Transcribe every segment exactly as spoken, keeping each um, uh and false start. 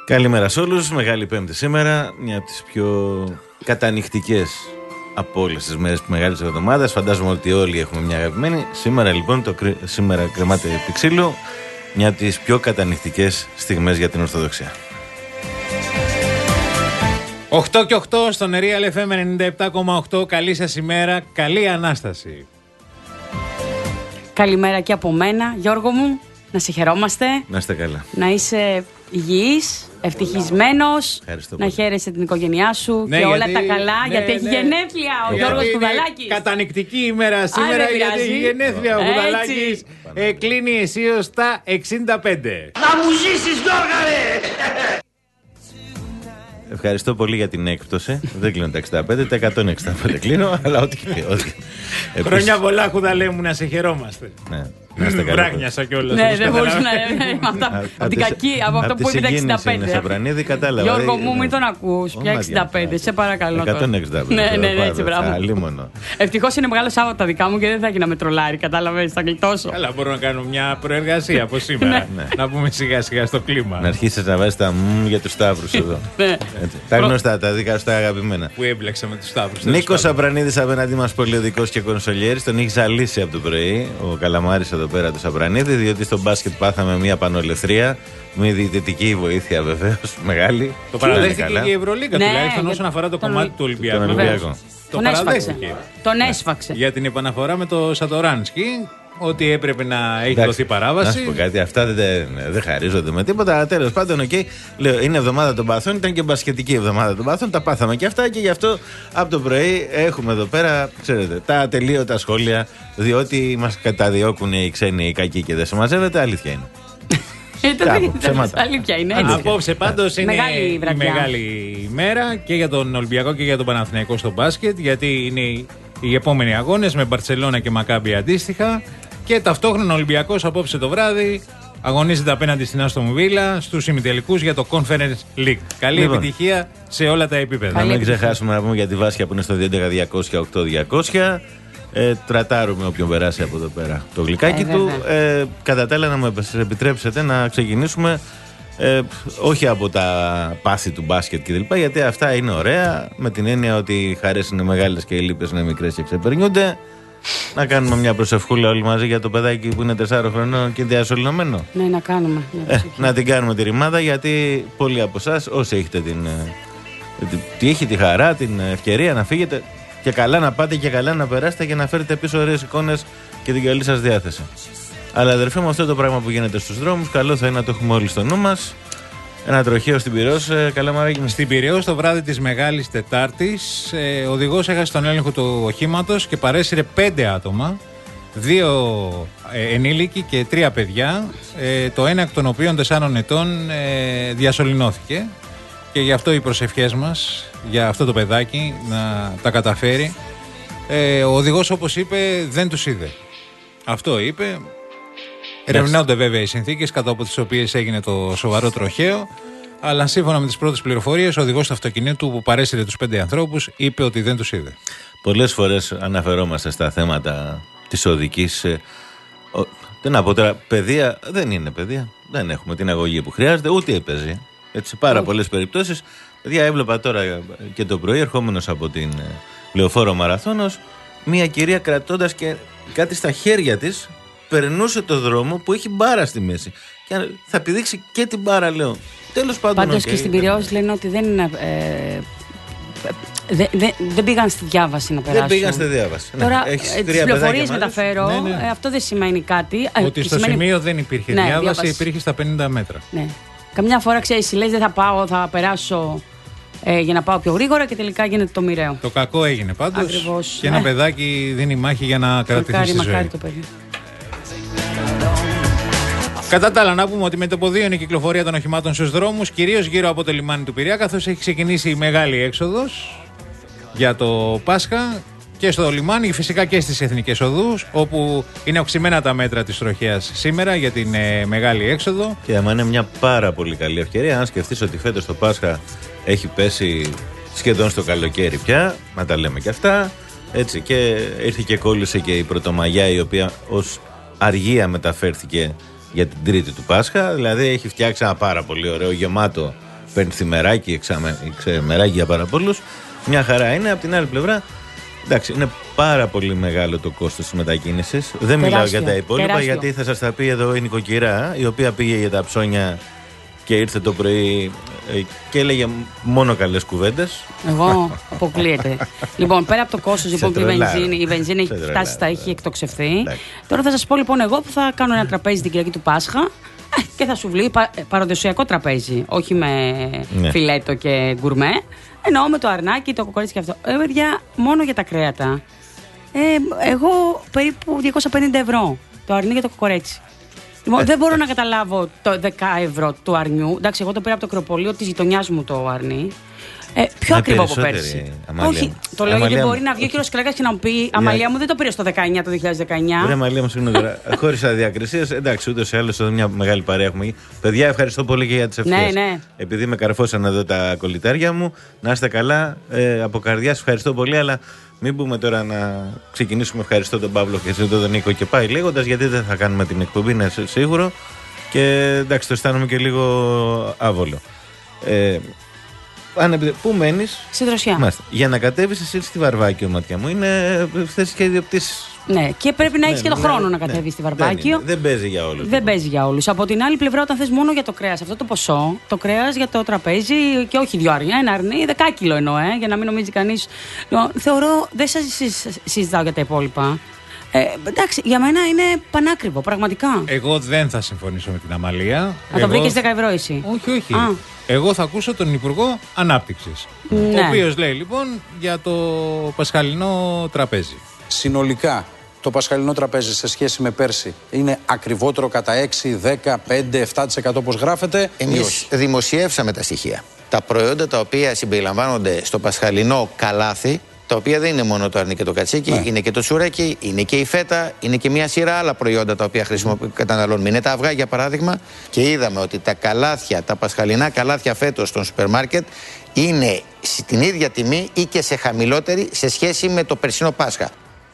Καλημέρα σε όλους. Μεγάλη Πέμπτη σήμερα. Μια από τις πιο κατανυχτικές από όλες τις μέρες της μεγάλης εβδομάδας. Φαντάζομαι ότι όλοι έχουμε μια αγαπημένη. Σήμερα λοιπόν, το κρυ... σήμερα κρεμάται επί ξύλου. Μια από τις πιο κατανυχτικές στιγμές για την Ορθοδοξία. οκτώ και οκτώ στον Real εφ εμ ενενήντα επτά κόμμα οκτώ. Καλή σας ημέρα, καλή Ανάσταση. Καλημέρα και από μένα, Γιώργο μου. Να σε χαιρόμαστε. Να είστε καλά. Να είσαι υγιής, ευτυχισμένος. Να χαίρεσαι την οικογένειά σου ναι, και όλα γιατί, τα καλά. ναι, γιατί ναι, έχει ναι. γενέθλια ο Γιατί Γιώργος είναι Κουδαλάκης. Κατανυκτική ημέρα σήμερα, δεν γιατί πειράζει. έχει γενέθλια ο Έτσι. Κουδαλάκης. Ε, κλείνει αισίως τα εξήντα πέντε. Να μου ζήσεις, Γιώργα, ρε! Ευχαριστώ πολύ για την έκπτωση. Δεν κλείνω τα εξήντα πέντε, τα εκατόν εξήντα πέντε κλείνω, αλλά ό,τι και ό,τι. Χρόνια πολλά, Κουδαλέ μου, να σε χαιρόμαστε. Ναι, να είστε καλά. Βράγνιασα κιόλας. Ναι, όπως δεν μπορούσα καταλαβαίνετε. να. Από την κακή, από αυτό που είπε τα εξήντα πέντε. Σαπρανίδη, κατάλαβα. Γιώργο μου, μην τον ακούς. Πια εξήντα πέντε, σε παρακαλώ. εκατόν εξήντα πέντε. Ναι, ναι, ναι, έτσι, μπράβο. Αλίμονο. Ευτυχώς είναι μεγάλο Σάββατο τα δικά μου και δεν θα έχει να με τρολάρει, κατάλαβες, θα γλιτώσω. Καλά, μπορώ να κάνω μια προεργασία από σήμερα. Να πούμε σιγά σιγά στο κλίμα. Να αρχίσεις να βάζεις τα μμ για τους Σταύρους εδώ. Τα γνωστά, τα δικά σου τα αγαπημένα. Που έμπλεξα με τους Σταύρους. Νίκος Σαπρανίδης απέναντί μας, πολιοδικός και κονσολιέρης. Τον έχει ζαλίσει από το πρωί ο Καλαμάρης εδώ πέρα του Σαπρανίδη, διότι στο μπάσκετ πάθαμε μια πανολευθρία. Με διαιτητική βοήθεια βεβαίως μεγάλη. Το παραδέχτηκε και η Ευρωλίγκα, Ναι, τουλάχιστον για όσον αφορά το τον- κομμάτι του Ολυμπιακού. Τον Ολυμπιακό. Το Τον έσφαξε. παραδέχτηκε. Τον έσφαξε. Για την επαναφορά με το Σατοράνσκι, ότι έπρεπε να έχει Εντάξει, δοθεί να σου παράβαση. πω κάτι, αυτά δεν, δεν χαρίζονται με τίποτα. Τέλος πάντων, οκ. Λέω, είναι εβδομάδα των παθών, ήταν και μπασκετική εβδομάδα των παθών. Τα πάθαμε και αυτά και γι' αυτό από το πρωί έχουμε εδώ πέρα, ξέρετε, τα ατελείωτα σχόλια. Διότι μας καταδιώκουν οι ξένοι οι κακοί και δεν σε μαζεύεται. Αλήθεια είναι. Κάπου, ψέματα. Αλήθεια είναι έτσι. Απόψε πάντως είναι Μεγάλη η βραδιά. μεγάλη ημέρα και για τον Ολυμπιακό και για τον Παναθηναϊκό στο μπάσκετ, γιατί είναι οι επόμενοι αγώνες με Μπαρτσελώνα και Μακάμπι αντίστοιχα. Και ταυτόχρονα ο Ολυμπιακός απόψε το βράδυ αγωνίζεται απέναντι στην Άστον Βίλα στους ημιτελικούς για το Conference League. Καλή Λοιπόν. επιτυχία σε όλα τα επίπεδα. Να Καλή μην επιτυχία. ξεχάσουμε να πούμε για τη Βάσια που είναι στο δύο έντεκα διακόσια οκτώ διακόσια. Ε, τρατάρουμε όποιον περάσει από εδώ πέρα το γλυκάκι Ε, του. βέβαια. Ε, κατά τα άλλα, να μου επιτρέψετε να ξεκινήσουμε ε, όχι από τα πάθη του μπάσκετ κλπ. Γιατί αυτά είναι ωραία, με την έννοια ότι οι χαρές είναι μεγάλες και οι λύπες είναι μικρές και ξεπερνιούνται. Να κάνουμε μια προσευχούλα όλοι μαζί για το παιδάκι που είναι τεσσάρων χρονών και διασωληνωμένο. Ναι, να κάνουμε. μια Ε, προσοχή. να την κάνουμε τη ρημάδα, γιατί πολλοί από εσάς όσοι έχετε την, ε, την τύχη, τη χαρά, την ευκαιρία να φύγετε και καλά να πάτε και καλά να περάσετε και να φέρετε πίσω ωραίες εικόνες και την καλή σας διάθεση. Αλλά αδερφέ μου, αυτό το πράγμα που γίνεται στους δρόμους, καλό θα είναι να το έχουμε όλοι στο νου μας. Ένα τροχαίο στην Πειραιώς, ε, καλά μαράκι μου. Στην Πειραιώς το βράδυ της Μεγάλης Τετάρτης, ε, ο οδηγός έχασε τον έλεγχο του οχήματος και παρέσυρε πέντε άτομα, δύο ε, ενήλικοι και τρία παιδιά, ε, το ένα εκ των οποίων τεσσάρων ετών ε, διασωληνώθηκε. Και γι' αυτό οι προσευχές μας για αυτό το παιδάκι να τα καταφέρει. Ε, ο οδηγός, όπως είπε, δεν τους είδε. Αυτό είπε. Ερευνώνται βέβαια οι συνθήκες κατά από τις οποίες έγινε το σοβαρό τροχαίο. Αλλά σύμφωνα με τις πρώτες πληροφορίες, ο οδηγός του αυτοκινήτου που παρέσυρε τους πέντε ανθρώπους είπε ότι δεν τους είδε. Πολλές φορές αναφερόμαστε στα θέματα της οδικής. Ε, ο, τι να πω τώρα, παιδεία δεν είναι παιδεία. Δεν έχουμε την αγωγή που χρειάζεται, ούτε έπαιζε. Έτσι, σε πάρα πολλές περιπτώσεις. Παιδιά, έβλεπα τώρα και το πρωί, ερχόμενος από την ε, Λεωφόρο Μαραθώνος, μια κυρία κρατώντας και κάτι στα χέρια της, περνούσε το δρόμο που έχει μπάρα στη μέση. Και θα πηδήξει και την μπάρα, λέω. Τέλος πάντων. Πάντως okay, και στην Πειραιώς λένε ότι δεν είναι. Ε, δεν, δεν, δεν πήγαν στη διάβαση να περάσουν. Δεν πήγαν στη διάβαση. Τώρα, Ναι, έχεις ε, τις τρία πληροφορίες παιδάκια μεταφέρω. Ναι, ναι. Ε, αυτό δεν σημαίνει κάτι. Ε, Ότι στο σημαίνει... σημείο δεν υπήρχε Ναι, διάβαση, διάβαση. υπήρχε στα πενήντα μέτρα. Ναι. Καμιά φορά ξέρεις, λες δεν θα πάω, θα περάσω ε, για να πάω πιο γρήγορα και τελικά γίνεται το μοιραίο. Το κακό έγινε πάντως. Ακριβώς. Και ένα Ε. παιδάκι δίνει μάχη για να κρατηθεί Μακάρι, στη ζωή. μακάρι το παιδί. Κατά τα άλλα, να πούμε ότι με το ποδείο είναι η κυκλοφορία των οχημάτων στους δρόμους, κυρίως γύρω από το λιμάνι του Πειραιά, καθώς έχει ξεκινήσει η μεγάλη έξοδος για το Πάσχα και στο λιμάνι, φυσικά και στις εθνικές οδούς, όπου είναι οξυμένα τα μέτρα της τροχέας σήμερα για την ε, μεγάλη έξοδο. Και άμα είναι μια πάρα πολύ καλή ευκαιρία, αν σκεφτείς ότι φέτος το Πάσχα έχει πέσει σχεδόν στο καλοκαίρι πια, να τα λέμε και αυτά, έτσι, και ήρθε και κόλλησε και η Πρωτομαγιά, η οποία ως αργία μεταφέρθηκε για την Τρίτη του Πάσχα. Δηλαδή έχει φτιάξει ένα πάρα πολύ ωραίο γεμάτο πενθυμεράκι, εξαμεράκι για πάρα πολλούς. Μια χαρά είναι. Από την άλλη πλευρά, εντάξει, είναι πάρα πολύ μεγάλο το κόστος της μετακίνησης. Δεν τεράστιο, μιλάω για τα υπόλοιπα, τεράστιο. Γιατί θα σας τα πει εδώ η νοικοκυρά, η οποία πήγε για τα ψώνια και ήρθε το πρωί και έλεγε μόνο καλές κουβέντες. Εγώ αποκλείεται. Λοιπόν, πέρα από το κόστος, λοιπόν, η βενζίνη, η βενζίνη έχει φτάσει στα, έχει εκτοξευθεί. Τώρα θα σας πω λοιπόν εγώ που θα κάνω ένα τραπέζι την Κυριακή του Πάσχα και θα σου βλέπει πα, παραδοσιακό τραπέζι. Όχι με ναι. φιλέτο και γκουρμέ. Εννοώ με το αρνάκι, το κοκορέτσι και αυτό. Ε, παιδιά, μόνο για τα κρέατα. Ε, εγώ περίπου διακόσια πενήντα ευρώ το αρνί για το κοκορέτσι. Λοιπόν, ε, δεν μπορώ ε. να καταλάβω το δέκα ευρώ του αρνιού. Εντάξει, εγώ το πήρα από το κρεοπολείο τη γειτονιά μου το αρνί. Ε, πιο ακριβό από πέρσι. Όχι, το λέω γιατί μπορεί να βγει ο κύριος Κλέγκας και να μου πει Αμαλία μου δεν το πήρε στο δεκαεννιά το δύο χιλιάδες δεκαεννιά. Ρε Αμαλία μου, συγγνώμη τώρα. Χωρίς αδιακρισίες, εντάξει, ούτως ή άλλως εδώ μια μεγάλη παρέα έχουμε. Παιδιά, ευχαριστώ πολύ και για τις ευχές. Ναι, ναι. Επειδή με καρφώσαν εδώ τα κολλητάρια μου, να είστε καλά. Ε, από καρδιάς ευχαριστώ πολύ, αλλά μην πούμε τώρα να ξεκινήσουμε. Ευχαριστώ τον Παύλο και εσύ τον Νίκο και πάει λέγοντας, γιατί δεν θα κάνουμε την εκπομπή, είναι σίγουρο. Και εντάξει, το αισθάνομαι και λίγο άβολο. Ε, Αν, πού μένεις? Στη Δροσιά. Για να κατέβεις εσύ στη Βαρβάκιο, ματιά μου, είναι θέσεις και ιδιοκτήσεις. Ναι, και πρέπει να έχεις ναι, και τον ναι, χρόνο ναι, να κατέβεις ναι, στη Βαρβάκιο. Δεν, δεν παίζει για όλους. Δεν παίζει για όλους. Από την άλλη πλευρά, όταν θες μόνο για το κρέας, αυτό το ποσό, το κρέας για το τραπέζι και όχι δύο αρνιά, ένα αρνί, δεκάκιλο εννοώ, ε, για να μην νομίζει κανείς. Θεωρώ, δεν σας συζητάω για τα υπόλοιπα. Ε, εντάξει, για μένα είναι πανάκριβο, πραγματικά. Εγώ δεν θα συμφωνήσω με την Αμαλία. Να Εγώ... το βρήκες δέκα ευρώ εσύ. Όχι, όχι. Α. Εγώ θα ακούσω τον Υπουργό Ανάπτυξης. Ναι. Ο οποίος λέει λοιπόν για το πασχαλινό τραπέζι. Συνολικά το πασχαλινό τραπέζι σε σχέση με πέρσι είναι ακριβότερο κατά έξι, δέκα, πέντε, επτά τοις εκατό όπως γράφεται. Εμείς δημοσιεύσαμε τα στοιχεία. Τα προϊόντα τα οποία συμπεριλαμβάνονται στο πασχαλινό καλάθι, τα οποία δεν είναι μόνο το αρνί και το κατσίκι, ναι. είναι και το τσουρέκι, είναι και η φέτα, είναι και μια σειρά άλλα προϊόντα τα οποία καταναλώνουμε. Είναι τα αυγά για παράδειγμα, και είδαμε ότι τα καλάθια, τα πασχαλινά καλάθια φέτος στον σούπερ μάρκετ είναι στην ίδια τιμή ή και σε χαμηλότερη σε σχέση με το περσινό Πάσχα.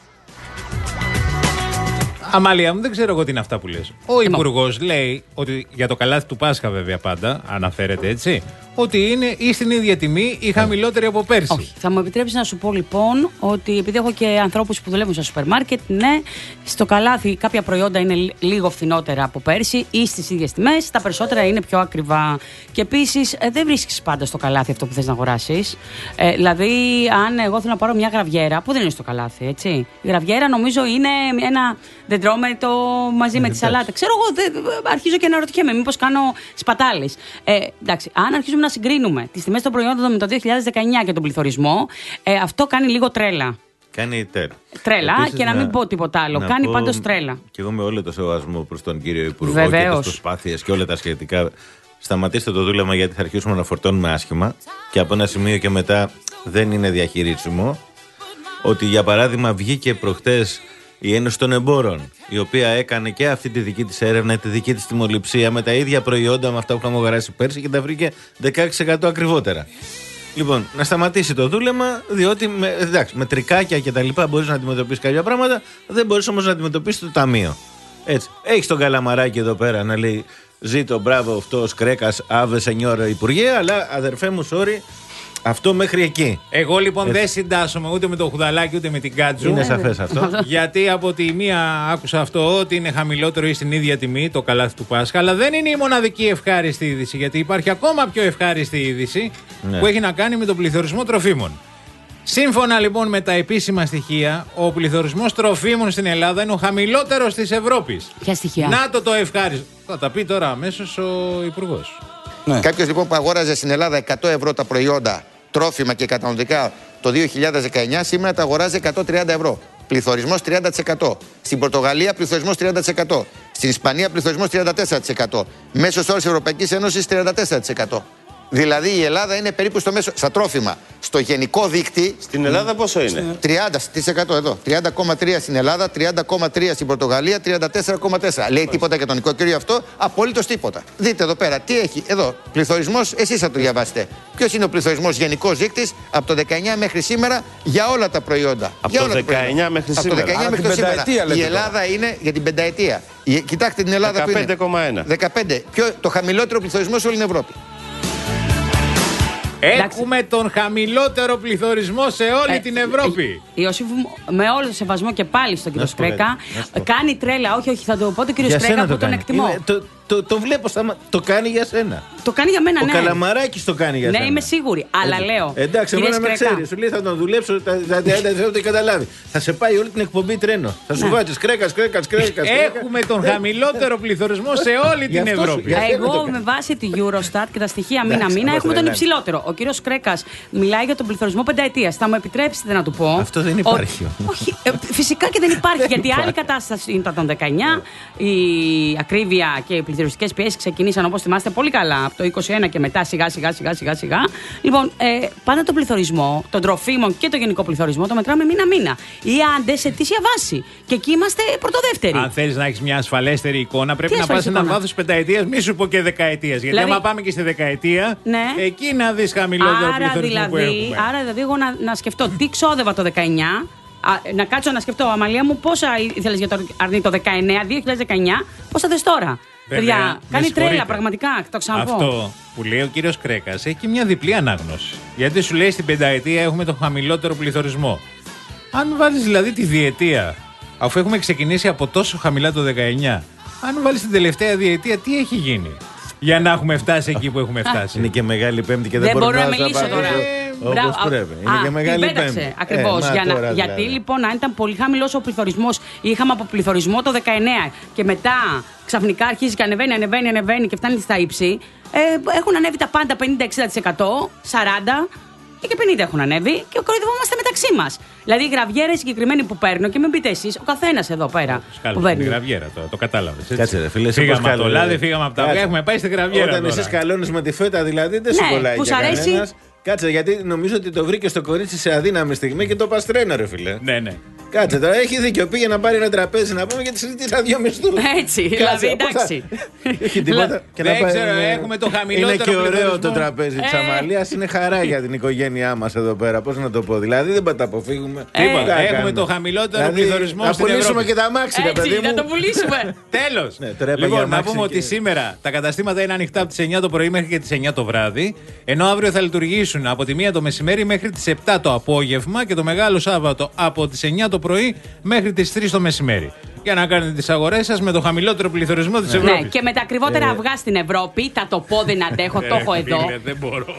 Αμαλία μου, δεν ξέρω εγώ τι είναι αυτά που λες. Ο Υπουργός λέει ότι για το καλάθι του Πάσχα, βέβαια, πάντα αναφέρεται έτσι, ότι είναι ή στην ίδια τιμή ή χαμηλότερη από πέρσι. Όχι. Θα μου επιτρέψεις να σου πω λοιπόν ότι επειδή έχω και ανθρώπους που δουλεύουν στο σούπερ μάρκετ, ναι, στο καλάθι κάποια προϊόντα είναι λίγο φθηνότερα από πέρσι ή στις ίδιες τιμές, τα περισσότερα είναι πιο ακριβά. Και επίσης ε, δεν βρίσκεις πάντα στο καλάθι αυτό που θες να αγοράσεις. Ε, δηλαδή, αν εγώ θέλω να πάρω μια γραβιέρα, που δεν είναι στο καλάθι, έτσι. Η γραβιέρα νομίζω είναι ένα δεντρόμετο μαζί ε, με τη σαλάτα. Ξέρω εγώ, δε, αρχίζω και αναρωτιέμαι, μήπως κάνω σπατάλες. Ε, εντάξει, αν αρχίζουμε να συγκρίνουμε τις τιμές των προϊόντων με το δύο χιλιάδες δεκαεννιά και τον πληθωρισμό, ε, αυτό κάνει λίγο τρέλα. Κάνει τρέλα. Τρέλα Επίσης, και να, να μην πω τίποτα άλλο. Κάνει πω, πάντως τρέλα. Και εγώ με όλο το σεβασμό προς τον κύριο Υπουργό Βεβαίως. και τις προσπάθειες και όλα τα σχετικά. Σταματήστε το δούλευμα, γιατί θα αρχίσουμε να φορτώνουμε άσχημα και από ένα σημείο και μετά δεν είναι διαχειρίσιμο. Ότι για παράδειγμα βγήκε προχτές η Ένωση των Εμπόρων, η οποία έκανε και αυτή τη δική της έρευνα, τη δική της τιμοληψία με τα ίδια προϊόντα με αυτά που είχαμε αγοράσει πέρσι και τα βρήκε δεκαέξι τοις εκατό ακριβότερα. Λοιπόν, να σταματήσει το δούλεμα, διότι με, εντάξει, με τρικάκια και τα λοιπά μπορείς να αντιμετωπίσεις κάποια πράγματα, δεν μπορείς όμως να αντιμετωπίσεις το ταμείο. Έτσι. Έχεις τον Καλαμαράκι εδώ πέρα να λέει ζήτω, μπράβο, αυτός κρέκας, άβε σενιόρο Υπουργέ, αλλά αδερφέ μου, sorry. Αυτό μέχρι εκεί. Εγώ λοιπόν Έτσι. δεν συντάσσομαι ούτε με το χουδαλάκι ούτε με την κάτζου. Είναι σαφές αυτό. Γιατί από τη μία άκουσα αυτό ότι είναι χαμηλότερο ή στην ίδια τιμή το καλάθι του Πάσχα. Αλλά δεν είναι η μοναδική ευχάριστη είδηση. Γιατί υπάρχει ακόμα πιο ευχάριστη είδηση ναι. που έχει να κάνει με τον πληθωρισμό τροφίμων. Σύμφωνα λοιπόν με τα επίσημα στοιχεία, ο πληθωρισμός τροφίμων στην Ελλάδα είναι ο χαμηλότερος της Ευρώπης. Ποια στοιχεία? Να το το ευχάριστο. Θα τα πει τώρα αμέσως ο Υπουργός. Ναι. Κάποιος λοιπόν που αγόραζε στην Ελλάδα εκατό ευρώ τα προϊόντα, τρόφιμα και καταναλωτικά το δύο χιλιάδες δεκαεννιά, σήμερα τα αγοράζει εκατόν τριάντα ευρώ. Πληθωρισμός τριάντα τοις εκατό. Στην Πορτογαλία πληθωρισμός τριάντα τοις εκατό. Στην Ισπανία πληθωρισμός τριάντα τέσσερα τοις εκατό. Μέσος όρος Ευρωπαϊκής Ένωσης τριάντα τέσσερα τοις εκατό. Δηλαδή η Ελλάδα είναι περίπου στο μέσο, στα τρόφιμα. Στο γενικό δείκτη. Στην Ελλάδα πόσο είναι? τριάντα τοις εκατό εδώ. τριάντα κόμμα τρία τοις εκατό στην Ελλάδα, τριάντα κόμμα τρία τοις εκατό στην Πορτογαλία, τριάντα τέσσερα κόμμα τέσσερα τοις εκατό. Λέει τίποτα για τον νοικοκυριό αυτό? Απολύτως τίποτα. Δείτε εδώ πέρα τι έχει. Εδώ. Πληθωρισμός, εσείς θα το διαβάσετε. Ποιος είναι ο πληθωρισμός γενικός δείκτης από το δεκαεννιά μέχρι σήμερα για όλα τα προϊόντα? Από το δεκαεννιά μέχρι σήμερα. Από το δεκαεννιά μέχρι σήμερα. Η Ελλάδα είναι για την πενταετία. Κοιτάξτε την Ελλάδα που είναι. δεκαπέντε κόμμα ένα. δεκαπέντε. Ποιο, το χαμηλότερο πληθωρισμό σε όλη την Ευρώπη. Έχουμε τον χαμηλότερο πληθωρισμό σε όλη ε, την Ευρώπη. Ε, Ιωσήφ, με όλο το σεβασμό και πάλι στον κύριο Σκρέκα, κάνει τρέλα. Όχι, όχι, θα το πω τον κύριο Σκρέκα που τον εκτιμώ. Είναι, το, το, το βλέπω, στα, το κάνει για σένα. Το κάνει για μένα, ο ναι. Ο Καλαμαράκης το κάνει για ναι, σένα. Ναι, είμαι σίγουρη. Αλλά έτσι. λέω. Εντάξει, εμένα με ξέρει. Σου λέει θα τον δουλέψω, θα το καταλάβει. Θα σε πάει όλη την εκπομπή τρένο. Θα σου βάζει Σκρέκα, Σκρέκα, Σκρέκα. Έχουμε τον χαμηλότερο πληθωρισμό σε όλη την Ευρώπη. Εγώ με βάση τη Eurostat και τα στοιχεία μήνα-μήνα έχουμε τον υψηλότερο. Ο κύριος Κρέκας μιλάει για τον πληθωρισμό πενταετίας. Θα μου επιτρέψετε να του πω. Αυτό δεν υπάρχει. Όχι, φυσικά και δεν υπάρχει. Γιατί άλλη κατάσταση ήταν το δεκαεννιά. Η ακρίβεια και οι πληθωριστικές πιέσεις ξεκινήσαν, όπως θυμάστε πολύ καλά, από το είκοσι ένα και μετά σιγά σιγά σιγά σιγά σιγά. Λοιπόν, ε, πάντα τον πληθωρισμό, των τροφίμων και τον γενικό πληθωρισμό το μετράμε μήνα-μήνα. Ή άντε σε αιτήσια βάση. Και εκεί είμαστε πρωτοδεύτεροι. Αν θέλεις να έχεις μια ασφαλέστερη εικόνα, πρέπει να πας σε ένα βάθος πενταετίας, μη σου πω και δεκαετίας. Γιατί δηλαδή, άμα πάμε και στη δεκαετία, ναι. εκεί να δεις χαμηλότερο πληθωρισμό δηλαδή, που έχουμε. Άρα δηλαδή, εγώ να, να σκεφτώ τι ξόδευα το δεκαεννιά. Α, να κάτσω να σκεφτώ, Αμαλία μου, πόσα ήθελες για το αρνί το δεκαεννιά, δύο χιλιάδες δεκαεννιά, πόσα θες τώρα. Βέβαια, παιδιά, κάνει τρέλα πραγματικά, το ξαναπώ. Αυτό που λέει ο κύριος Κρέκας έχει μια διπλή ανάγνωση. Γιατί σου λέει στην πενταετία έχουμε τον χαμηλότερο πληθωρισμό. Αν βάλεις δηλαδή τη διετία, αφού έχουμε ξεκινήσει από τόσο χαμηλά το δεκαεννιά, αν βάλεις την τελευταία διετία, τι έχει γίνει για να έχουμε φτάσει εκεί που έχουμε φτάσει. Είναι και Μεγάλη Πέμπτη και δεν, δεν μπορώ να μιλήσω τώρα. Όπως πρέπει. Είναι Α, και Μεγάλη Πέμπτη. Ακριβώς. Ε, για να, τώρα, γιατί δηλαδή. λοιπόν, αν ήταν πολύ χαμηλός ο πληθωρισμός, είχαμε αποπληθωρισμό το δεκαεννιά και μετά ξαφνικά αρχίζει και ανεβαίνει, ανεβαίνει, ανεβαίνει και φτάνει στα ύψη. Ε, έχουν ανέβει τα πάντα πενήντα με εξήντα τοις εκατό, σαράντα τοις εκατό. Και πενήντα έχουν ανέβει και κοροϊδευόμαστε μεταξύ μας. Δηλαδή οι γραβιέρες συγκεκριμένοι που παίρνω και μην πείτε εσείς, ο καθένας εδώ πέρα. Που παίρνει. Τη γραβιέρα, το, το κατάλαβες. Κάτσε, ρε φίλε, φύγαμε από το λάδι, φύγαμε από τα αυγά, έχουμε πάει στη γραβιέρα. Όταν εσύ σκαλώνεις με τη φέτα, δηλαδή δεν σου κολλάει για κανένας. Κάτσε, γιατί νομίζω ότι το βρήκε στο κορίτσι σε αδύναμη στιγμή και το πας τρένο, ρε φίλε. Ναι, ναι. Κάτσε τώρα, έχει δίκιο. Πήγε να πάρει ένα τραπέζι να πούμε και τη συζήτησα δύο μισθού. Έτσι, δηλαδή εντάξει. Έχει τίποτα. Δεν ξέρω, έχουμε το χαμηλότερο. Είναι και ωραίο το τραπέζι τη Αμαλία. Είναι χαρά για την οικογένειά μα εδώ πέρα. Πώς να το πω, δηλαδή δεν θα τα αποφύγουμε. Τίποτα. Έχουμε το χαμηλότερο πληθωρισμό στην Ευρώπη. Να πουλήσουμε και τα αμάξι, ρε παιδί μου. Να το πουλήσουμε. Τέλος. Λοιπόν, να πούμε ότι σήμερα τα καταστήματα είναι ανοιχτά από τις εννιά το πρωί μέχρι και τις εννιά το βράδυ. Ενώ αύριο θα λειτουργήσουν από τη μία το μεσημέρι μέχρι τις επτά το απόγευμα και το Μεγάλο Σάββατο από τις εννιά το πρωί μέχρι τις τρεις το μεσημέρι. Για να κάνετε τις αγορές σας με το χαμηλότερο πληθωρισμό της Ευρώπης. Ναι, και με τα ακριβότερα ε... αυγά στην Ευρώπη. Θα το πω, δεν αντέχω, το έχω εδώ. Δεν μπορώ.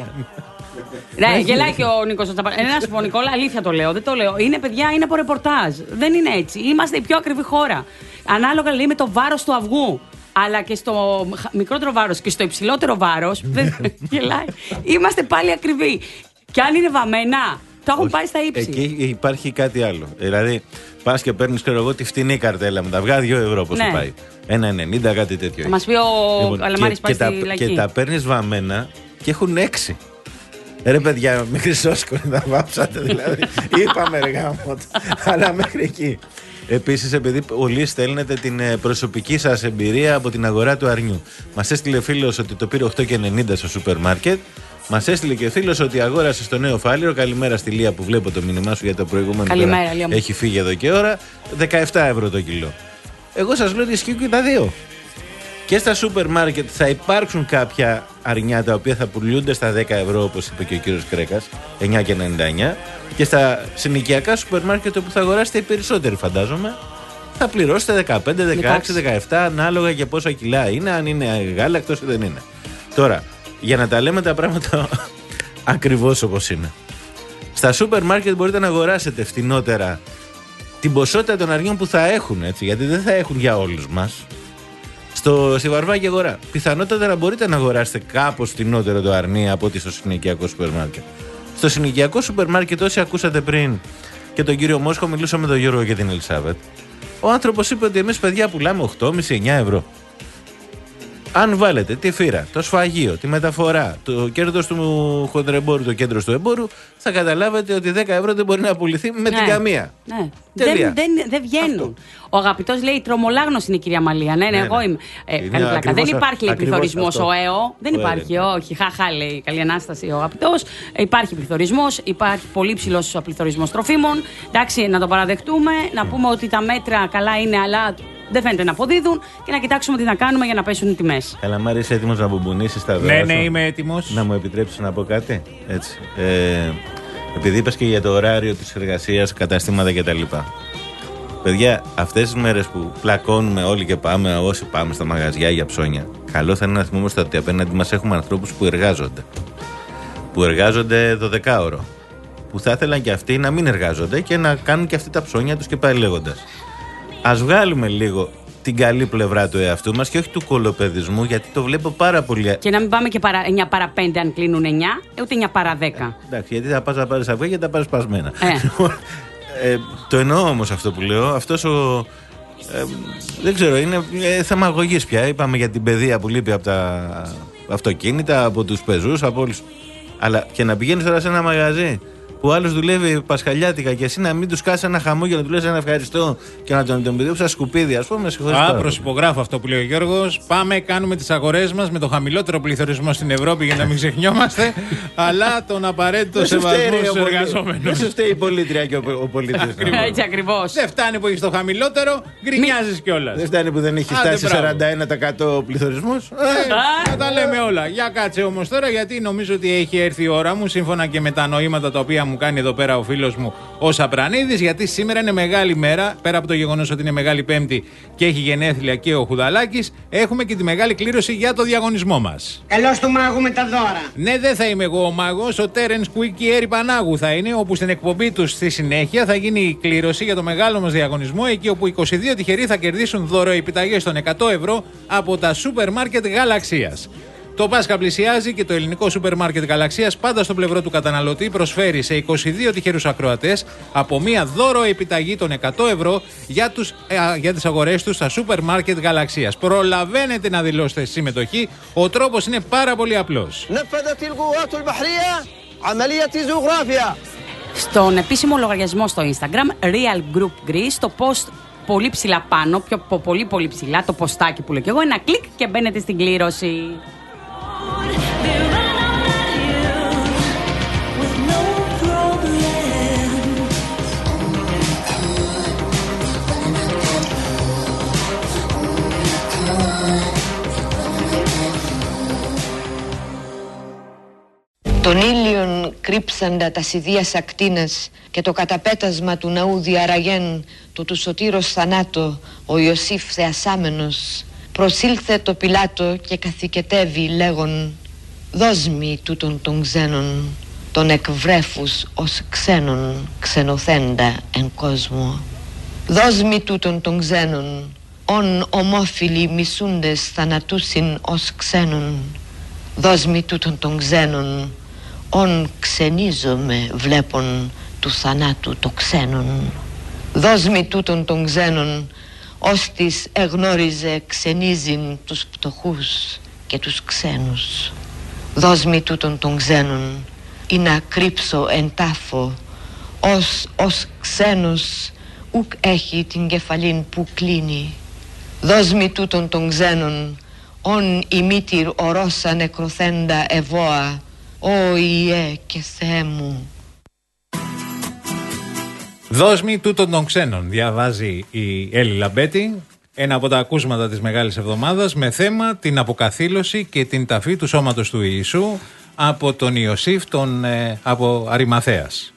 Ναι, γελάει και ο Νίκος. Ε, να σου πω, Νικόλα, αλήθεια το λέω. Δεν το λέω. Είναι παιδιά, είναι από ρεπορτάζ. Δεν είναι έτσι. Είμαστε η πιο ακριβή χώρα. Ανάλογα λέει με το βάρος του αυγού. Αλλά και στο μικρότερο βάρος και στο υψηλότερο βάρος. Δεν γελάει. Είμαστε πάλι ακριβοί. Και αν είναι βαμμένα, το έχουν πάει στα ύψη. Εκεί υπάρχει κάτι άλλο. Δηλαδή, πα και παίρνει, ξέρω εγώ, τη φτηνή καρτέλα με τα αυγά, δύο ευρώ πώς ναι. πάει. Ένα ενενήντα, κάτι τέτοιο. Θα μας πει ο λοιπόν, Καλαμάρης πάει στη Λαϊκή. Και τα παίρνει βαμμένα και έχουν έξι. Ρε παιδιά, με χρυσόσκονη τα βάψατε δηλαδή. Είπαμε ρε γάμο. Αλλά μέχρι εκεί. Επίσης, επειδή πολλοί στέλνετε την προσωπική σας εμπειρία από την αγορά του αρνιού. Μας έστειλε φίλος ότι το πήρε οκτώ και ενενήντα στο σούπερ μάρκετ. Μας έστειλε και φίλος ότι αγόρασε στο Νέο Φάληρο. Καλημέρα στη Λία που βλέπω το μήνυμά σου για το προηγούμενο. Καλημέρα, Λία. Έχει φύγει εδώ και ώρα. δεκαεπτά ευρώ το κιλό. Εγώ σας λέω ότι ισχύει και τα δύο. Και στα σούπερ μάρκετ θα υπάρξουν κάποια αρνιά τα οποία θα πουλούνται στα δέκα ευρώ, όπως είπε και ο κύριος Κρέκας, εννιά και ενενήντα εννιά. Και στα συνοικιακά σούπερ μάρκετ όπου θα αγοράσετε οι περισσότεροι, φαντάζομαι, θα πληρώσετε δεκαπέντε, δεκαέξι, δεκαεπτά ανάλογα για πόσα κιλά είναι, αν είναι γάλακτος ή δεν είναι. Τώρα, για να τα λέμε τα πράγματα ακριβώς όπως είναι. Στα σούπερ μάρκετ μπορείτε να αγοράσετε φτηνότερα την ποσότητα των αρνιών που θα έχουν, έτσι, γιατί δεν θα έχουν για όλους μας. Στο, στη Βαρβάκη αγορά. Πιθανότατα να μπορείτε να αγοράσετε κάπως φτηνότερο το αρνί από ότι στο συνοικιακό σούπερ μάρκετ. Στο συνοικιακό σούπερ μάρκετ, όσοι ακούσατε πριν και τον κύριο Μόσχο, μιλούσα με τον Γιώργο και την Ελισάβετ. Ο άνθρωπος είπε ότι εμείς παιδιά πουλάμε οκτώ και μισό με εννιά ευρώ. Αν βάλετε τη φύρα, το σφαγείο, τη μεταφορά, το κέρδος του χοντρεμπόρου, το κέντρο του εμπόρου, θα καταλάβετε ότι δέκα ευρώ δεν μπορεί να πουληθεί με ναι, την καμία. Ναι. Δεν, δεν, δεν βγαίνουν. Αυτό. Ο αγαπητός λέει τρομολάγνος είναι η κυρία Μαλία. Ναι, ναι, ναι, εγώ ναι. είμαι. Ε, κάνει πλάκα. Δεν υπάρχει λέει πληθωρισμός ο ΕΟ. Δεν υπάρχει, ναι. όχι. Χαχά λέει. Καλή ανάσταση ο αγαπητός. Ε, υπάρχει πληθωρισμός. Υπάρχει πολύ ψηλός πληθωρισμός τροφίμων. Εντάξει, να το παραδεχτούμε. Να πούμε ότι τα μέτρα καλά είναι, αλλά δεν φαίνεται να αποδίδουν και να κοιτάξουμε τι να κάνουμε για να πέσουν οι τιμές. Καλαμάρη, είσαι έτοιμος να μπουμπουνίσεις τα δώρα? Ναι, σου? ναι, είμαι έτοιμος. Να μου επιτρέψεις να πω κάτι, έτσι. Ε, επειδή είπες και για το ωράριο της εργασίας, καταστήματα κτλ. Παιδιά, αυτές τις μέρες που πλακώνουμε όλοι και πάμε, όσοι πάμε στα μαγαζιά για ψώνια, καλό θα είναι να θυμόμαστε ότι απέναντι μας έχουμε ανθρώπους που εργάζονται. Που εργάζονται δωδεκάωρο. Που θα ήθελαν και αυτοί να μην εργάζονται και να κάνουν και αυτοί τα ψώνια τους και πάλι λέγοντας. Ας βγάλουμε λίγο την καλή πλευρά του εαυτού μας και όχι του κολοπεδισμού, γιατί το βλέπω πάρα πολύ. Και να μην πάμε και παρά, εννιά παρά πέντε αν κλείνουν εννιά, ούτε εννιά παρά δέκα. Ε, εντάξει, γιατί θα πας να πάρεις αυγά και θα πάρεις σπασμένα. Ε. ε, το εννοώ όμως αυτό που λέω. Αυτός ο. Ε, δεν ξέρω, είναι ε, θέμα αγωγής πια. Είπαμε για την παιδεία που λείπει από τα αυτοκίνητα, από τους πεζούς, από όλους. Αλλά και να πηγαίνεις τώρα σε ένα μαγαζί που άλλος δουλεύει πασχαλιάτικα και εσύ να μην τους κάσει ένα χαμόγελο να του λες ένα ευχαριστώ και να τον τον σαν σκουπίδι, ας πούμε. Α, προσυπογράφω αυτό που λέει ο Γιώργος. Πάμε, κάνουμε τις αγορές μας με το χαμηλότερο πληθωρισμό στην Ευρώπη για να μην ξεχνιόμαστε, αλλά τον απαραίτητο σεβασμό στους εργαζόμενους. Δεν σου φταίει η πολίτρια και ο πολίτης. Έτσι ακριβώς. Δεν φτάνει που έχεις το χαμηλότερο, γκρινιάζεις κιόλας. Δεν φτάνει που δεν έχει φτάσει σαράντα ένα τοις εκατό πληθωρισμός. Θα τα λέμε όλα. Για κάτσε όμως τώρα, γιατί νομίζω ότι έχει έρθει η ώρα μου, σύμφωνα και με τα νοήματα τα οποία μου κάνει εδώ πέρα ο φίλος μου ο Σαπρανίδης, γιατί σήμερα είναι μεγάλη μέρα. Πέρα από το γεγονός ότι είναι Μεγάλη Πέμπτη και έχει γενέθλια και ο Χουδαλάκης, έχουμε και τη μεγάλη κλήρωση για το διαγωνισμό μας. Καλώς του μάγου με τα δώρα. Ναι, δεν θα είμαι εγώ ο μάγος, ο Τέρενς Κουίκι Έρη Πανάγου θα είναι, όπου στην εκπομπή του στη συνέχεια θα γίνει η κλήρωση για το μεγάλο μας διαγωνισμό, εκεί όπου είκοσι δύο τυχεροί θα κερδίσουν δωροεπιταγές των εκατό ευρώ από τα σούπερ μάρκετ Γαλαξίας. Το Πάσχα πλησιάζει και το ελληνικό σούπερ μάρκετ Γαλαξίας, πάντα στο πλευρό του καταναλωτή, προσφέρει σε είκοσι δύο τυχερούς ακροατές από μία δώρο επιταγή των εκατό ευρώ για, τους, ε, για τις αγορές τους στα σούπερ μάρκετ Γαλαξίας. Προλαβαίνετε να δηλώσετε συμμετοχή. Ο τρόπος είναι πάρα πολύ απλός. Στον επίσημο λογαριασμό στο Instagram, Real Group Greece, το post πολύ ψηλά πάνω, πιο πολύ πολύ ψηλά, το ποστάκι που λέω και εγώ, ένα κλικ και μπαίνετε στην κλήρωση. Τον ήλιον κρύψαντα τα σιδείας ακτίνας και το καταπέτασμα του ναού διαραγέν του του σωτήρος θανάτο ο Ιωσήφ θεασάμενος προσήλθε το Πιλάτο και καθηκετεύει λέγον «Δώσ' μη τούτον των ξένων, τον εκβρέφους ως ξένων ξενοθέντα εν κόσμο. Δώσ' μη τούτον των ξένων, ον ομόφιλοι μισούντες θανατούσιν ως ξένων. Δώσ' μη τούτον των ξένων, ον ξενίζομαι βλέπον του θανάτου το ξένον. Δώσ' μη τούτον των ξένων, ώστις εγνώριζε ξενίζειν τους πτωχούς και τους ξένους. Δώσ' μη τούτον των ξένων, ή να κρύψω εν τάφο, ως, ως ξένος ουκ έχει την κεφαλήν που κλείνει. Δώσ' μη τούτον των ξένων, ον η μήτηρ ορώσα νεκροθέντα ευώα, «Ω Ιε και Θεέ μου». «Δώσ' μη τούτον των ξένων», διαβάζει η Έλλη Λαμπέτη, ένα από τα ακούσματα της Μεγάλης Εβδομάδας, με θέμα την αποκαθήλωση και την ταφή του σώματος του Ιησού από τον Ιωσήφ τον, ε, από Αριμαθέας.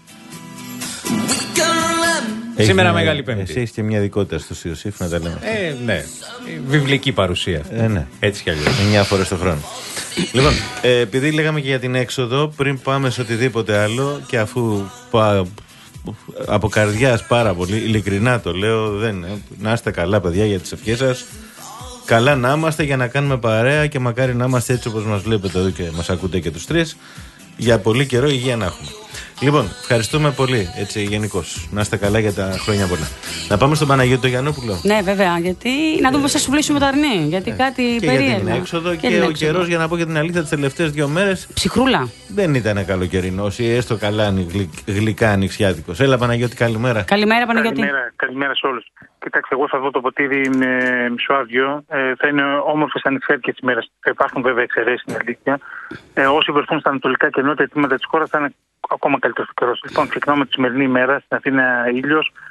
Έχει σήμερα μια, Μεγάλη Πέμπτη. Εσύ έχεις και μια ειδικότητα στους Ιωσήφ, να τα λέμε. Ε, ναι. Βιβλική παρουσία. Ε, ναι. Έτσι κι αλλιώς. Εννιά φορές το χρόνο. Λοιπόν, ε, επειδή λέγαμε και για την έξοδο, πριν πάμε σε οτιδήποτε άλλο και αφού πα, από καρδιάς πάρα πολύ, ειλικρινά το λέω, δεν, να είστε καλά παιδιά για τις ευχές σας. Καλά να είμαστε για να κάνουμε παρέα και μακάρι να είμαστε έτσι όπως μας βλέπετε εδώ και μας ακούτε και τους τρεις. Για πολύ καιρό υγεία να έχουμε. Λοιπόν, ευχαριστούμε πολύ, έτσι γενικώς. Να είστε καλά για τα χρόνια πολλά. Να πάμε στον Παναγιώτη τον Γιαννόπουλο. Ναι, βέβαια, γιατί να δούμε πώς θα σου βλύσουμε το αρνί. Γιατί ε, κάτι και περίεργο. Για την έξοδο και, και ο καιρός, για να πω και την αλήθεια, τις τελευταίες δύο μέρες. Ψυχρούλα. Δεν ήταν καλοκαιρινό ή έστω καλά γλυκά ανοιξιάτικος. Έλα, Παναγιώτη, καλημέρα. Καλημέρα, Παναγιώτη. Καλημέρα, καλημέρα σε όλους. Κοιτάξτε, εγώ θα δω το ποτήρι με μισοάδιο. Ε, θα είναι όμορφες ανοιξιάτικες ημέρες. Θα υπάρχουν βέβαια εξαιρέσεις στην αλήθεια. Ε, όσοι βρεθούν στα ανατολικά και νότια τμήματα της χώρας θα είναι ακόμα καλύτερος ο καιρός. Λοιπόν, ξεκινάμε τη σημερινή ημέρα. Στην Αθήνα ήλιος.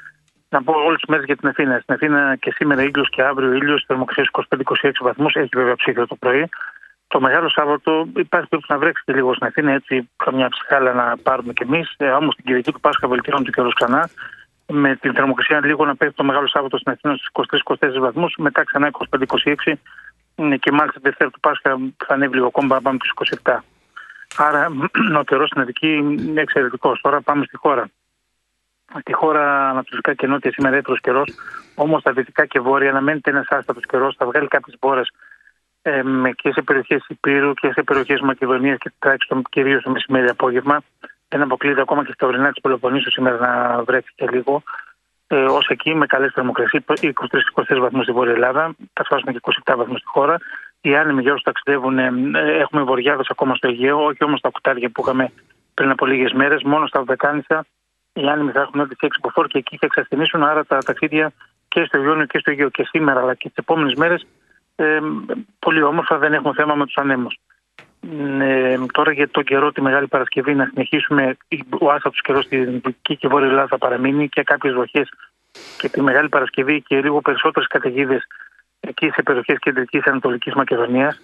Να πω όλες τις μέρες για την Αθήνα. Στην Αθήνα και σήμερα ήλιος και αύριο ήλιος, θερμοκρασία είκοσι πέντε με είκοσι έξι βαθμούς, έχει βέβαια ψύχρο το πρωί. Το Μεγάλο Σάββατο υπάρχει περίπτωση να βρέξει και λίγο στην Αθήνα, έτσι καμιά ψυχάλα να πάρουμε κι εμείς. Ε, όμως την Κυριακή του Πάσχα βελτιώνεται ο καιρός ξανά. Με την θερμοκρασία λίγο να πέφτει το Μεγάλο Σάββατο στην Αθήνα στους είκοσι τρεις με είκοσι τέσσερις βαθμούς, μετά ξανά είκοσι πέντε με είκοσι έξι και μάλιστα τη Δευτέρα του Πάσχα θα ανέβει λίγο ακόμα, πάμε στους είκοσι επτά. Άρα ο καιρός στην Αττική είναι εξαιρετικός. Τώρα πάμε στη χώρα. Στη χώρα ανατολικά και νότια σήμερα έτρος καιρός, όμως στα δυτικά και βόρεια αναμένεται ένας άστατος καιρός, θα βγάλει κάποιες μπόρες ε, και σε περιοχές Υπήρου και σε περιοχές Μακεδονίας και τουλάχιστον κυρίως το μεσημέρι απόγευμα. Δεν αποκλείεται ακόμα και στα ορεινά της Πελοποννήσου σήμερα να βρέξει και λίγο. Ε, ως εκεί με καλές θερμοκρασίες, είκοσι τρεις με είκοσι τέσσερις βαθμούς στη Βόρεια Ελλάδα, θα φτάσουμε και είκοσι επτά βαθμούς στη χώρα. Οι άνεμοι για όσους ταξιδεύουν, ε, έχουμε βοριάδες ακόμα στο Αιγαίο, όχι όμως τα κουτάρια που είχαμε πριν από λίγες μέρες, μόνο στα Βεκάνησα. Οι άνεμοι θα έχουν ένταση έξι μποφόρ και εκεί θα εξασθενήσουν, άρα τα ταξίδια και στο Ιόνιο και στο Αιγαίο και σήμερα αλλά και τις επόμενες μέρες ε, πολύ όμορφα, δεν έχουμε θέμα με τους ανέμους. Ε, τώρα για τον καιρό τη Μεγάλη Παρασκευή να συνεχίσουμε, ο άστατος καιρός στην Δυτική και Βόρεια Ελλάδα θα παραμείνει και κάποιες βροχές και τη Μεγάλη Παρασκευή και λίγο περισσότερες καταιγίδες εκεί σε περιοχές Κεντρικής και Ανατολικής Μακεδονίας.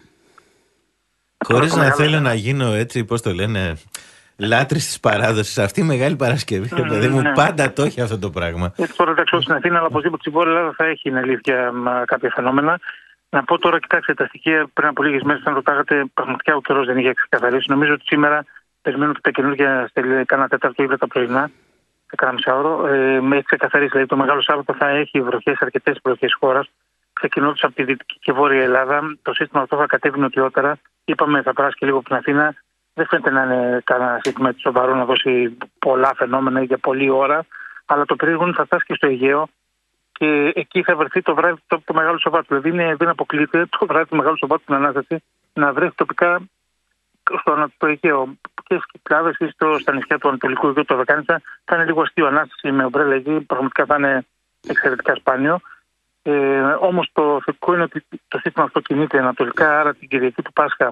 Χωρίς να θέλω να γίνω έτσι, πώς το λένε, λάτρης της παράδοσης, αυτή η Μεγάλη Παρασκευή, mm, παιδί μου, ναι. Πάντα το έχει αυτό το πράγμα. Έτσι τώρα εντάξει στην Αθήνα, αλλά οπωσδήποτε στη Βόρεια Ελλάδα θα έχει, είναι αλήθεια, κάποια φαινόμενα. Να πω τώρα, κοιτάξτε τα στοιχεία πριν από λίγες μέρες, αν ρωτάγατε, πραγματικά ο καιρός δεν είχε ξεκαθαρίσει. Νομίζω ότι σήμερα περιμένουν και τα καινούργια στέλνει κάνα τέταρτο ή τα πρωινά, σε κάνα μισάωρο. Ε, με έχει ξεκαθαρίσει, δηλαδή το Μεγάλο Σάββατο θα έχει βροχές σε αρκετές περιοχές χώρας, ξεκινώντας από τη Δυτική και Βόρεια Ελλάδα. Το σύστημα αυτό θα κατέβει νοτιότερα. Είπαμε θα περάσει και λίγο από την Αθήνα. Δεν φαίνεται να είναι κανένα σύστημα σοβαρό να δώσει πολλά φαινόμενα για πολλή ώρα, αλλά το περίεργο θα φτάσει και στο Αιγαίο. Και εκεί θα βρεθεί το βράδυ το, το Μεγάλο Σαββάτο. Δηλαδή είναι, δεν αποκλείεται το βράδυ του Μεγάλου Σαββάτου την Ανάσταση να βρεθεί τοπικά στο Ανατολικό και στις Κυκλάδες ή στο, στα νησιά του Ανατολικού Αιγαίου, το Βεκάνησα. Θα είναι λίγο αστείο Ανάσταση με ομπρέλα εκεί, πραγματικά θα είναι εξαιρετικά σπάνιο. Ε, όμως το θετικό είναι ότι το σύστημα αυτό κινείται ανατολικά, άρα την Κυριακή του Πάσχα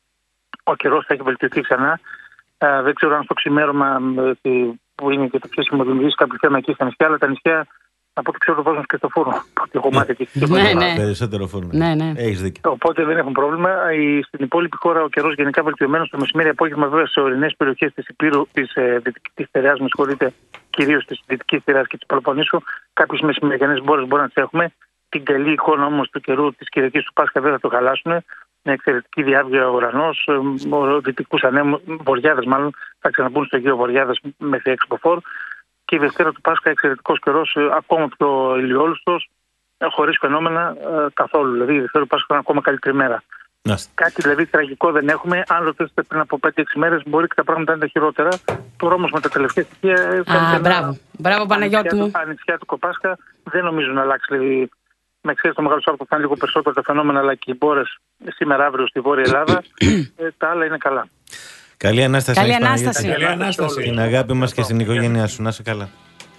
ο καιρός θα έχει βελτιωθεί ξανά. Ε, δεν ξέρω αν στο ξημέρωμα ε, που είναι και το ψήσιμο δημιουργήσει κάποιο θέμα εκεί στα νησιά, αλλά τα νησιά από ό,τι ξέρω το βάζουν και στο φούρνο. Έχω μάθει εκεί. Ναι, ναι. Περισσότερο φούρνο. Ναι, ναι. Έχεις δίκιο. Οπότε δεν έχουν πρόβλημα. Στην υπόλοιπη χώρα ο καιρός γενικά βελτιωμένος. Το μεσημέρι απόγευμα, βέβαια, σε ορεινές περιοχές της Υπήρου, της ε, Δυτικής Στερεάς, με συγχωρείτε, κυρίως της Δυτικής Στερεάς και της Πελοποννήσου, κάποιες μεσημεριανές μπόρες μπορούμε να τις έχουμε. Την καλή εικόνα όμως του καιρού της Κυριακής του Πάσχα δεν θα το χαλάσουν. Με εξαιρετική διάβγεια ο ουρανός, δυτικούς ανέμους, βοριάδες μάλλον, θα ξαναμπούν στο Αιγαίο βοριάδες μέχρι έξι μποφόρ. Και η Δευτέρα του Πάσχα εξαιρετικός καιρός, ακόμα πιο ηλιόλουστος, χωρίς φαινόμενα ε, καθόλου. Δηλαδή η Δευτέρα του Πάσχα είναι ακόμα καλύτερη μέρα. Νάστε. Κάτι δηλαδή τραγικό δεν έχουμε. Αν ρωτήσετε πριν από πέντε έξι μέρες, μπορεί και τα πράγματα να είναι τα χειρότερα. Τώρα όμως με τα τελευταία στοιχεία. Α, μπράβο. Μπράβο, Παναγιώτη μου. Ανοιξιάτικο Πάσχα δεν νομίζω να αλλάξει. Δηλαδή, με εξαίρεση το Μεγάλο Σάββατο θα είναι λίγο περισσότερο τα φαινόμενα, αλλά και οι μπόρες σήμερα αύριο στη Βόρεια Ελλάδα. ε, τα άλλα είναι καλά. Καλή Ανάσταση. Καλή Ανάσταση. Καλή Ανάσταση. Την αγάπη μας και στην οικογένειά σου. Να είσαι καλά.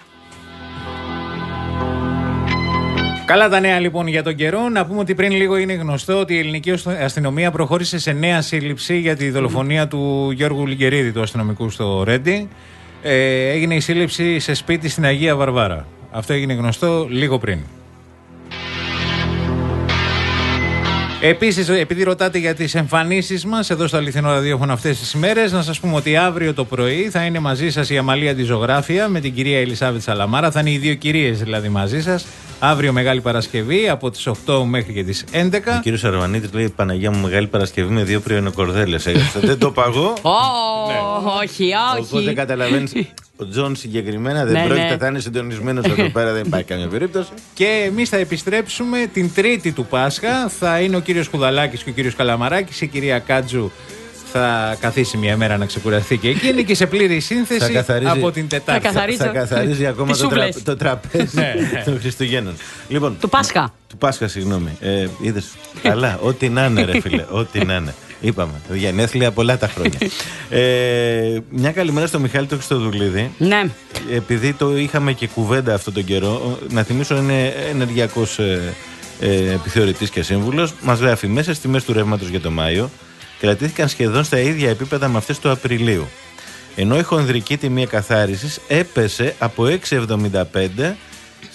Καλά τα νέα λοιπόν για τον καιρό. Να πούμε ότι πριν λίγο είναι γνωστό ότι η ελληνική αστυνομία προχώρησε σε νέα σύλληψη για τη δολοφονία του Γιώργου Λιγκερίδη, του αστυνομικού στο Ρέντι. Ε, έγινε η σύλληψη σε σπίτι στην Αγία Βαρβάρα. Αυτό έγινε γνωστό λίγο πριν. Επίσης, επειδή ρωτάτε για τις εμφανίσεις μας εδώ στο Αληθινό Ραδιόφωνο αυτές τις ημέρες, να σας πούμε ότι αύριο το πρωί θα είναι μαζί σας η Αμαλία τη Ζωγράφια με την κυρία Ελισάβετ Σαλαμάρα. Θα είναι οι δύο κυρίες δηλαδή μαζί σας. Αύριο Μεγάλη Παρασκευή από τις οκτώ μέχρι και τις έντεκα. Ο κύριος Αρβανίτης λέει: Παναγία μου, Μεγάλη Παρασκευή με δύο πριονοκορδέλες. Δεν το παγώ. Όχι, όχι. Οπότε καταλαβαίνεις. Ο Τζον συγκεκριμένα δεν πρόκειται να είναι συντονισμένος εδώ πέρα, δεν υπάρχει καμία περίπτωση. Και εμείς θα επιστρέψουμε την Τρίτη του Πάσχα. Θα είναι ο κύριος Κουδαλάκης και ο κύριος Καλαμαράκης. Η κυρία Κάτζου θα καθίσει μια μέρα να ξεκουραστεί και εκείνη και σε πλήρη σύνθεση καθαρίζει, από την Τετάρτη. Θα, θα, θα καθαρίζει ακόμα το, τρα, το τραπέζι των Χριστουγέννων. Λοιπόν, του Πάσχα. Του Πάσχα, συγγνώμη. Ε, είδες, καλά, ό,τι να είναι, ρε φίλε, ό,τι να είναι. Είπαμε, γενέθλια πολλά τα χρόνια. ε, μια καλημέρα στο Μιχάλη το Χριστοδουλίδη. Ναι. Επειδή το είχαμε και κουβέντα αυτόν τον καιρό, να θυμίσω είναι ενεργειακός ε, ε, επιθεωρητής και σύμβουλος. Μας γράφει: μέσα στις τιμές του ρεύματος για το Μάιο κρατήθηκαν σχεδόν στα ίδια επίπεδα με αυτές του Απριλίου. Ενώ η χονδρική τιμή εκαθάρισης έπεσε από έξι εβδομήντα πέντε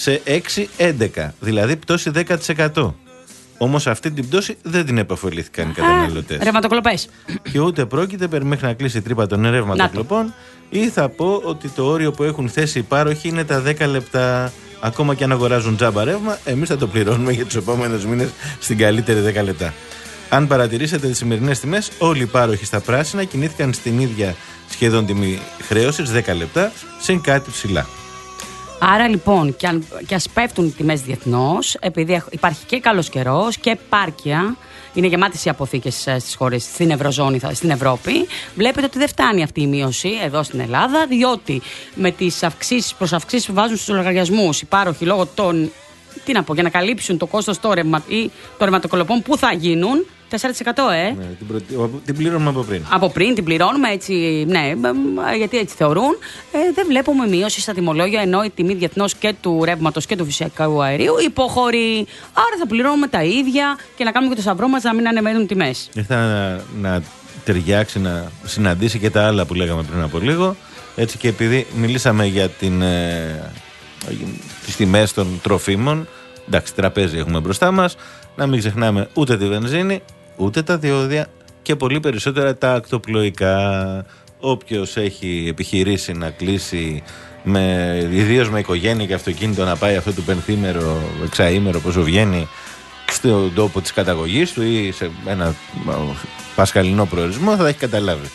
σε έξι έντεκα, δηλαδή πτώση δέκα τοις εκατό. Όμως αυτή την πτώση δεν την επωφελήθηκαν οι καταναλωτές. Ρευματοκλοπές. Και ούτε πρόκειται περί μέχρι να κλείσει η τρύπα των ρευματοκλοπών, ή θα πω ότι το όριο που έχουν θέσει οι πάροχοι είναι τα δέκα λεπτά. Ακόμα και αν αγοράζουν τζάμπα ρεύμα, εμείς θα το πληρώνουμε για τους επόμενους μήνες στην καλύτερη δέκα λεπτά. Αν παρατηρήσετε τις σημερινές τιμές, όλοι οι πάροχοι στα πράσινα κινήθηκαν στην ίδια σχεδόν τιμή χρέωσης, δέκα λεπτά, συν κάτι ψηλά. Άρα λοιπόν, και, αν, και ας πέφτουν οι τιμές διεθνώς, επειδή υπάρχει και καλός καιρός και επάρκεια, είναι γεμάτες οι αποθήκες στις χώρες, στην Ευρωζώνη, στην Ευρώπη, βλέπετε ότι δεν φτάνει αυτή η μείωση εδώ στην Ελλάδα, διότι με τις αυξήσεις προς αυξήσεις που βάζουν στους λογαριασμούς οι πάροχοι λόγω των, τι να πω, για να καλύψουν το κόστος των ρευμα, ή των ρευματοκολοπών που θα γίνουν, τέσσερα τοις εκατό, ε. Ναι, την, προ... την πληρώνουμε από πριν. Από πριν την πληρώνουμε, έτσι, ναι, γιατί έτσι θεωρούν. Ε, δεν βλέπουμε μείωση στα τιμολόγια, ενώ η τιμή διεθνώς και του ρεύματος και του φυσικού αερίου υποχωρεί. Άρα θα πληρώνουμε τα ίδια και να κάνουμε και το σταυρό μας να μην ανεβαίνουν τιμές. Ήρθα να, να ταιριάξει, να συναντήσει και τα άλλα που λέγαμε πριν από λίγο. Έτσι, και επειδή μιλήσαμε για την, ε, τις τιμές των τροφίμων, εντάξει, τραπέζι έχουμε μπροστά μας, να μην ξεχνάμε ούτε τη βενζίνη, ούτε τα διόδια και πολύ περισσότερα τα ακτοπλοϊκά. Όποιος έχει επιχειρήσει να κλείσει, με, ιδίως με οικογένεια και αυτοκίνητο, να πάει αυτό το πενθήμερο, εξαήμερο, πόσο βγαίνει, στον τόπο της καταγωγής του ή σε ένα πασχαλινό προορισμό, θα τα έχει καταλάβει.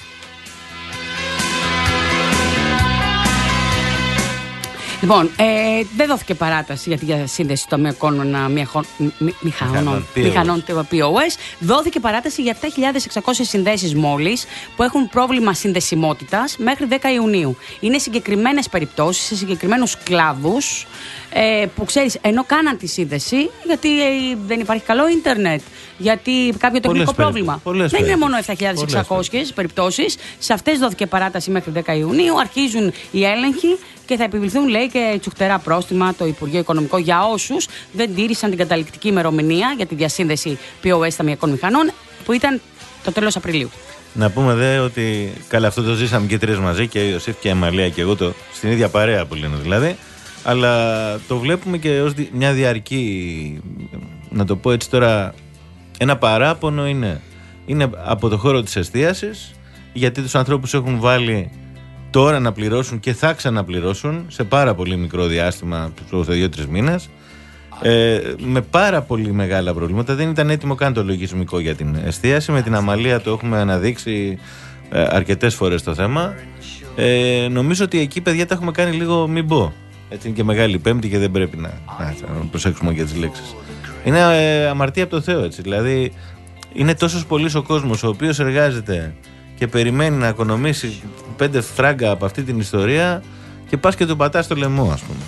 Λοιπόν, ε, δεν δόθηκε παράταση για τη διασύνδεση των ταμιακών μηχανών πι ο ες. Δόθηκε παράταση για επτά χιλιάδες εξακόσιες συνδέσεις μόλις που έχουν πρόβλημα συνδεσιμότητας μέχρι δέκα Ιουνίου. Είναι συγκεκριμένες περιπτώσεις, σε συγκεκριμένους κλάδους ε, που ξέρεις, ενώ κάναν τη σύνδεση, γιατί ε, δεν υπάρχει καλό ίντερνετ, γιατί κάποιο τεχνικό πρόβλημα. Πολλές δεν είναι μόνο επτά χιλιάδες εξακόσιες περιπτώσεις. Σε αυτές δόθηκε παράταση μέχρι δέκα Ιουνίου. Αρχίζουν οι έλεγχοι και θα επιβληθούν, λέει, και τσουχτερά πρόστιμα το Υπουργείο Οικονομικό για όσους δεν τήρησαν την καταληκτική ημερομηνία για τη διασύνδεση πι ο ες ταμιακών μηχανών, που ήταν το τέλος Απριλίου. Να πούμε δε ότι καλά, αυτό το ζήσαμε και τρεις μαζί, και ο Ιωσήφ και η Αμαλία και εγώ, το, στην ίδια παρέα που λένε δηλαδή. Αλλά το βλέπουμε και ως μια διαρκή, να το πω έτσι τώρα, ένα παράπονο είναι. Είναι από το χώρο της εστίασης, γιατί τους ανθρώπους έχουν βάλει τώρα να πληρώσουν και θα ξαναπληρώσουν σε πάρα πολύ μικρό διάστημα, στους δύο τρεις μήνες, ε, με πάρα πολύ μεγάλα προβλήματα. Δεν ήταν έτοιμο καν το λογισμικό για την εστίαση. Με την Αμαλία το έχουμε αναδείξει ε, αρκετές φορές το θέμα. Ε, νομίζω ότι εκεί, παιδιά, τα έχουμε κάνει λίγο μην πω. Έτσι είναι και Μεγάλη Πέμπτη και δεν πρέπει να, να, να προσέξουμε για τις λέξεις. Είναι ε, αμαρτία από το Θεό, έτσι. Δηλαδή, είναι τόσος πολύς ο κόσμος ο οποίος εργάζεται και περιμένει να οικονομήσει πέντε φράγκα από αυτή την ιστορία, και πας και τον πατάς στο λαιμό, ας πούμε.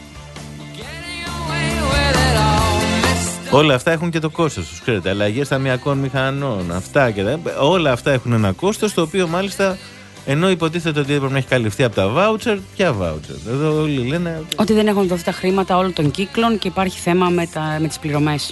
Όλα αυτά έχουν και το κόστος τους, ξέρετε. Αλλαγές ταμιακών μηχανών, αυτά και τα, όλα αυτά έχουν ένα κόστος, το οποίο μάλιστα, ενώ υποτίθεται ότι έπρεπε να έχει καλυφθεί από τα βάουτσερ, ποια βάουτσερ? Εδώ όλοι λένε ότι δεν έχουν δοθεί τα χρήματα όλων των κύκλων και υπάρχει θέμα με, τα, με τις πληρωμές.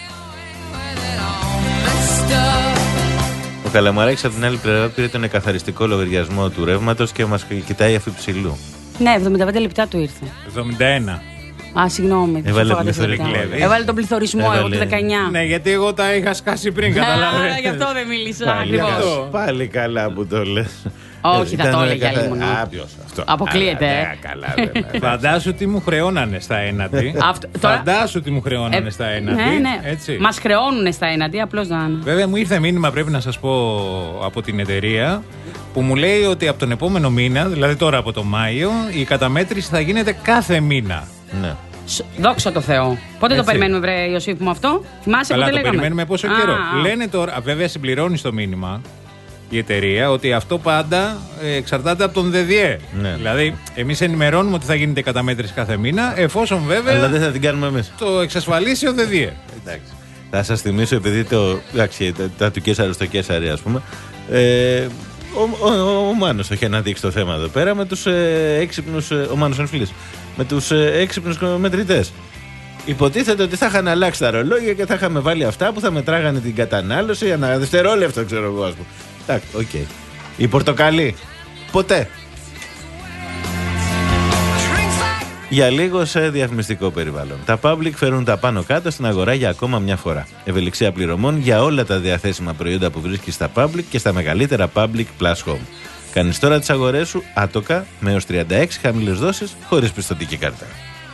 Ο Καλαμαράκης από την άλλη πλευρά πήρε τον εκαθαριστικό λογαριασμό του ρεύματος και μας κοιτάει αφιψηλού. Ναι, εβδομήντα πέντε λεπτά του ήρθε. εβδομήντα ένα. Α, συγγνώμη. Έβαλε πληθωρισμό. Έβαλε τον πληθωρισμό, εγώ το δεκαεννιά. Ναι, γιατί εγώ τα είχα σκάσει πριν, καταλάβετε. Γι' αυτό δεν μίλησα. Πάλι, πάλι καλά που το λες. Όχι, θα το έλεγε άλλη μονή. Α, ποιος αυτό? Αποκλείεται. Φαντάσου τι μου χρεώνανε στα έναντι. Φαντάσου τι μου χρεώνανε στα έναντι. Ναι, ναι. Μας χρεώνουν στα έναντι, απλώς να. Βέβαια, μου ήρθε μήνυμα, πρέπει να σας πω, από την εταιρεία, που μου λέει ότι από τον επόμενο μήνα, δηλαδή τώρα από το Μάιο, η καταμέτρηση θα γίνεται κάθε μήνα. Ναι. Δόξα τω Θεώ. Πότε έτσι το περιμένουμε, βρε Ιωσήφ μου, αυτό? Θυμάσαι Καλά, πότε το λέγαμε? περιμένουμε πόσο α, καιρό. α. Λένε τώρα, βέβαια συμπληρώνει το μήνυμα η εταιρεία, ότι αυτό πάντα ε, εξαρτάται από τον ΔΔΕ. Ναι. Δηλαδή, εμείς ενημερώνουμε ότι θα γίνεται καταμέτρηση κάθε μήνα, εφόσον βέβαια. Αλλά δεν θα την κάνουμε εμείς. Το εξασφαλίσει ο ΔΔΕ. Εντάξει. Θα σας θυμίσω, επειδή το. Εντάξει, τα, τα του Κέσσαρου στο Κέσσαρι, ας πούμε. Ε, ο, ο, ο, ο Μάνος έχει αναδείξει το θέμα εδώ πέρα με τους ε, έξυπνους. Ε, ο Μάνος Ανφιλής. Με τους ε, έξυπνους μετρητές. Υποτίθεται ότι θα είχαν αλλάξει τα ρολόγια και θα είχαμε βάλει αυτά που θα μετράγανε την κατανάλωση ανά δευτερόλεπτο, ξέρω εγώ, ας πούμε. Εντάξει, οκ. Okay. Η πορτοκαλί. Ποτέ. Για λίγο σε διαφημιστικό περιβάλλον. Τα Public φέρουν τα πάνω κάτω στην αγορά για ακόμα μια φορά. Ευελιξία πληρωμών για όλα τα διαθέσιμα προϊόντα που βρίσκεις στα Public και στα μεγαλύτερα Public Plus Home. Κάνεις τώρα τις αγορές σου άτοκα με έως τριάντα έξι χαμηλές δόσεις χωρίς πιστωτική κάρτα.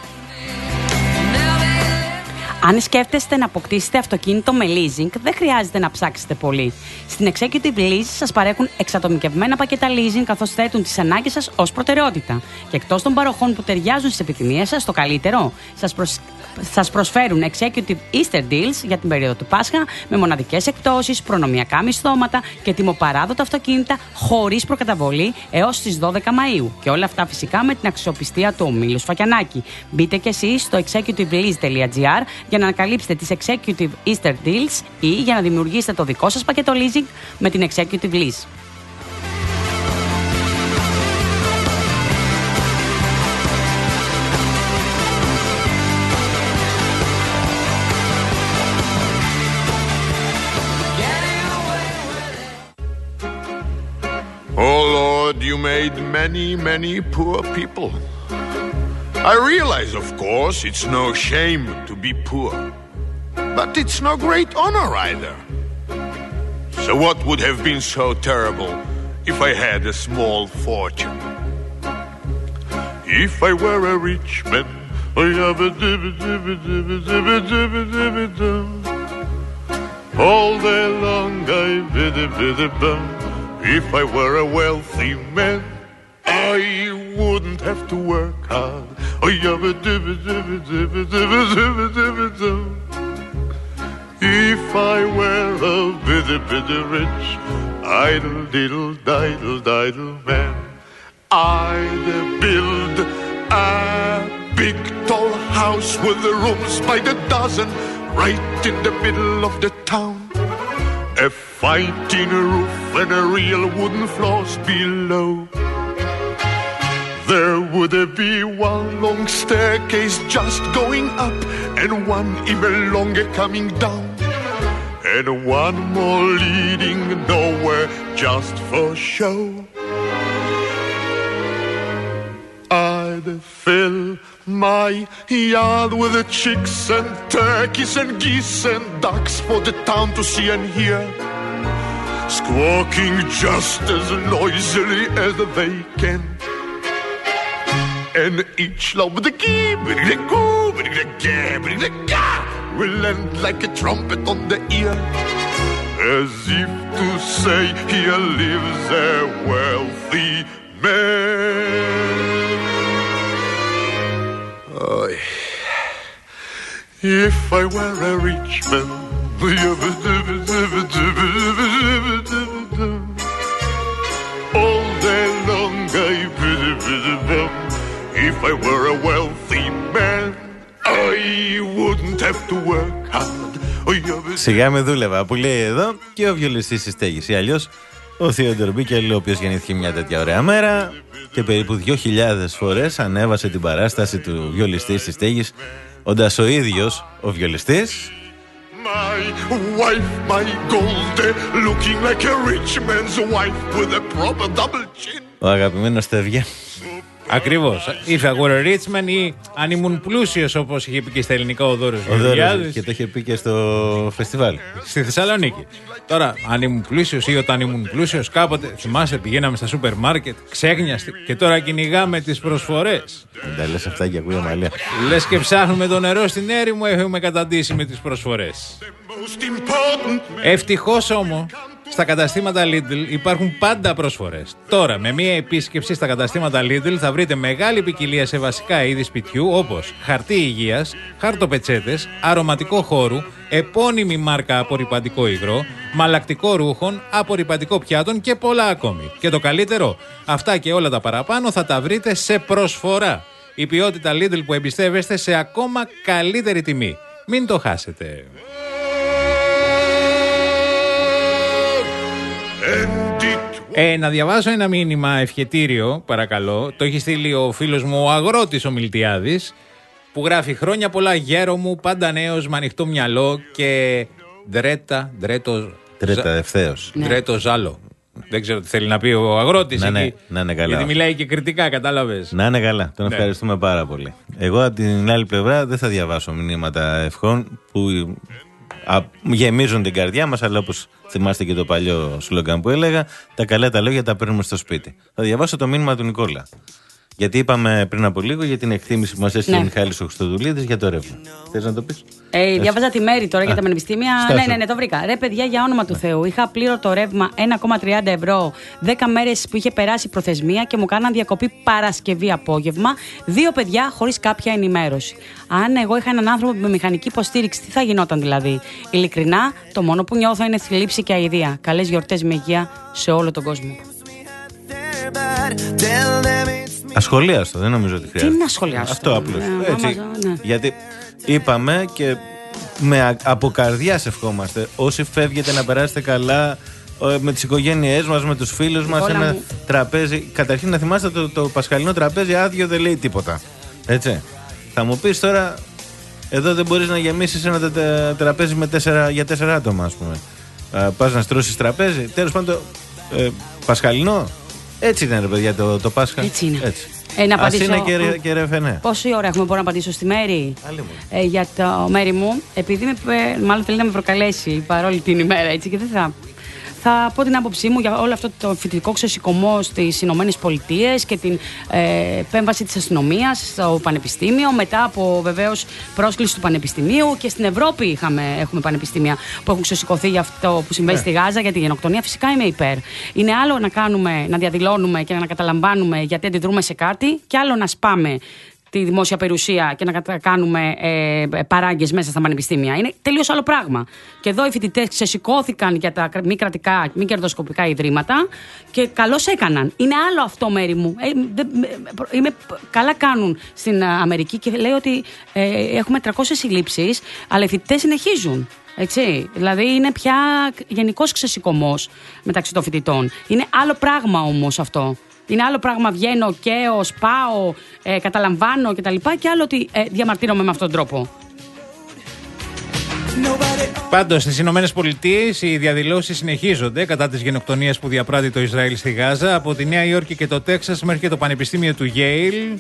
Αν σκέφτεστε να αποκτήσετε αυτοκίνητο με leasing, δεν χρειάζεται να ψάξετε πολύ. Στην Executive Lease σας παρέχουν εξατομικευμένα πακέτα leasing, καθώς θέτουν τις ανάγκες σας ως προτεραιότητα. Και εκτός των παροχών που ταιριάζουν στις επιθυμίες σας, το καλύτερο, σας, προσ... σας προσφέρουν Executive Easter Deals για την περίοδο του Πάσχα, με μοναδικές εκπτώσεις, προνομιακά μισθώματα και τιμοπαράδοτα αυτοκίνητα χωρίς προκαταβολή έως τις δώδεκα Μαΐου. Και όλα αυτά φυσικά με την αξιοπιστία του ομίλου Σφακιανάκη. Μπείτε κι εσείς στο executive lease dot gr για να ανακαλύψετε τις Executive Easter Deals ή για να δημιουργήσετε το δικό σας πακέτο leasing με την Executive Lease. Oh Lord, you made many, many poor people. I realize, of course, it's no shame to be poor. But it's no great honor either. So what would have been so terrible if I had a small fortune? If I were a rich man, I have a all day long I bid a bid a bum. If I were a wealthy man, I wouldn't have to work hard. I have a If I were a bitty bitty rich, idle diddle diddle diddle man, I'd build a big tall house with the rooms by the dozen, right in the middle of the town. A fighting roof and a real wooden floors below. There would be one long staircase just going up, and one even longer coming down, and one more leading nowhere just for show. I'd fill my yard with the chicks and turkeys and geese and ducks for the town to see and hear, squawking just as noisily as they can. And each love with the key, with the goo, with the gah, with the gah, will land like a trumpet on the ear, as if to say, here lives a wealthy man. Oh, if I were a rich man, all day long I bid bid bum. If I were a wealthy man, I wouldn't have to work hard. Σιγά με δούλευα που λέει εδώ και ο βιολιστής της στέγης. Ή αλλιώς ο Θείοντορ Μπίκελ, ο οποίος γεννήθηκε μια τέτοια ωραία μέρα και περίπου δύο χιλιάδες φορές ανέβασε την παράσταση του βιολιστή της στέγης, όντας ο ίδιος ο βιολιστής. My wife, my gold, looking like a rich man's wife with a proper double chin. Ο αγαπημένος Στεβιέ. Ακριβώς. If I were a rich man, ή αν ήμουν πλούσιος, όπως είχε πει και στα ελληνικά ο Δώρος Γεωργιάδης. Και το είχε πει και στο φεστιβάλ. Στη Θεσσαλονίκη. Τώρα, αν ήμουν πλούσιος ή όταν ήμουν πλούσιος, κάποτε θυμάσαι, πηγαίναμε στα σούπερ μάρκετ, ξέχνιαστε και τώρα κυνηγάμε τις προσφορές. Δεν τα λες αυτά και ακούει ομαλία. Λες και ψάχνουμε το νερό στην έρημο, έχουμε καταντήσει με τις προσφορές. Ευτυχώς όμως, στα καταστήματα Lidl υπάρχουν πάντα προσφορές. Τώρα, με μία επίσκεψη στα καταστήματα Lidl θα βρείτε μεγάλη ποικιλία σε βασικά είδη σπιτιού, όπως χαρτί υγείας, χαρτοπετσέτες, αρωματικό χώρου, επώνυμη μάρκα απορρυπαντικό υγρό, μαλακτικό ρούχων, απορρυπαντικό πιάτων και πολλά ακόμη. Και το καλύτερο, αυτά και όλα τα παραπάνω θα τα βρείτε σε προσφορά. Η ποιότητα Lidl που εμπιστεύεστε σε ακόμα καλύτερη τιμή. Μην το χάσετε. Ε, να διαβάσω ένα μήνυμα ευχετήριο, παρακαλώ. Το έχει στείλει ο φίλος μου ο αγρότης ο Μιλτιάδης, που γράφει: χρόνια πολλά γέρο μου, πάντα νέος με ανοιχτό μυαλό και ντρέτα, ντρέτο. Ντρέτα ευθέως. Ντρέτο ζάλο. Δεν ξέρω τι θέλει να πει ο αγρότης. Να, εκεί, ναι, να είναι καλά. Γιατί μιλάει και κριτικά, κατάλαβες. Να είναι καλά. Τον ναι. ευχαριστούμε πάρα πολύ. Εγώ από την άλλη πλευρά δεν θα διαβάσω μηνύματα ευχών που α, γεμίζουν την καρδιά μας, αλλά όπως θυμάστε και το παλιό σλόγγαν που έλεγα, τα καλά τα λόγια τα παίρνουμε στο σπίτι. Θα διαβάσω το μήνυμα του Νικόλα. Γιατί είπαμε πριν από λίγο για την εκτίμηση που μας έστειλε ναι. ο Μιχάλης ο Χριστοδουλίδης για το ρεύμα. Θες να το πεις? Ε, διάβαζα τη Μέρη τώρα Α, για τα πανεπιστήμια. Ναι, ναι, ναι, το βρήκα. Ρε, παιδιά, για όνομα του Θεού. Είχα πλήρωτο ρεύμα ένα κόμμα τριάντα ευρώ, δέκα μέρες που είχε περάσει προθεσμία και μου κάναν διακοπή Παρασκευή απόγευμα. Δύο παιδιά χωρίς κάποια ενημέρωση. Αν εγώ είχα έναν άνθρωπο με μηχανική υποστήριξη, τι θα γινόταν δηλαδή? Ειλικρινά, το μόνο που νιώθω είναι θλίψη και αηδία. Καλές γιορτές με υγεία σε όλο τον κόσμο. Ασχολίαστο, δεν νομίζω ότι χρειάζεται. Τι είναι ασχολιάστο? Αυτό απλώς. Ναι, Έτσι. άμα, ναι. Γιατί είπαμε και με από καρδιάς ευχόμαστε. Όσοι φεύγετε να περάσετε καλά με τις οικογένειές μας, με τους φίλους μας, Όλα ένα μου. τραπέζι. Καταρχήν να θυμάστε το, το πασχαλινό τραπέζι άδειο δεν λέει τίποτα. Έτσι. Θα μου πεις τώρα, εδώ δεν μπορείς να γεμίσεις ένα τε, τε, τραπέζι με τέσσερα, για τέσσερα άτομα, ας πούμε. Α, πας να στρώσεις τραπέζι. Τέλος πάντων, το, ε, πασχαλινό. Έτσι είναι, ρε παιδιά, το, το Πάσχα. Έτσι είναι. Έτσι. Ε, να Ας απαντήσω... είναι και, ρε, και ρεφενέ. Πόση ώρα έχουμε, μπορώ να απαντήσω στη Μέρη? Ε, για το Μέρη μου, επειδή με, μάλλον θέλει να με προκαλέσει παρόλη την ημέρα, έτσι, και δεν θα... Θα πω την άποψή μου για όλο αυτό το φοιτητικό ξεσηκωμό στις Ηνωμένες Πολιτείες και την ε, επέμβαση της αστυνομίας στο πανεπιστήμιο, μετά από βεβαίως πρόσκληση του πανεπιστημίου, και στην Ευρώπη είχαμε, έχουμε πανεπιστήμια που έχουν ξεσηκωθεί για αυτό που συμβαίνει yeah. στη Γάζα, για τη γενοκτονία. Φυσικά είμαι υπέρ. Είναι άλλο να κάνουμε, να διαδηλώνουμε και να καταλαμβάνουμε γιατί αντιδρούμε σε κάτι, και άλλο να σπάμε τη δημόσια περιουσία και να κάνουμε ε, παράγκες μέσα στα πανεπιστήμια. Είναι τελείως άλλο πράγμα. Και εδώ οι φοιτητές ξεσηκώθηκαν για τα μη κρατικά, μη κερδοσκοπικά ιδρύματα και καλώς έκαναν. Είναι άλλο αυτό, Μέρη μου. Ε, δε, είμαι, καλά κάνουν στην Αμερική και λέει ότι ε, έχουμε τριακόσιες συλλήψεις, αλλά οι φοιτητές συνεχίζουν. Έτσι. Δηλαδή είναι πια γενικός ξεσηκωμός μεταξύ των φοιτητών. Είναι άλλο πράγμα όμως αυτό. Είναι άλλο πράγμα βγαίνω, καίω, σπάω, ε, καταλαμβάνω κτλ. Και, και άλλο ότι ε, διαμαρτύρομαι με αυτόν τον τρόπο. Πάντως στις Ηνωμένες Πολιτείες οι διαδηλώσεις συνεχίζονται κατά τις γενοκτονίες που διαπράττει το Ισραήλ στη Γάζα. Από τη Νέα Υόρκη και το Τέξας μέχρι και το Πανεπιστήμιο του Yale.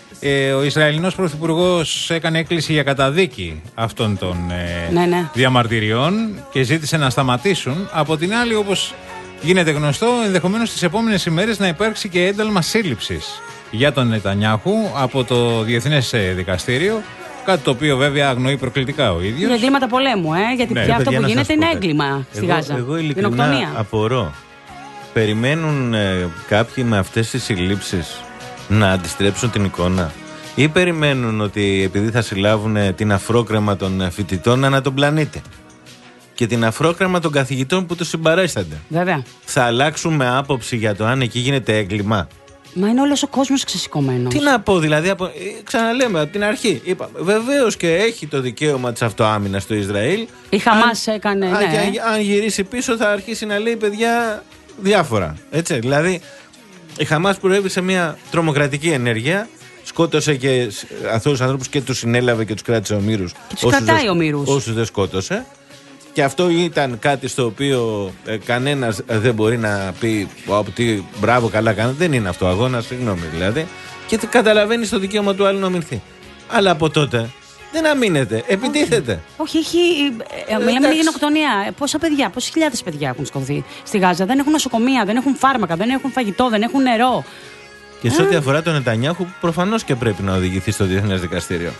Ε, ο Ισραηλινός Πρωθυπουργός έκανε έκκληση για καταδίκη αυτών των ε, ναι, ναι. διαμαρτυριών και ζήτησε να σταματήσουν. Από την άλλη, όπως γίνεται γνωστό, ενδεχομένως τις επόμενες ημέρες να υπάρξει και ένταλμα σύλληψης για τον Νετανιάχου από το Διεθνές Δικαστήριο. Κάτι το οποίο βέβαια αγνοεί προκλητικά ο ίδιος. Για εγκλήματα πολέμου, ε, γιατί ναι, πια αυτό που γίνεται είναι έγκλημα στη εγώ, Γάζα. Εγώ ειλικρινά απορώ. Περιμένουν ε, κάποιοι με αυτές τις συλλήψεις να αντιστρέψουν την εικόνα, ή περιμένουν ότι επειδή θα συλλάβουν την αφρόκρεμα των φοιτητών να ανά τον πλανήτη και την αφρόκρεμα των καθηγητών που τους συμπαρέστανται, βέβαια, θα αλλάξουμε άποψη για το αν εκεί γίνεται έγκλημα? Μα είναι όλος ο κόσμος ξεσηκωμένος. Τι να πω, δηλαδή, από, ξαναλέμε από την αρχή. Είπαμε, βεβαίως και έχει το δικαίωμα της αυτοάμυνας στο Ισραήλ. Η Χαμάς έκανε. Αν, ναι. αν, αν γυρίσει πίσω, θα αρχίσει να λέει, παιδιά, διάφορα. Έτσι, δηλαδή, η Χαμάς προέβη σε μια τρομοκρατική ενέργεια. Σκότωσε και αθώους ανθρώπους και τους συνέλαβε και τους κράτησε ομήρους. Και τους κρατάει ομήρους. Όσους δεν σκότωσε. Και αυτό ήταν κάτι στο οποίο ε, κανένας δεν μπορεί να πει ότι μπράβο, καλά κάνατε. Δεν είναι αυτό αγώνα, συγγνώμη δηλαδή. Και καταλαβαίνει το δικαίωμα του άλλου να αμυνθεί. Αλλά από τότε δεν αμήνεται, επιτίθεται. Όχι, έχει. Ε, μιλάμε για γενοκτονία. Πόσα παιδιά, πόσες χιλιάδες παιδιά έχουν σκοτωθεί στη Γάζα. Δεν έχουν νοσοκομεία, δεν έχουν φάρμακα, δεν έχουν φαγητό, δεν έχουν νερό. Και σε ό,τι αφορά τον Νετανιάχου, προφανώς και πρέπει να οδηγηθεί στο Διεθνές Δικαστήριο.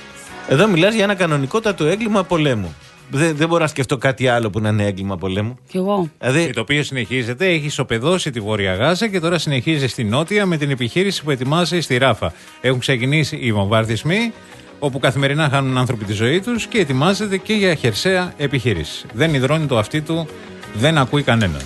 Εδώ μιλάς για ένα κανονικότατο έγκλημα πολέμου. Δεν, δεν μπορώ να σκεφτώ κάτι άλλο που να είναι έγκλημα πολέμου. Κι εγώ. Δηλαδή... Και το οποίο συνεχίζεται, έχει ισοπεδώσει τη Βόρεια Γάζα και τώρα συνεχίζει στη Νότια με την επιχείρηση που ετοιμάζει στη Ράφα. Έχουν ξεκινήσει οι βομβαρδισμοί, όπου καθημερινά χάνουν άνθρωποι τη ζωή τους, και ετοιμάζεται και για χερσαία επιχείρηση. Δεν υδρώνει το αυτί του, δεν ακούει κανέναν.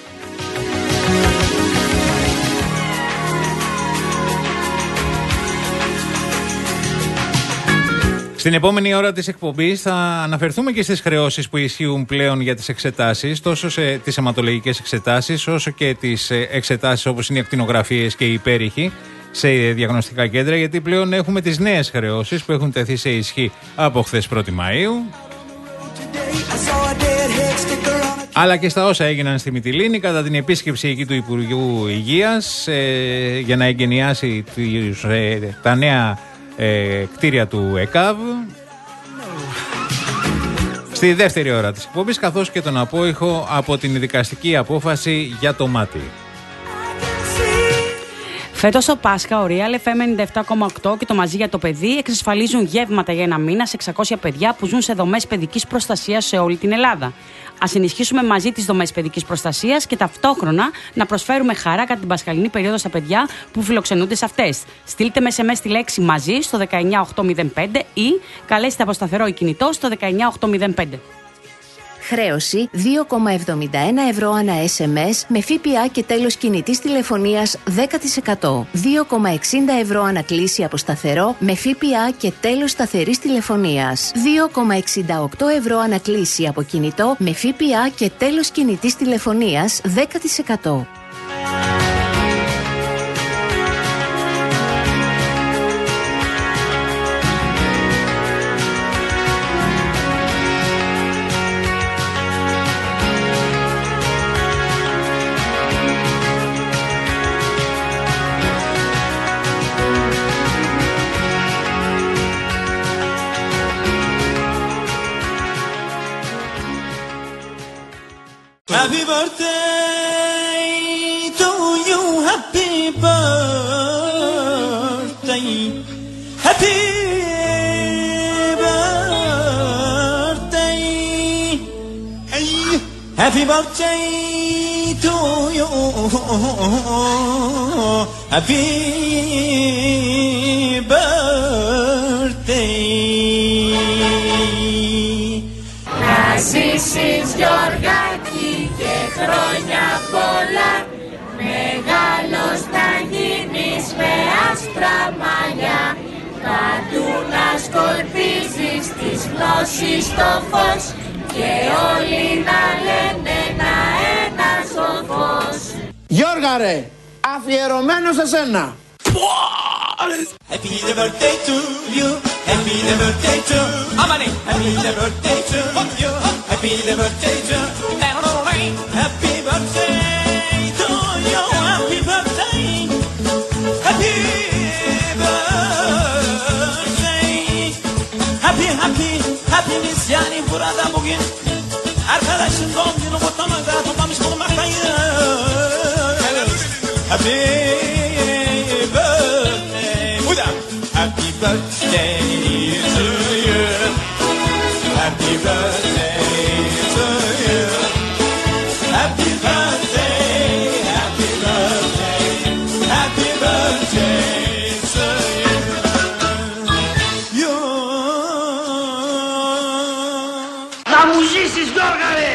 Στην επόμενη ώρα της εκπομπής θα αναφερθούμε και στις χρεώσεις που ισχύουν πλέον για τις εξετάσεις, τόσο σε τις αιματολογικές εξετάσεις, όσο και τις εξετάσεις όπως είναι οι ακτινογραφίες και οι υπέρηχοι σε διαγνωστικά κέντρα, γιατί πλέον έχουμε τις νέες χρεώσεις που έχουν τεθεί σε ισχύ από χθες πρώτη Μαΐου. αλλά και στα όσα έγιναν στη Μυτιλήνη κατά την επίσκεψη εκεί του Υπουργού Υγείας ε, για να εγκαινιάσει τους, ε, τα νέα ε, κτίρια του ΕΚΑΒ. Στη δεύτερη ώρα της εκπομπής, καθώς και τον απόϊχο από την δικαστική απόφαση για το μάτι. Φέτος το Πάσχα, ο Real εφ εμ ενενήντα επτά κόμμα οκτώ και το Μαζί για το Παιδί εξασφαλίζουν γεύματα για ένα μήνα σε εξακόσια παιδιά που ζουν σε δομές παιδικής προστασίας σε όλη την Ελλάδα. Ας ενισχύσουμε μαζί τις δομές παιδικής προστασίας και ταυτόχρονα να προσφέρουμε χαρά κατά την πασχαλινή περίοδο στα παιδιά που φιλοξενούνται σε αυτές. Στείλτε με ες εμ ες τη λέξη Μαζί στο δεκαεννιά οκτακόσια πέντε ή καλέστε από σταθερό ή κινητό στο δεκαεννιά οκτακόσια πέντε. Χρέωση δύο κόμμα εβδομήντα ένα ευρώ ανά ες εμ ες με ΦΠΑ και τέλος κινητής τηλεφωνίας δέκα τοις εκατό. δύο κόμμα εξήντα ευρώ ανακλήση από σταθερό με ΦΠΑ και τέλος σταθερής τηλεφωνίας. δύο κόμμα εξήντα οκτώ ευρώ ανακλήση από κινητό με ΦΠΑ και τέλος κινητής τηλεφωνίας δέκα τοις εκατό. Happy birthday to you, happy birthday, happy birthday, happy birthday to you, happy birthday. Να ζήσεις Γιώργακη και χρόνια πολλά, μεγάλος να γίνεις με άσπρα μαλλιά, παντού να σκορπίζεις τις γνώσεις στο φως και όλοι να λένε ένα ένας ο φως. Γιώργα ρε, αφιερωμένο σε σένα. Happy birthday to you, happy birthday to Amani, happy birthday to you, happy birthday to happy birthday to you, happy birthday, happy birthday, happy happy happy'miz yani burada bugün arkadaşın doğum günü kutlamada toplamış bulunmaktayız. Happy Happy birthday to you. Happy birthday to you. Happy birthday, happy birthday, happy birthday to you. Να μου ζήσεις Γιώργα ρε!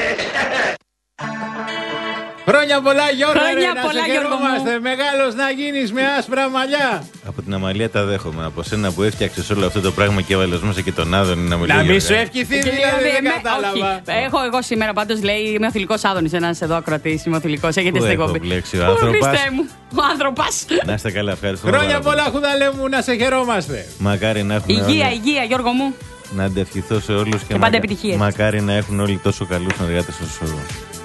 Χρόνια πολλά Γιώργο, Χρόνια ρε, πολλά, να σε Γιώργο χαιρόμαστε. Μεγάλος να γίνεις με άσπρα μαλλιά. Από την Αμαλία τα δέχομαι. Από σένα που έφτιαξες όλο αυτό το πράγμα και έβαλες μέσα και τον Άδωνη να μιλήσει. Να μην σου ευχηθεί δηλαδή, δεν με- κατάλαβα. όχι. Έχω εγώ σήμερα πάντως λέει είμαι ο θηλυκός Άδωνης, ένας εδώ ακροατής, είμαι ο θηλυκός, έχετε Πού στην έχω εκπομπή. μπλέξει ο Πού, άνθρωπος. Χριστέ μου, ο άνθρωπος. Να είστε καλά, ευχαριστώ. Χρόνια πολλά χουδαλέ μου, να σε χαιρόμαστε. Μακάρι να έχουν Υγεία, όλοι, υγεία Γιώργο μου. να αντευχηθώ σε όλους και, Και πάντα επιτυχίες. μακάρι να έχουν όλοι τόσο καλούς συνεργάτες όσο εγώ.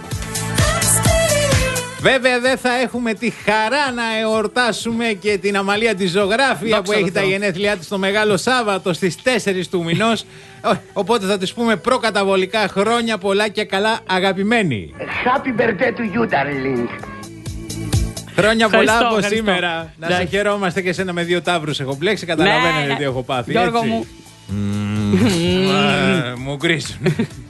Βέβαια δεν θα έχουμε τη χαρά να εορτάσουμε και την Αμαλία τη Ζωγράφια Δόξα που έχει τω τα Θεώ. γενέθλιά της το Μεγάλο Σάββατο στις τέσσερις του μηνός. Οπότε θα της πούμε προκαταβολικά χρόνια πολλά και καλά αγαπημένη. Happy birthday to you, darling. Χρόνια πολλά Ευχαριστώ, από ευχαριστώ. σήμερα. Να σε Εντάξει. χαιρόμαστε και σένα με δύο ταύρους έχω μπλέξει. Καταλαβαίνετε Ναι, τι έχω πάθει. Γιώργο έτσι. μου. Μα, μου γκρίζουν.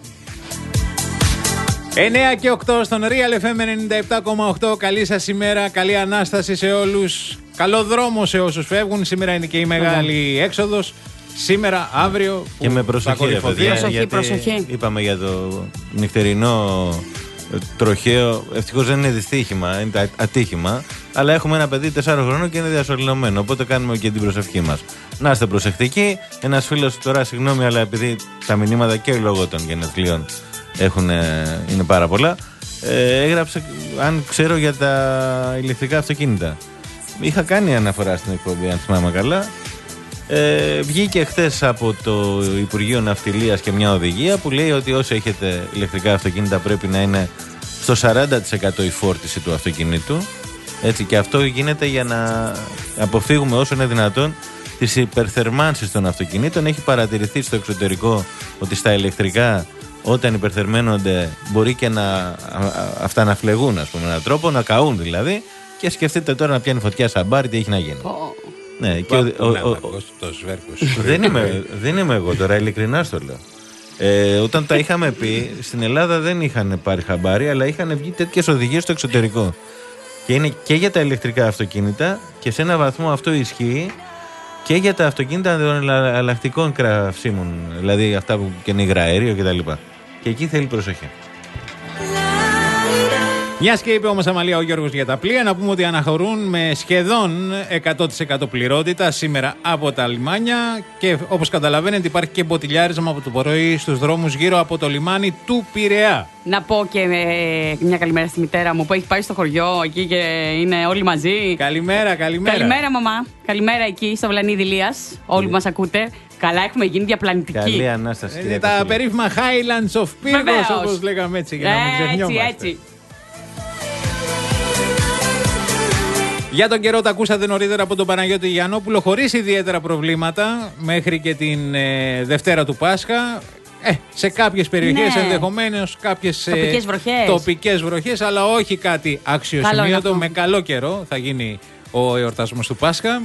εννιά και οκτώ στον Real εφ εμ ενενήντα επτά κόμμα οκτώ. Καλή σας ημέρα, καλή Ανάσταση σε όλους. Καλό δρόμο σε όσους φεύγουν. Σήμερα είναι και η μεγάλη έξοδος. Σήμερα, αύριο. Και που με θα προσοχή, ρε κορυφωθεί. παιδιά, Προσοχή, γιατί προσοχή. είπαμε για το νυχτερινό ε, τροχαίο. Ευτυχώς δεν είναι δυστύχημα, είναι τα- ατύχημα. Αλλά έχουμε ένα παιδί τεσσάρων χρονών και είναι διασωληνωμένο. Οπότε κάνουμε και την προσευχή μας. Να είστε προσεκτικοί. Ένας φίλος τώρα, συγγνώμη, αλλά επειδή τα μηνύματα και λόγω των γενεθλίων έχουν, ε, είναι πάρα πολλά, ε, έγραψε αν ξέρω για τα ηλεκτρικά αυτοκίνητα. Είχα κάνει αναφορά στην εκπομπή, αν θυμάμαι καλά. Ε, βγήκε χθες από το Υπουργείο Ναυτιλίας και μια οδηγία που λέει ότι όσοι έχετε ηλεκτρικά αυτοκίνητα πρέπει να είναι στο σαράντα τοις εκατό η φόρτιση του αυτοκινήτου. Έτσι, και αυτό γίνεται για να αποφύγουμε όσο είναι δυνατόν τις υπερθερμάνσεις των αυτοκινήτων. Έχει παρατηρηθεί στο εξωτερικό ότι στα ηλεκτρικά όταν υπερθερμαίνονται μπορεί και να αυτά να φλεγούν, ας πούμε, με έναν τρόπο, να καούν δηλαδή. Και σκεφτείτε τώρα να πιάνει φωτιά σαν μπάρι, τι έχει να γίνει. Oh. Ναι, και ο, ο, ο, ο, δεν, είμαι, δεν είμαι εγώ τώρα, ειλικρινά στο λέω. Ε, όταν τα είχαμε πει, στην Ελλάδα δεν είχαν πάρει χαμπάρι, αλλά είχαν βγει τέτοιες οδηγίες στο εξωτερικό. Και είναι και για τα ηλεκτρικά αυτοκίνητα και σε ένα βαθμό αυτό ισχύει και για τα αυτοκίνητα των εναλλακτικών καυσίμων, δηλαδή αυτά που κυνηγά υγραέριο κτλ. Και εκεί θέλει προσοχή. Μιας και είπε όμως Αμαλία ο Γιώργος για τα πλοία, να πούμε ότι αναχωρούν με σχεδόν εκατό τοις εκατό πληρότητα σήμερα από τα λιμάνια και όπως καταλαβαίνετε υπάρχει και μποτιλιάρισμα από το πρωί στους δρόμους γύρω από το λιμάνι του Πειραιά. Να πω και ε, μια καλημέρα στη μητέρα μου που έχει πάει στο χωριό εκεί και είναι όλοι μαζί. Καλημέρα, καλημέρα. Καλημέρα μαμά, καλημέρα εκεί στο Βλανίδι Λίας, όλοι μας ακούτε. Καλά, έχουμε γίνει διαπλανητικοί. Καλή Ανάσταση. Είναι τα περίφημα Highlands of Pyrgos, όπως λέγαμε έτσι, για να μην ξεχνιόμαστε. Έτσι, έτσι. Για τον καιρό τα ακούσατε νωρίτερα από τον Παναγιώτη Γιαννόπουλο, χωρίς ιδιαίτερα προβλήματα μέχρι και την ε, Δευτέρα του Πάσχα. Ε, σε κάποιες περιοχές ναι. ενδεχομένως κάποιες τοπικές βροχές. τοπικές βροχές, αλλά όχι κάτι αξιοσημείωτο. Με καλό καιρό θα γίνει ο εορτασμός του Πάσχα.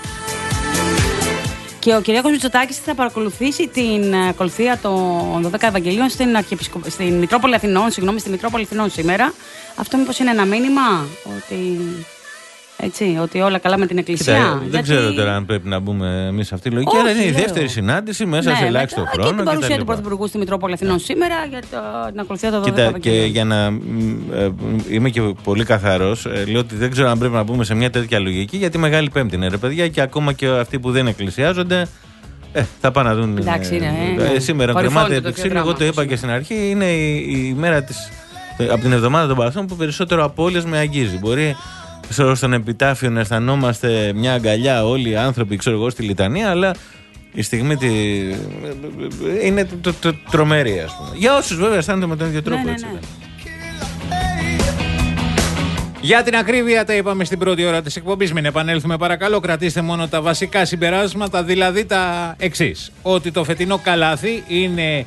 Και ο Κυριάκος Μητσοτάκης θα παρακολουθήσει την ακολουθία των δώδεκα Ευαγγελίων στην, Αρχιεπισκο... στην Μητρόπολη Αθηνών, συγγνώμη, στη Μητρόπολη Αθηνών σήμερα. Αυτό μήπως είναι ένα μήνυμα ότι... Έτσι, ότι όλα καλά με την Εκκλησία. Κοίτα, δεν γιατί... ξέρω τώρα αν πρέπει να μπούμε εμείς σε αυτή τη λογική, αλλά είναι η δεύτερη συνάντηση μέσα ναι, σε ελάχιστο μετά, χρόνο. Και την παρουσία και του Πρωθυπουργού στη Μητρόπολη Αθηνών ναι. σήμερα για το, την ακολουθία των δώδεκα Ευαγγελίων. Και για να ε, είμαι και πολύ καθαρός, ε, λέω ότι δεν ξέρω αν πρέπει να μπούμε σε μια τέτοια λογική, γιατί Μεγάλη Πέμπτη είναι, ρε παιδιά, και ακόμα και αυτοί που δεν εκκλησιάζονται. Ε, θα πάνε να δουν. Εντάξει, είναι, ε, ε, σήμερα κρεμάται επί ξύλου. Εγώ το είπα και στην αρχή, είναι η, η μέρα της, από την εβδομάδα των Παρασκευών που περισσότερο από όλες με αγγίζει. Μπορεί στον επιτάφιο να αισθανόμαστε μια αγκαλιά όλοι οι άνθρωποι, ξέρω εγώ, στη λιτανία, αλλά η στιγμή τη... είναι το, το, το, τρομερή, ας πούμε. Για όσους βέβαια αισθάνονται με τον ίδιο τρόπο. Ναι, ναι, ναι. Έτσι, για την ακρίβεια τα είπαμε στην πρώτη ώρα της εκπομπής. Μην επανέλθουμε παρακαλώ. Κρατήστε μόνο τα βασικά συμπεράσματα, δηλαδή τα εξής. Ότι το φετινό καλάθι είναι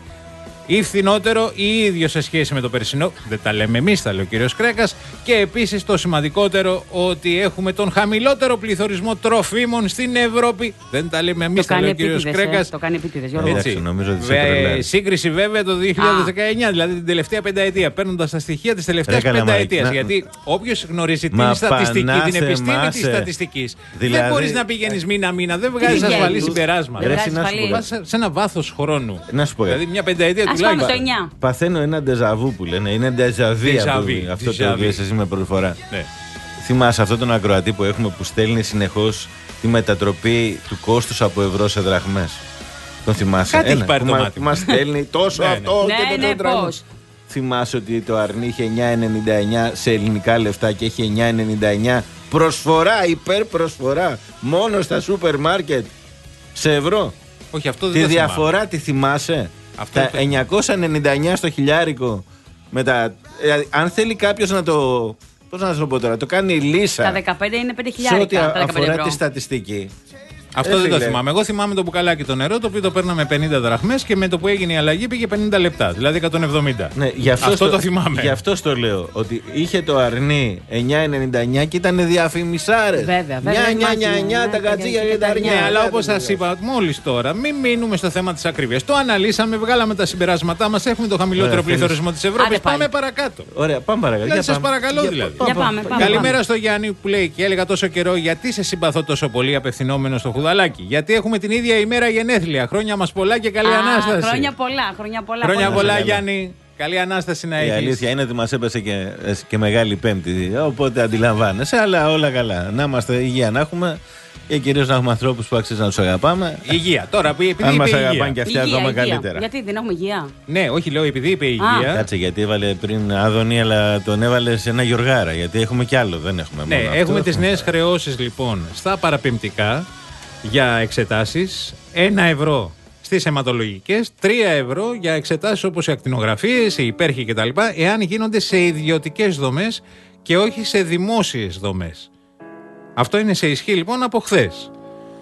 ή φθηνότερο ή ίδιο σε σχέση με το περσινό. Δεν τα λέμε εμείς, τα λέει ο κύριος Κρέκας. Και επίσης το σημαντικότερο, ότι έχουμε τον χαμηλότερο πληθωρισμό τροφίμων στην Ευρώπη. Δεν τα λέμε εμείς, τα λέει ο κύριος Κρέκας. Το κάνει επίτηδες. Έτσι, νομίζω ότι σε σύγκριση βέβαια το δύο χιλιάδες δεκαεννιά, Α. δηλαδή την τελευταία πενταετία. Παίρνοντας τα στοιχεία της τελευταίας πενταετίας. Να... Γιατί όποιος γνωρίζει την Μα στατιστική, την επιστήμη της στατιστικής, δηλαδή... δεν μπορείς να πηγαίνεις μήνα-μήνα, δεν βγάζεις ασφαλή συμπεράσματα. Σε ένα βάθος χρόνου. Δηλαδή μια πενταετία του. Παθαίνω ένα ντεζαβού που λένε. Είναι ντεζαβί αυτό το οποίο εσύ με πρώτη φορά. Ναι. Θυμάσαι αυτόν τον ακροατή που έχουμε που στέλνει συνεχώς τη μετατροπή του κόστους από ευρώ σε δραχμές. Τον θυμάσαι? Κάτι έχει πάρει το μάτι μας στέλνει τόσο αυτό ναι, και ναι, το πώς. Θυμάσαι ότι το αρνί είχε εννιά ενενήντα εννιά σε ελληνικά λεφτά και έχει εννιά ενενήντα εννιά προσφορά, υπερπροσφορά, μόνο στα σούπερ μάρκετ σε ευρώ. Όχι, αυτό δεν τη το διαφορά θυμάμαι. τη θυμάσαι? Αυτό τα εννιακόσια ενενήντα εννιά στο χιλιάρικο με τα, δηλαδή, αν θέλει κάποιος να το, πώς να το πω τώρα, το κάνει λύσα. Τα δεκαπέντε είναι πέντε χιλιάρικα. Σε ό,τι αφορά τη στατιστική. Αυτό δεν το θυμάμαι. Εγώ θυμάμαι το μπουκαλάκι το νερό, το οποίο το παίρναμε πενήντα δραχμές και με το που έγινε η αλλαγή πήγε πενήντα λεπτά, δηλαδή εκατόν εβδομήντα. Ναι, γι αυτό, αυτό στο, το θυμάμαι. Γι' αυτό το λέω. Ότι είχε το αρνί εννιά ενενήντα εννιά και ήταν διαφημισάρες. Βέβαια, βέβαια. εννιά ενενήντα εννιά τα κατσίγια και τα αρνιά. Ναι, αλλά όπως σας είπα μόλις τώρα, μην μείνουμε στο θέμα της ακρίβειας. Το αναλύσαμε, βγάλαμε τα συμπεράσματά μας, έχουμε το χαμηλότερο πληθωρισμό της Ευρώπης. Πάμε παρακάτω. Ωραία, πάμε παρακάτω. Σας παρακαλώ δηλαδή. Καλημέρα στο Γιάννη που λέει και έλεγα τόσο καιρό γιατί σε συμπαθώ τόσο πολύ απευθυνόμενο στο χουδαλάκι. Γιατί έχουμε την ίδια ημέρα γενέθλια. Χρόνια μας πολλά και καλή Α, Ανάσταση. Χρόνια πολλά, χρόνια πολλά. Χρόνια πολλά, πολλά Γιάννη. Καλή Ανάσταση να έχεις. Η αλήθεια είναι ότι μας έπεσε και, και Μεγάλη Πέμπτη. Οπότε αντιλαμβάνεσαι, αλλά όλα καλά. Να είμαστε υγεία να έχουμε και κυρίως να έχουμε ανθρώπους που αξίζει να τους αγαπάμε. Υγεία. Τώρα, επειδή αν είπε μας υγεία. αγαπάνε και αυτοί, ακόμα καλύτερα. Γιατί δεν έχουμε υγεία? Ναι, όχι, λέω επειδή είπε υγεία. Κάτσε, γιατί έβαλε πριν Άδωνη, αλλά τον έβαλε σε ένα Γιοργάρα. Γιατί έχουμε κι άλλο, δεν έχουμε ναι, μόνο. Έχουμε αυτό. τις νέες χρεώσεις λοιπόν στα παραπεμπτικά. για εξετάσεις, ένα ευρώ στις αιματολογικές, τρία ευρώ για εξετάσεις όπως οι ακτινογραφίες, οι υπέρχοι κτλ. Εάν γίνονται σε ιδιωτικές δομές και όχι σε δημόσιες δομές. Αυτό είναι σε ισχύ λοιπόν από χθες.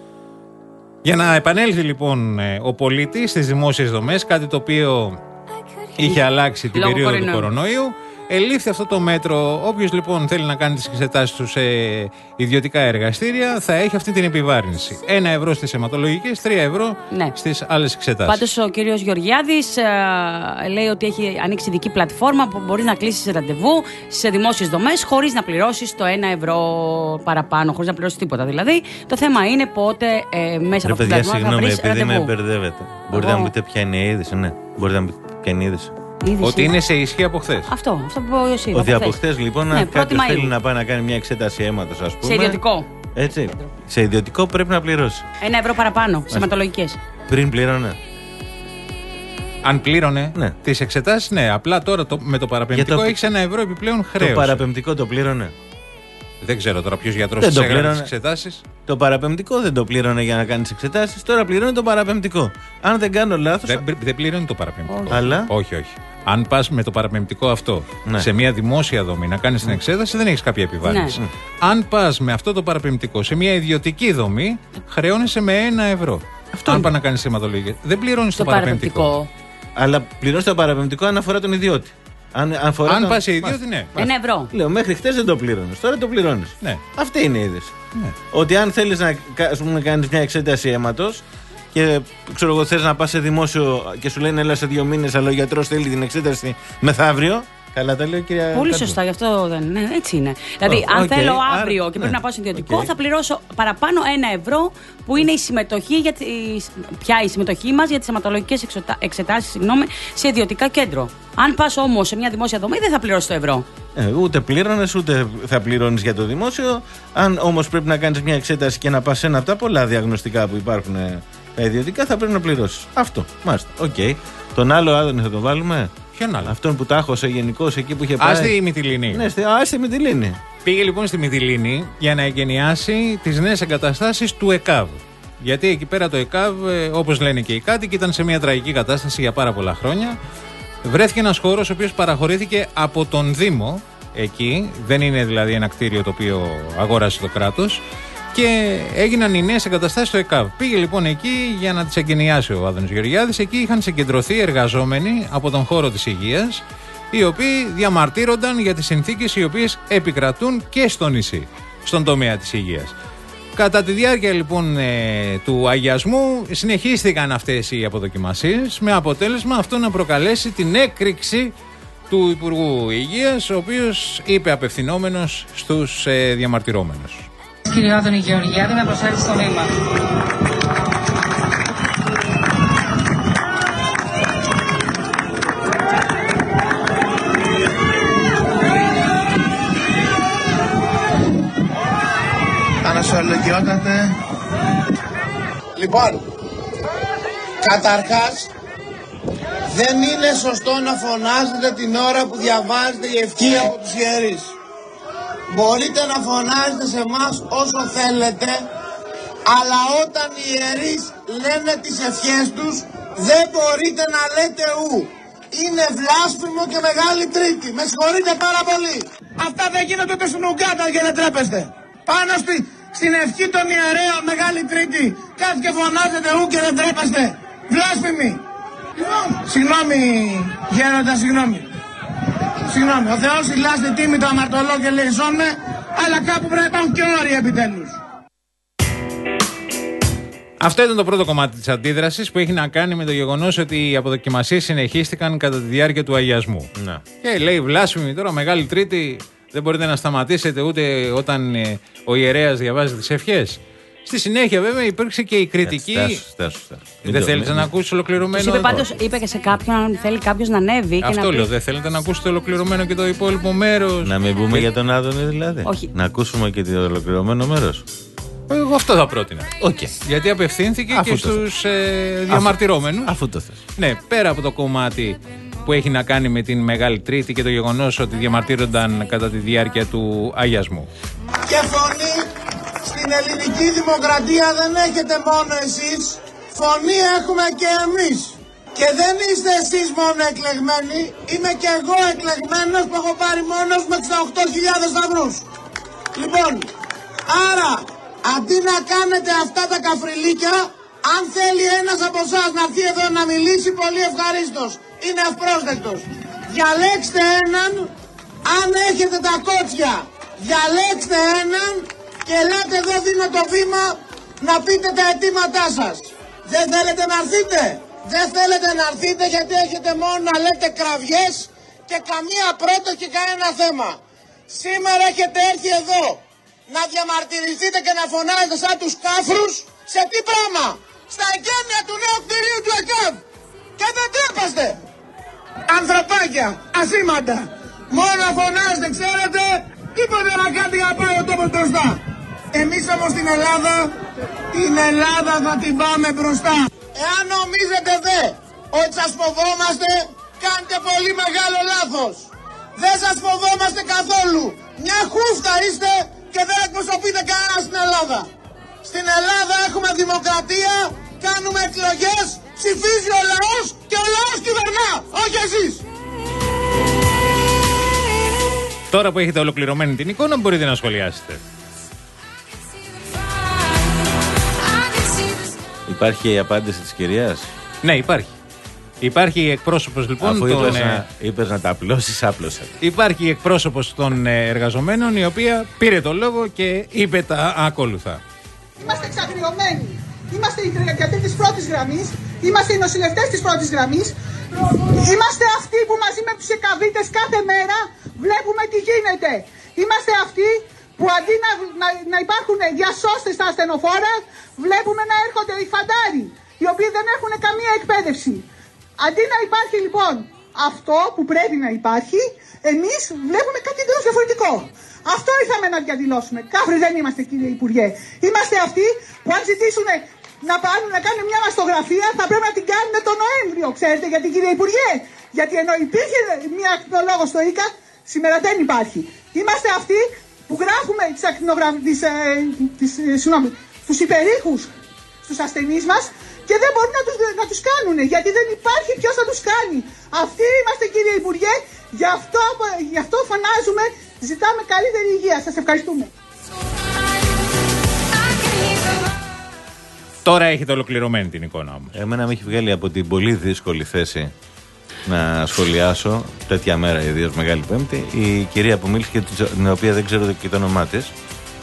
Για να επανέλθει λοιπόν ο πολίτης στις δημόσιες δομές, κάτι το οποίο είχε αλλάξει την Λόγω περίοδο κορονοϊού. του κορονοϊού, ελήφθη αυτό το μέτρο. Όποιος λοιπόν θέλει να κάνει τις εξετάσεις του σε ιδιωτικά εργαστήρια θα έχει αυτή την επιβάρυνση. Ένα ευρώ στις αιματολογικές, τρία ευρώ Ναι. στις άλλες εξετάσεις. Πάντως ο κύριος Γεωργιάδης ε, λέει ότι έχει ανοίξει ειδική πλατφόρμα που μπορεί να κλείσει ραντεβού σε δημόσιες δομές χωρίς να πληρώσεις το ένα ευρώ παραπάνω, χωρίς να πληρώσεις τίποτα δηλαδή. Το θέμα είναι πότε ε, μέσα Ρε από αυτή την παιδιά, πλατφόρμα θα συγγνώμη, βρεις επειδή με ραντεβού. μπερδεύετε. Μπορείτε να μου πείτε ποια είναι η είδηση, ναι. Μπορείτε να μου πείτε ποια είναι η είδηση. Είδηση. Ότι είναι σε ισχύ από χθες. Αυτό, αυτό που είπα ο Ιωσήφ. Ότι από χθες λοιπόν, Ναι, αν πρώτη κάποιος Μαΐου. θέλει να πάει να κάνει μια εξέταση αίματος, ας πούμε. Σε ιδιωτικό. Έτσι. Σε ιδιωτικό πρέπει να πληρώσει. Ένα ευρώ παραπάνω σε αιματολογικές. Πριν πλήρωνε. Αν πλήρωνε Ναι. τις εξετάσεις, ναι. Απλά τώρα το, με το παραπεμπτικό Για το- έχεις ένα ευρώ επιπλέον χρέος. Το παραπεμπτικό το πλήρωνε. Δεν ξέρω τώρα ποιος γιατρός Δεν τις το έγραφε τις πλήρωνε. εξετάσεις. Το παραπεμπτικό δεν το πλήρωνε για να κάνει τις εξετάσεις. Τώρα πληρώνει το παραπεμπτικό. Αν δεν κάνω λάθος. Δεν, δεν πληρώνει το παραπεμπτικό. Αλλά. Όχι, όχι. Αν πας με το παραπεμπτικό αυτό Ναι. σε μια δημόσια δομή να κάνεις την εξέταση, δεν έχεις κάποια επιβάρυνση. Ναι. Αν πας με αυτό το παραπεμπτικό σε μια ιδιωτική δομή, χρεώνεσαι με ένα ευρώ. Αυτό αν είναι. πας να κάνεις αιματολογία. Δεν πληρώνεις το, Το παραπεμπτικό. παραπεμπτικό. Αλλά πληρώνει το παραπεμπτικό αν αφορά τον ιδιώτη. Αν, αν, αφορά Αν τον... πας σε ιδιώτη, ναι. Ένα ευρώ. Λέω, μέχρι χτες δεν το πλήρωνε. Τώρα το πληρώνει. Ναι. Αυτή είναι η είδηση. Ναι. Ότι αν θέλει να, να κάνει μια εξέταση αίματος και ξέρω εγώ θες να πας σε δημόσιο και σου λένε έλα σε δύο μήνες, αλλά ο γιατρός θέλει την εξέταση μεθαύριο. Καλά τα λέω, κυρία. Πολύ Κάτω. σωστά, γι' αυτό δεν είναι. Έτσι είναι. Δηλαδή, Ω, αν οκ, θέλω άρα- αύριο και ναι. πρέπει να πάω στο ιδιωτικό, Οκ. θα πληρώσω παραπάνω ένα ευρώ που είναι η συμμετοχή για τις, πια η συμμετοχή μας για τις αιματολογικές εξετάσεις συγγνώμη, σε ιδιωτικά κέντρο. Αν πας όμως σε μια δημόσια δομή, δεν θα πληρώσει το ευρώ. Ε, ούτε πλήρωνε, ούτε θα πληρώνει για το δημόσιο. Αν όμως πρέπει να κάνεις μια εξέταση και να πας σε ένα από τα πολλά διαγνωστικά που υπάρχουν ε, τα ιδιωτικά, θα πρέπει να πληρώσεις. Αυτό. Μάλιστα. Οκ. Τον άλλο Άδωνη θα τον βάλουμε. Ποιον άλλο? Αυτόν που τάχωσε γενικώς εκεί που είχε πάει. Α, στη Μυτιλήνη. Ναι, στη, α, στη Μυτιλήνη. Πήγε λοιπόν στη Μυτιλήνη για να εγκαινιάσει τις νέες εγκαταστάσεις του ΕΚΑΒ. Γιατί εκεί πέρα το ΕΚΑΒ, ε, όπως λένε και οι κάτοικοι, ήταν σε μια τραγική κατάσταση για πάρα πολλά χρόνια. Βρέθηκε ένας χώρος ο οποίος παραχωρήθηκε από τον Δήμο εκεί, δεν είναι δηλαδή ένα κτίριο το οποίο αγόρασε το κράτος, και έγιναν οι νέες εγκαταστάσεις στο ΕΚΑΒ. Πήγε λοιπόν εκεί για να τις εγκαινιάσει ο Άδωνης Γεωργιάδης. Εκεί είχαν συγκεντρωθεί εργαζόμενοι από τον χώρο της υγείας, οι οποίοι διαμαρτύρονταν για τις συνθήκες οι οποίες επικρατούν και στο νησί, στον τομέα της υγείας. Κατά τη διάρκεια λοιπόν ε, του αγιασμού συνεχίστηκαν αυτές οι αποδοκιμασίες, με αποτέλεσμα αυτό να προκαλέσει την έκρηξη του Υπουργού Υγείας, ο οποίος είπε απευθυνόμενος στους ε, διαμαρτυρόμενους. Κύριε Άδωνη Γεωργιάδη, να προσέλθει στο βήμα. Ανασολογιότατε. Λοιπόν, καταρχάς, δεν είναι σωστό να φωνάζετε την ώρα που διαβάζετε η ευχή από τους ιερείς. Μπορείτε να φωνάζετε σε εμάς όσο θέλετε, αλλά όταν οι ιερείς λένε τις ευχές τους, δεν μπορείτε να λέτε ου. Είναι βλάσφημο και μεγάλη τρίτη. Με συγχωρείτε πάρα πολύ. Αυτά δεν γίνονται ούτε στην Ουγκάντα και δεν τρέπεστε. Πάνω στη, στην ευχή των ιερέων μεγάλη τρίτη, κάθετε και φωνάζετε ου και δεν τρέπεστε. Βλάσφημοι. Συγγνώμη, γέροντα, συγγνώμη. Συγγνώμη, ο Θεός συλλάζει τίμη το αμαρτωλό και λέει ζώμε, αλλά κάπου πρέπει να υπάρχουν και όροι επιτέλους. Αυτό ήταν το πρώτο κομμάτι της αντίδρασης που έχει να κάνει με το γεγονός ότι οι αποδοκιμασίες συνεχίστηκαν κατά τη διάρκεια του αγιασμού. Να. Και λέει βλάσφημη τώρα, Μεγάλη Τρίτη, δεν μπορείτε να σταματήσετε ούτε όταν ε, ο ιερέας διαβάζει τις ευχές. Στη συνέχεια βέβαια υπήρξε και η κριτική. Στάσου, στάσου, στάσου. Δεν θέλετε να ακούσει ολοκληρωμένο? Τους είπε πάντως, είπε και σε κάποιον αν θέλει κάποιος να ανέβει και Αυτό να πει. λέω, δεν θέλετε να ακούσετε ολοκληρωμένο και το υπόλοιπο μέρος? Να μην πούμε για τον Άδωνη δηλαδή. Όχι. Να ακούσουμε και το ολοκληρωμένο μέρος. Εγώ αυτό θα πρότεινα. Okay. Γιατί απευθύνθηκε Αφού και το στους ε, διαμαρτυρόμενους. Αφού το θες. Ναι, πέρα από το κομμάτι που έχει να κάνει με την Μεγάλη Τρίτη και το γεγονός ότι διαμαρτύρονταν κατά τη διάρκεια του αγιασμού. Και φωνή στη Στην ελληνική δημοκρατία δεν έχετε μόνο εσείς, φωνή έχουμε και εμείς. Και δεν είστε εσείς μόνο εκλεγμένοι, είμαι και εγώ εκλεγμένος που έχω πάρει μόνος με εξήντα οκτώ χιλιάδες σταυρούς. Λοιπόν, άρα, αντί να κάνετε αυτά τα καφριλίκια, αν θέλει ένας από εσάς να έρθει εδώ να μιλήσει, πολύ ευχαρίστως. Είναι ευπρόσδεκτος. Διαλέξτε έναν, αν έχετε τα κότσια. Διαλέξτε έναν και ελάτε εδώ, δίνω το βήμα να πείτε τα αιτήματά σας. Δεν θέλετε να έρθείτε. Δεν θέλετε να έρθείτε γιατί έχετε μόνο να λέτε κραυγές και καμία πρόταση και κανένα θέμα. Σήμερα έχετε έρθει εδώ να διαμαρτυρηθείτε και να φωνάζετε σαν τους κάφρους σε τι πράγμα? Στα εγγένεια του νέου κτηρίου του ΕΚΑΒ. Και δεν τρέπαστε. Ανθρωπάκια, ασήμαντα. Μόνο να φωνάζετε, ξέρετε, τίποτε να κάνετε για να πάει ο τόπος μπροστά. Εμείς όμως στην Ελλάδα, την Ελλάδα θα την πάμε μπροστά. Εάν νομίζετε δε ότι σας φοβόμαστε, κάνετε πολύ μεγάλο λάθος. Δεν σας φοβόμαστε καθόλου. Μια χούφτα είστε και δεν εκπροσωπείτε κανένα στην Ελλάδα. Στην Ελλάδα έχουμε δημοκρατία, κάνουμε εκλογές, ψηφίζει ο λαός και ο λαός κυβερνά, όχι εσείς. Τώρα που έχετε ολοκληρωμένη την εικόνα μπορείτε να σχολιάσετε. Υπάρχει η απάντηση της κυρίας? Ναι, υπάρχει. Υπάρχει εκπρόσωπος λοιπόν. Αφού των, είπες, ε... να, είπες να τα απλώσεις, άπλωσα. Υπάρχει εκπρόσωπος των ε, εργαζομένων η οποία πήρε το λόγο και είπε τα ακόλουθα. Είμαστε εξαγριωμένοι. Είμαστε οι γιατροί της πρώτης γραμμής. Είμαστε οι νοσηλευτές της πρώτης γραμμής. Είμαστε αυτοί που μαζί με τους εκαβίτες κάθε μέρα βλέπουμε τι γίνεται. Είμαστε αυτοί που αντί να, να, να υπάρχουν διασώστες στα ασθενοφόρα, βλέπουμε να έρχονται οι φαντάροι, οι οποίοι δεν έχουν καμία εκπαίδευση. Αντί να υπάρχει λοιπόν αυτό που πρέπει να υπάρχει, εμείς βλέπουμε κάτι εντελώς διαφορετικό. Αυτό ήρθαμε να διαδηλώσουμε. Κάφροι δεν είμαστε, κύριε Υπουργέ. Είμαστε αυτοί που αν ζητήσουν να, πάνε, να κάνουν μια μαστογραφία θα πρέπει να την κάνουν τον Νοέμβριο, ξέρετε γιατί, κύριε Υπουργέ? Γιατί ενώ υπήρχε μια ακτινολόγος στο ΙΚΑ, σήμερα δεν υπάρχει. Είμαστε αυτοί που γράφουμε τις ακτινογραφίες, ε, ε, τους υπερήχους στους ασθενείς μας και δεν μπορούν να τους, να τους κάνουν, γιατί δεν υπάρχει ποιος να τους κάνει. Αυτοί είμαστε, κύριε Υπουργέ, γι' αυτό, γι' αυτό φωνάζουμε, ζητάμε καλύτερη υγεία. Σας ευχαριστούμε. Τώρα έχετε ολοκληρωμένη την εικόνα όμως. Εμένα με έχει βγάλει από την πολύ δύσκολη θέση να σχολιάσω τέτοια μέρα, ιδίως Μεγάλη Πέμπτη, η κυρία που μίλησε και την οποία δεν ξέρω και το όνομά της.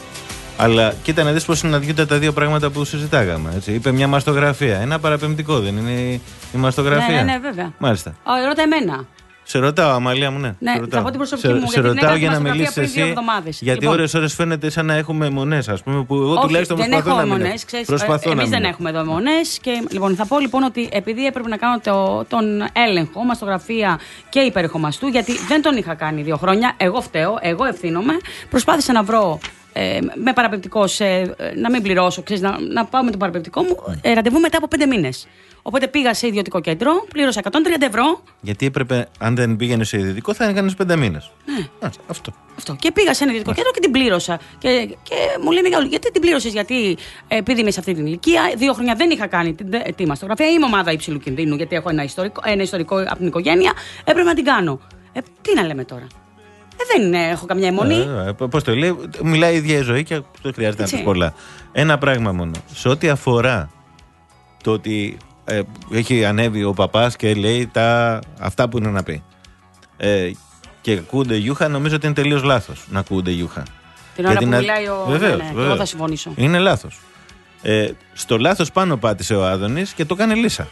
Αλλά κοίτα να δεις πώς συναντιούνται τα δύο πράγματα που συζητάγαμε. Έτσι. Είπε μια μαστογραφία. Ένα παραπεμπτικό, δεν είναι η, η μαστογραφία? Ναι, ναι, ναι, βέβαια. Μάλιστα. Ω, ρώτα εμένα. Σε ρωτάω, Αμαλία μου, ναι. Ναι, σε ρωτάω. θα πω την προσωπική σε, μου. σε ρωτάω για να μιλήσει εσύ. Γιατί λοιπόν, ώρες-ώρες φαίνεται σαν να έχουμε αιμονές, ας πούμε. Που εγώ όχι, τουλάχιστον δεν προσπαθώ έχω να μην αιμονές, έχω. Προσπαθώ εμείς να δεν έχουμε εδώ αιμονές. Και λοιπόν, θα πω λοιπόν ότι επειδή έπρεπε να κάνω το, τον έλεγχο, μαστογραφία και υπερηχομαστού, γιατί δεν τον είχα κάνει δύο χρόνια. Εγώ φταίω, εγώ ευθύνομαι. Προσπάθησα να βρω. Ε, με παραπεπτικό, σε, να μην πληρώσω, ξέρεις, να, να πάω με το παραπεπτικό μου ε, ραντεβού μετά από πέντε μήνες. Οπότε πήγα σε ιδιωτικό κέντρο, πλήρωσα εκατόν τριάντα ευρώ. Γιατί έπρεπε, αν δεν πήγαινε σε ιδιωτικό, θα έκανε πέντε μήνες. Ναι. Α, αυτό. αυτό. Και πήγα σε ένα ιδιωτικό κέντρο και την πλήρωσα. Και, και μου λένε, γιατί την πλήρωσες? Γιατί επειδή είμαι σε αυτή την ηλικία, δύο χρόνια δεν είχα κάνει τη, τη μαστογραφία. Είμαι ομάδα υψηλού κινδύνου, γιατί έχω ένα ιστορικό, ένα ιστορικό από την οικογένεια. Έπρεπε να την κάνω. Ε, τι να λέμε τώρα. Ε, δεν έχω καμιά αιμονή. Ε, ε, Πώς το λέει, μιλάει η ίδια η ζωή και δεν χρειάζεται να πει πολλά. Ένα πράγμα μόνο. Σε ό,τι αφορά το ότι ε, έχει ανέβει ο παπάς και λέει τα, αυτά που είναι να πει. Ε, και ακούγονται γιούχα, νομίζω ότι είναι τελείως λάθος να ακούγονται γιούχα. Την ώρα που μιλάει ο. Βεβαίως, ναι, ναι, βεβαίως. εγώ θα συμφωνήσω. Είναι λάθος. Ε, στο λάθος πάνω πάτησε ο Άδωνης και το κάνει λύσα.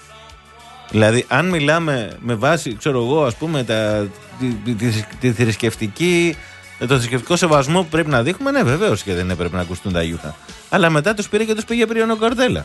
Δηλαδή, αν μιλάμε με βάση, ξέρω εγώ, ας πούμε, τα, τη, τη, τη, τη θρησκευτική, το θρησκευτικό σεβασμό που πρέπει να δείχνουμε, ναι, βεβαίως και δεν έπρεπε να ακουστούν τα γιούχα. Αλλά μετά τους πήρε και τους πήγε πριονοκορδέλα.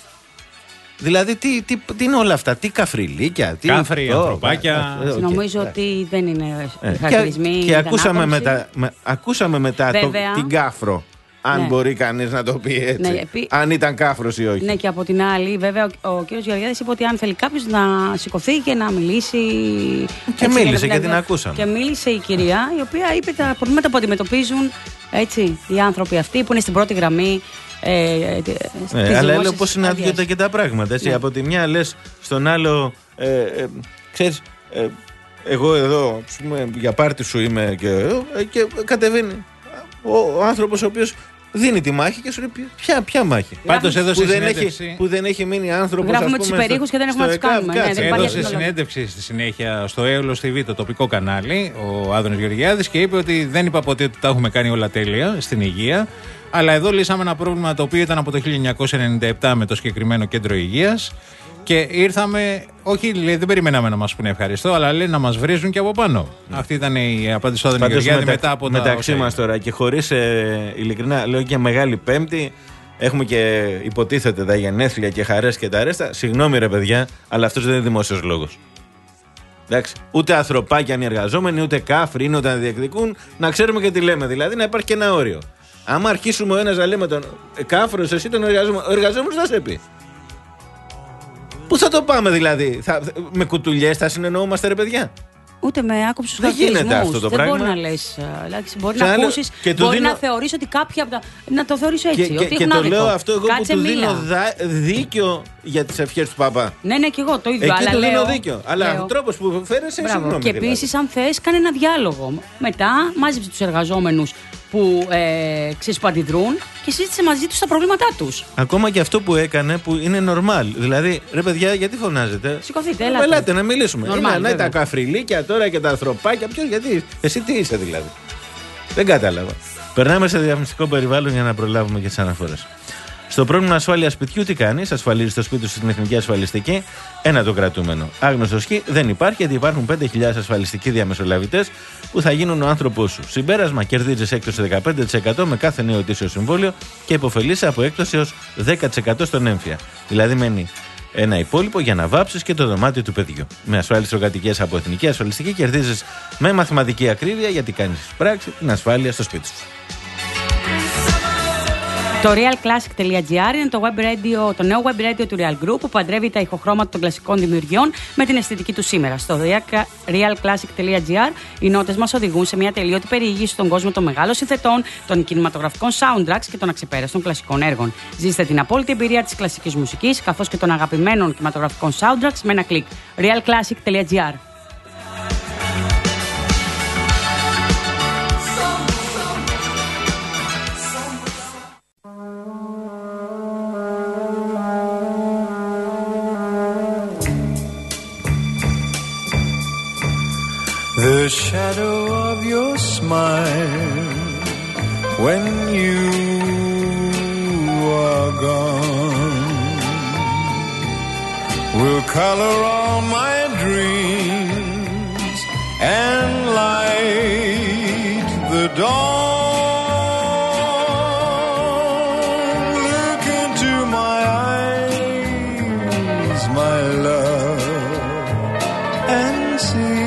Δηλαδή, τι, τι, τι είναι όλα αυτά, τι καφριλίκια, τι. Κάφρι, ανθρωπάκια. Okay. Νομίζω ότι δεν είναι ε, χαρακτηρισμοί. Και, και ακούσαμε μετά, με, ακούσαμε μετά το, την κάφρο. Αν ναι. μπορεί κανείς να το πει έτσι. Ναι, επί... Αν ήταν κάφρος ή όχι. Ναι, και από την άλλη, βέβαια, ο, ο κύριος Γεωργιάδης είπε ότι αν θέλει κάποιος να σηκωθεί και να μιλήσει. Και έτσι, μίλησε και, και την ακούσαμε. Και μίλησε η κυρία, η οποία είπε τα προβλήματα που αντιμετωπίζουν Έτσι, οι άνθρωποι αυτοί που είναι στην πρώτη γραμμή. Ε, ε, ναι, αλλά λέω πώς συναντιόνται και τα πράγματα. Έτσι. Ναι. Από τη μια λες στον άλλο, ε, ε, ξέρεις, ε, εγώ εδώ πούμε, για πάρτι σου είμαι και, ε, και κατεβαίνει ο, ο άνθρωπος ο οποίος δίνει τη μάχη και σου λέει ποια, ποια μάχη. Πάντως έδωσε που, συνέντευξη. Δεν έχει, που δεν έχει μείνει άνθρωπος. Γράφουμε τους υπερήχους και δεν έχουμε να τους κάνουμε. Ναι, έδωσε συνέντευξη στη συνέχεια στο Έολος τι βι, το τοπικό κανάλι, ο Άδωνης Γεωργιάδης, και είπε ότι δεν είπα ποτέ ότι τα έχουμε κάνει όλα τέλεια στην υγεία. Αλλά εδώ λύσαμε ένα πρόβλημα το οποίο ήταν από το χίλια εννιακόσια ενενήντα επτά με το συγκεκριμένο κέντρο υγείας. Και ήρθαμε, όχι λέει, δεν περιμέναμε να μας πούνε ευχαριστώ, αλλά λέει να μας βρίζουν και από πάνω. Ναι. Αυτή ήταν η απάντηση του Άδωνη Γεωργιάδη μετα... μετά από τα. Μεταξύ μας τώρα και χωρίς ε, ειλικρινά, λέω και Μεγάλη Πέμπτη, έχουμε και υποτίθεται τα γενέθλια και χαρές και τα ρέστα. Συγγνώμη ρε παιδιά, αλλά αυτός δεν είναι δημόσιος λόγος. Εντάξει. Ούτε ανθρωπάκια είναι εργαζόμενοι, ούτε κάφροι είναι όταν διεκδικούν, να ξέρουμε και τι λέμε. Δηλαδή να υπάρχει και ένα όριο. Άμα αρχίσουμε ο ένας να λέμε τον κάφρος, εσύ τον εργαζόμενο, ο εργαζόμενος θα σε πει. Πού θα το πάμε δηλαδή, θα, με κουτουλιές θα συνεννοούμαστε ρε παιδιά. Ούτε με άκουψους δεν χαρακτηρισμούς. γίνεται αυτό το δεν πράγμα. Δεν μπορεί να λες, μπορεί να ακούσεις, μπορεί δίνω... να θεωρείς ότι κάποια από τα... Να το θεωρείς έτσι, και, ότι και, και το λέω αυτό εγώ Κάτσε που του μίλα. δίνω δα... δίκιο για τις ευχές του παπά. Ναι, ναι, και εγώ το ίδιο. Εκεί αλλά του λέω, δίνω δίκιο. Αλλά λέω, ο τρόπος που φέρεσαι, συγγνώμη. Και επίσης, αν θες, κάνε ένα διάλογο. Μετά, μάζεψε τους εργαζόμενους που, ε, ξέρεις, που αντιδρούν και συζήτησε μαζί τους τα προβλήματά τους. Ακόμα και αυτό που έκανε που είναι normal. Δηλαδή, ρε παιδιά, γιατί φωνάζετε. Σηκωθείτε, έλατε. Ελάτε να μιλήσουμε. Normal, είναι, ναι, τα καφριλίκια τώρα και τα ανθρωπάκια. Ποιος, γιατί, εσύ τι είσαι δηλαδή. Δεν κατάλαβα. Περνάμε σε διαφημιστικό περιβάλλον για να προλάβουμε και τις αναφορές. Στο πρόγραμμα ασφάλεια σπιτιού, τι κάνει, ασφαλίζει το σπίτι σου στην εθνική ασφαλιστική. Ένα το κρατούμενο. Άγνωστο χ δεν υπάρχει, γιατί υπάρχουν πέντε χιλιάδες ασφαλιστικοί διαμεσολαβητές που θα γίνουν ο άνθρωπός σου. Συμπέρασμα, κερδίζεις έκπτωση δεκαπέντε τοις εκατό με κάθε νέο ετήσιο συμβόλαιο και υποφελείσαι από έκπτωση έως δέκα τοις εκατό στον έμφυα. Δηλαδή μένει ένα υπόλοιπο για να βάψεις και το δωμάτιο του παιδιού. Με ασφάλιση τροκατοικίας από εθνική ασφαλιστική κερδίζεις με μαθηματική ακρίβεια, γιατί κάνεις πράξη την ασφάλεια στο σπίτι σου. Το realclassic.gr είναι το, web radio, το νέο web radio του Real Group που παντρεύει τα ηχοχρώματα των κλασικών δημιουργιών με την αισθητική του σήμερα. Στο realclassic.gr οι νότες μας οδηγούν σε μια τελείωτη περιήγηση στον κόσμο των μεγάλων συνθετών, των κινηματογραφικών soundtracks και των αξεπέραστων κλασικών έργων. Ζήστε την απόλυτη εμπειρία της κλασικής μουσικής καθώς και των αγαπημένων κινηματογραφικών soundtracks με ένα κλικ. realclassic.gr. The shadow of your smile when you are gone will color all my dreams and light the dawn. Look into my eyes, my love, and see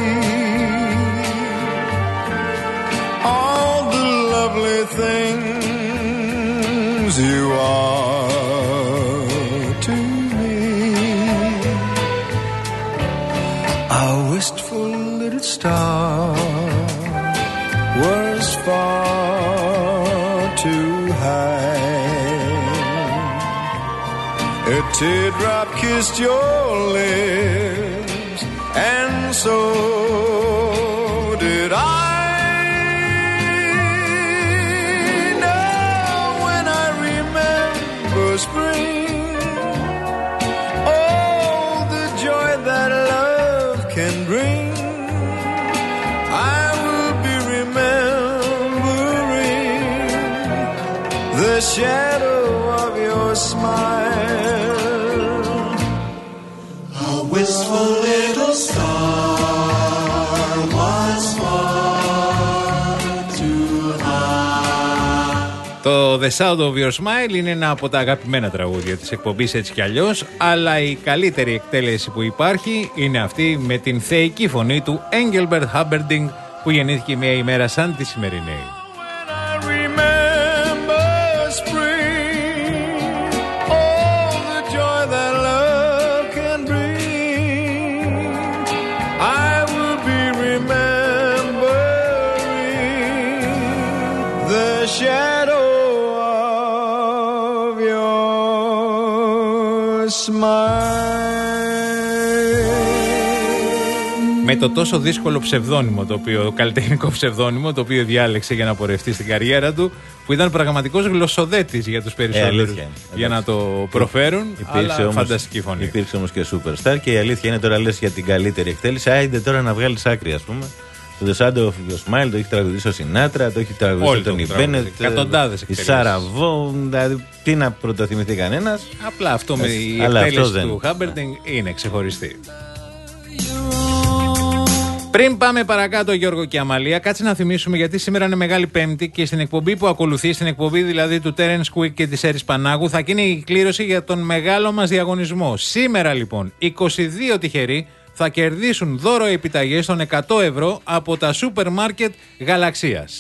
things you are to me. A wistful little star was far too high. A teardrop kissed your lips, and so did I. Spring, oh, the joy that love can bring. I will be remembering the shadow of your smile. A wistful little star was far too high. Το The Sound of Your Smile είναι ένα από τα αγαπημένα τραγούδια της εκπομπής έτσι κι αλλιώς, αλλά η καλύτερη εκτέλεση που υπάρχει είναι αυτή με την θεϊκή φωνή του Engelbert Humperdinck που γεννήθηκε μια ημέρα σαν τη σημερινή. Με το τόσο δύσκολο ψευδόνυμο, το οποίο, καλλιτεχνικό ψευδόνυμο, το οποίο διάλεξε για να πορευτεί στην καριέρα του, που ήταν πραγματικός γλωσσοδέτης για τους περισσότερους ε, για να το προφέρουν. Υπήρξε αλλά όμως, φανταστική φωνή. Υπήρξε όμως και superstar και η αλήθεια είναι τώρα λες για την καλύτερη εκτέλεση. Άιντε τώρα να βγάλεις άκρη, ας πούμε. Το The Sound of Your Smile το έχει τραγουδίσει ο Σινάτρα, το έχει τραγουδίσει ο Τόνι Μπένετ, η Σάρα Βό. Δηλαδή, τι να πρωτοθυμηθεί κανένας. Απλά αυτό με η εκτέλεση του Χάμπερντινγκ είναι ξεχωριστή. Πριν πάμε παρακάτω, Γιώργο και Αμαλία, κάτσε να θυμίσουμε γιατί σήμερα είναι Μεγάλη Πέμπτη και στην εκπομπή που ακολουθεί, στην εκπομπή δηλαδή του Terence Quick και της Έρης Πανάγου, θα γίνει η κλήρωση για τον μεγάλο μας διαγωνισμό. Σήμερα λοιπόν, είκοσι δύο τυχεροί θα κερδίσουν δώρο επιταγές των εκατό ευρώ από τα σούπερ μάρκετ Γαλαξίας.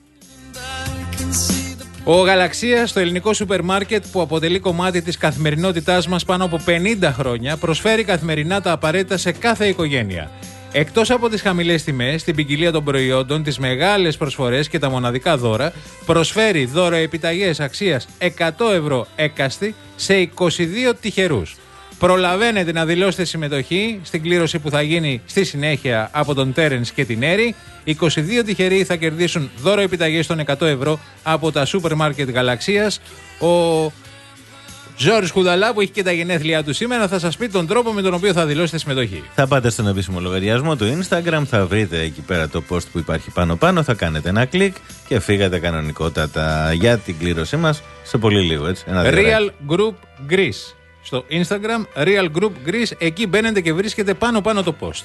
Ο Γαλαξίας, το ελληνικό σούπερ μάρκετ που αποτελεί κομμάτι της καθημερινότητάς μας πάνω από πενήντα χρόνια, προσφέρει καθημερινά τα απαραίτητα σε κάθε οικογένεια. Εκτός από τις χαμηλές τιμές, την ποικιλία των προϊόντων, τις μεγάλες προσφορές και τα μοναδικά δώρα, προσφέρει δώρο επιταγές αξίας εκατό ευρώ έκαστη σε είκοσι δύο τυχερούς. Προλαβαίνετε να δηλώσετε συμμετοχή στην κλήρωση που θα γίνει στη συνέχεια από τον Τέρενς και την Έρη. είκοσι δύο τυχεροί θα κερδίσουν δώρο επιταγές των εκατό ευρώ από τα σούπερ μάρκετ Γαλαξίας. Ο Ζόρις Χουδαλά, που έχει και τα γενέθλιά του σήμερα, θα σας πει τον τρόπο με τον οποίο θα δηλώσετε συμμετοχή. Θα πάτε στον επίσημο λογαριασμό του Instagram, θα βρείτε εκεί πέρα το post που υπάρχει πάνω-πάνω, θα κάνετε ένα κλικ και φύγατε κανονικότατα για την κλήρωσή μας σε πολύ λίγο. Έτσι, ένα Real Group Greece. Στο Instagram, Real Group Greece, εκεί μπαίνετε και βρίσκετε πάνω-πάνω το post.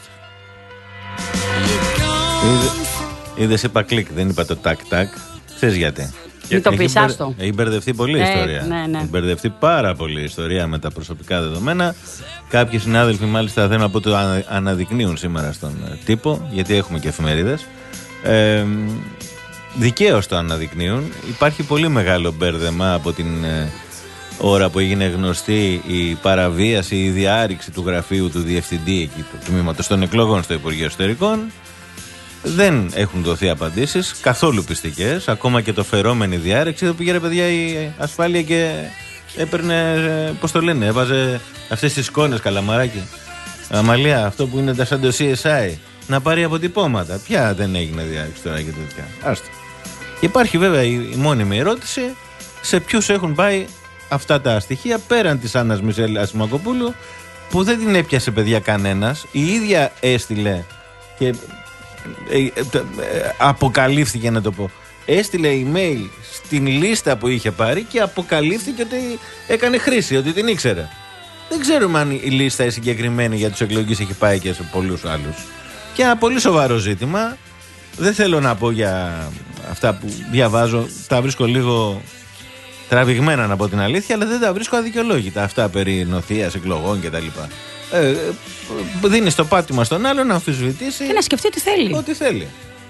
Είδες, είπα κλικ, δεν είπα το τάκ-τάκ. Ξέρεις γιατί? Μην το πεις, άστο. Έχει μπερδευτεί πολύ η ε, ιστορία. Ναι, ναι. Έχει μπερδευτεί πάρα πολύ η ιστορία με τα προσωπικά δεδομένα. Κάποιοι συνάδελφοι, μάλιστα, θέλω να πω, το αναδεικνύουν σήμερα στον τύπο, γιατί έχουμε και εφημερίδες. Ε, δικαίως το αναδεικνύουν. Υπάρχει πολύ μεγάλο μπέρδεμα από την ε, ώρα που έγινε γνωστή η παραβίαση, η διάρρηξη του γραφείου του διευθυντή εκεί, του τμήματος των εκλογών στο Υπουργείο Εσωτερικών. Δεν έχουν δοθεί απαντήσεις, καθόλου πιστικές. Ακόμα και το φερόμενη διάρρηξη, εδώ πήγε, ρε παιδιά, η ασφάλεια και έπαιρνε, πώς το λένε, έβαζε αυτές τις εικόνες, Καλαμαράκι. Αμαλία, αυτό που είναι σαν το σι ες άι, να πάρει αποτυπώματα. Ποια δεν έγινε διάρρηξη τώρα και τέτοια? Άστο. Υπάρχει βέβαια η, η μόνιμη ερώτηση, σε ποιους έχουν πάει αυτά τα στοιχεία πέραν της Άννας Μισελ Ασημακοπούλου, που δεν την έπιασε, παιδιά, κανένας. Η ίδια έστειλε και Ε, ε, ε, αποκαλύφθηκε, να το πω, έστειλε email στην λίστα που είχε πάρει και αποκαλύφθηκε ότι έκανε χρήση, ότι την ήξερε. Δεν ξέρουμε αν η λίστα η συγκεκριμένη για τους εκλογείς έχει πάει και σε πολλούς άλλους. Και ένα πολύ σοβαρό ζήτημα. Δεν θέλω να πω για αυτά που διαβάζω, τα βρίσκω λίγο τραβηγμένα, να πω την αλήθεια, αλλά δεν τα βρίσκω αδικαιολόγητα, αυτά περί νοθείας εκλογών κτλ. Ε, δίνει το πάτημα στον άλλον να αμφισβητήσει και να σκεφτεί τι θέλει. Ό,τι θέλει.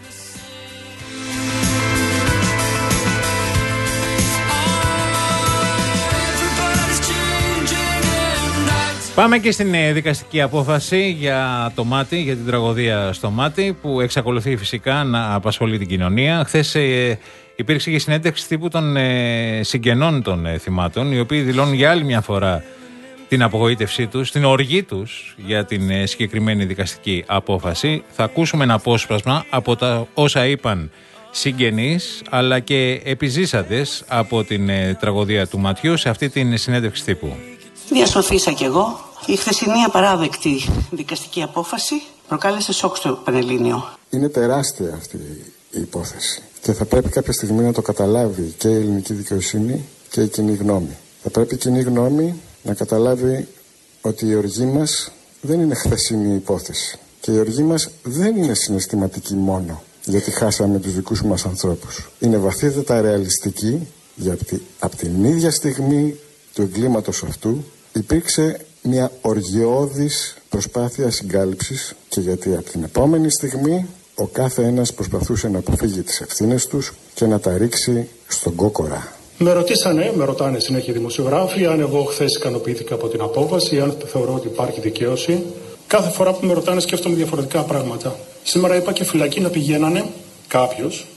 Πάμε και στην δικαστική απόφαση για το Μάτι, για την τραγωδία στο Μάτι, που εξακολουθεί φυσικά να απασχολεί την κοινωνία. Χθες ε, υπήρξε και συνέντευξη τύπου των ε, συγγενών των ε, θυμάτων, οι οποίοι δηλώνουν για άλλη μια φορά την απογοήτευσή τους, την οργή τους για την ε, συγκεκριμένη δικαστική απόφαση. Θα ακούσουμε ένα απόσπασμα από τα όσα είπαν συγγενείς αλλά και επιζήσαντες από την ε, τραγωδία του Ματιού σε αυτή την συνέντευξη τύπου. Διασωθήσα κι εγώ. Η χθεσινή απαράδεκτη δικαστική απόφαση προκάλεσε σοκ στο Πανελλήνιο. Είναι τεράστια αυτή η υπόθεση και θα πρέπει κάποια στιγμή να το καταλάβει και η ελληνική δικαιοσύνη και η κοινή γνώμη. Θα πρέπει η κοινή γνώμη να καταλάβει ότι η οργή μας δεν είναι χθεσινή υπόθεση και η οργή μας δεν είναι συναισθηματική μόνο γιατί χάσαμε τους δικούς μας ανθρώπους. Είναι βαθύτατα ρεαλιστική, γιατί από την ίδια στιγμή του εγκλήματος αυτού υπήρξε μια οργιώδης προσπάθεια συγκάλυψης και γιατί από την επόμενη στιγμή ο κάθε ένας προσπαθούσε να αποφύγει τις ευθύνες τους και να τα ρίξει στον κόκορα. Με ρωτήσανε, με ρωτάνε συνέχεια οι δημοσιογράφοι, αν εγώ χθες ικανοποιήθηκα από την απόφαση, αν θεωρώ ότι υπάρχει δικαίωση. Κάθε φορά που με ρωτάνε σκέφτομαι διαφορετικά πράγματα. Σήμερα είπα και φυλακή να πηγαίνανε κάποιος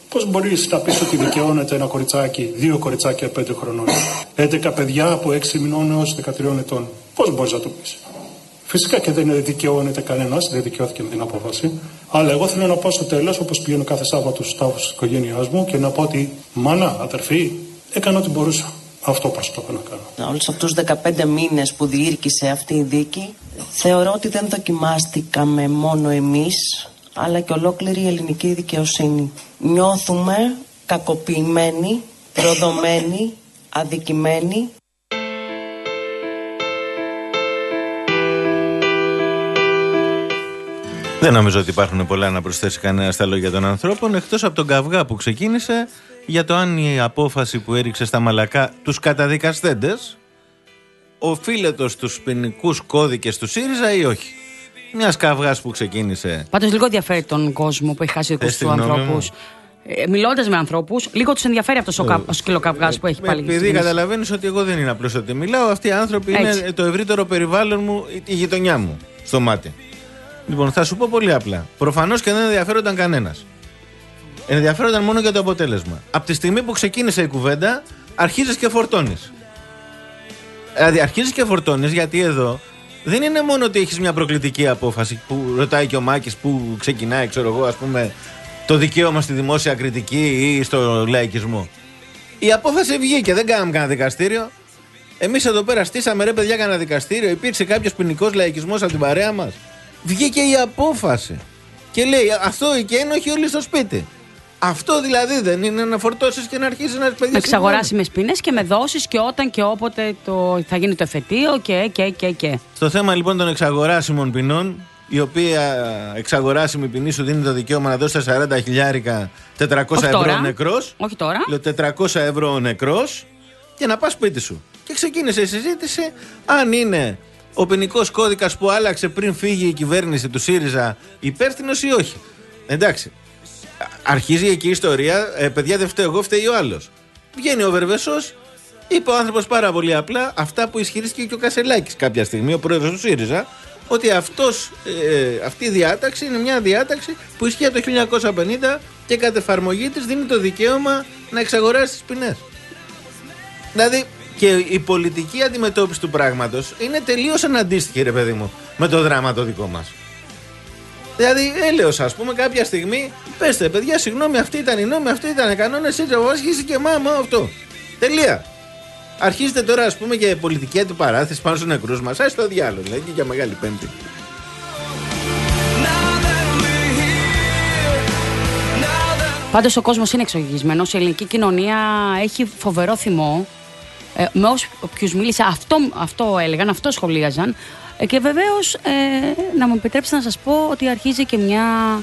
Πώς μπορείς να πεις ότι δικαιώνεται ένα κοριτσάκι, δύο κοριτσάκια πέντε χρονών, έντεκα παιδιά από έξι μηνών έως δεκατρία ετών? Πώς μπορείς να το πεις? Φυσικά και δεν δικαιώνεται κανένας, δεν δικαιώθηκε με την απόφαση. Αλλά εγώ θέλω να πάω στο τέλος, όπως πηγαίνω κάθε Σάββατο στους τάφους της οικογένειάς μου, και να πω ότι μάνα, αδερφή, έκανα ό,τι μπορούσα. Αυτό προσπαθώ να κάνω. Όλους αυτούς τους δεκαπέντε μήνες που διήρκησε αυτή η δίκη, θεωρώ ότι δεν δοκιμάστηκαμε μόνο εμείς, αλλά και ολόκληρη η ελληνική δικαιοσύνη. Νιώθουμε κακοποιημένοι, προδομένοι, αδικημένοι. Δεν νομίζω ότι υπάρχουν πολλά να προσθέσει κανένα στα λόγια των ανθρώπων, εκτός από τον καυγά που ξεκίνησε για το αν η απόφαση που έριξε στα μαλακά τους καταδικαστέντες οφείλεται στους ποινικούς κώδικες του ΣΥΡΙΖΑ ή όχι. Μιας καυγάς που ξεκίνησε. Πάντως λίγο ενδιαφέρει τον κόσμο που έχει χάσει δικούς του ανθρώπους. Ε, Μιλώντας με ανθρώπους, λίγο τους ενδιαφέρει αυτός ο, ο σκυλοκαυγάς που έχει πάλι. Επειδή καταλαβαίνεις ότι εγώ δεν είναι απλώς ότι μιλάω, αυτοί οι άνθρωποι έτσι. Είναι το ευρύτερο περιβάλλον μου, η γειτονιά μου στο μάτι. Λοιπόν, θα σου πω πολύ απλά. Προφανώς και δεν ενδιαφέρονταν κανένας. Ενδιαφέρονταν μόνο για το αποτέλεσμα. Από τη στιγμή που ξεκίνησε η κουβέντα, αρχίζεις και φορτώνεις. Δηλαδή, αρχίζεις και φορτώνεις γιατί εδώ δεν είναι μόνο ότι έχεις μια προκλητική απόφαση που ρωτάει και ο Μάκης που ξεκινάει, ξέρω εγώ, ας πούμε, το δικαίωμα στη δημόσια κριτική ή στο λαϊκισμό. Η απόφαση βγήκε, δεν κάναμε κανένα δικαστήριο. Εμείς εδώ πέρα στήσαμε ρε παιδιά κανένα δικαστήριο. Υπήρξε κάποιος ποινικός λαϊκισμός από την παρέα μας. Βγήκε η απόφαση. Και λέει αυτό και ένοχοι όλοι στο σπίτι. Αυτό δηλαδή δεν είναι να φορτώσεις και να αρχίσεις να παιδί. Να εξαγοράσει με ποινές και με δόσεις και όταν και όποτε το, θα γίνει το εφετείο και, και, και, και. Στο θέμα λοιπόν των εξαγοράσιμων ποινών, η οποία εξαγοράσιμη ποινή σου δίνει το δικαίωμα να δώσει σαράντα χιλιάρικα, τετρακόσια ευρώ ο νεκρός. Όχι τώρα. Λέω τετρακόσια ευρώ ο νεκρός και να πας σπίτι σου. Και ξεκίνησε η συζήτηση αν είναι ο ποινικός κώδικας που άλλαξε πριν φύγει η κυβέρνηση του ΣΥΡΙΖΑ υπεύθυνος ή όχι. Εντάξει. Αρχίζει εκεί η ιστορία. Ε, παιδιά, δεν φταίω εγώ, φταίει ο άλλος. Βγαίνει ο Βερβεσός, είπε ο άνθρωπος πάρα πολύ απλά αυτά που ισχυρίστηκε και ο Κασελάκης κάποια στιγμή, ο πρόεδρος του ΣΥΡΙΖΑ, ότι αυτός, ε, αυτή η διάταξη είναι μια διάταξη που ισχύει από το χίλια εννιακόσια πενήντα και κατ' εφαρμογή της δίνει το δικαίωμα να εξαγοράσει τις ποινές. Δηλαδή και η πολιτική αντιμετώπιση του πράγματος είναι τελείως αναντίστοιχη, ρε παιδί μου, με το δράμα το δικό μας. Δηλαδή, έλεος, ας πούμε, κάποια στιγμή, πέστε, παιδιά, συγγνώμη, αυτή ήταν η νόμη, αυτή ήταν οι κανόνες, έτσι, αρχίζει και μάμα αυτό. Τελεία. Αρχίζετε τώρα, ας πούμε, και πολιτική αντιπαράθεση πάνω στους νεκρούς μας. Άσε το διάλογο, δηλαδή, και για Μεγάλη Πέμπτη. Πάντως ο κόσμος είναι εξοργισμένος. Η ελληνική κοινωνία έχει φοβερό θυμό. Ε, με όποιους μίλησα, αυτό, αυτό έλεγαν, αυτό σχολίαζαν. Ε, και βεβαίως, ε, να μου επιτρέψετε να σας πω ότι αρχίζει και μια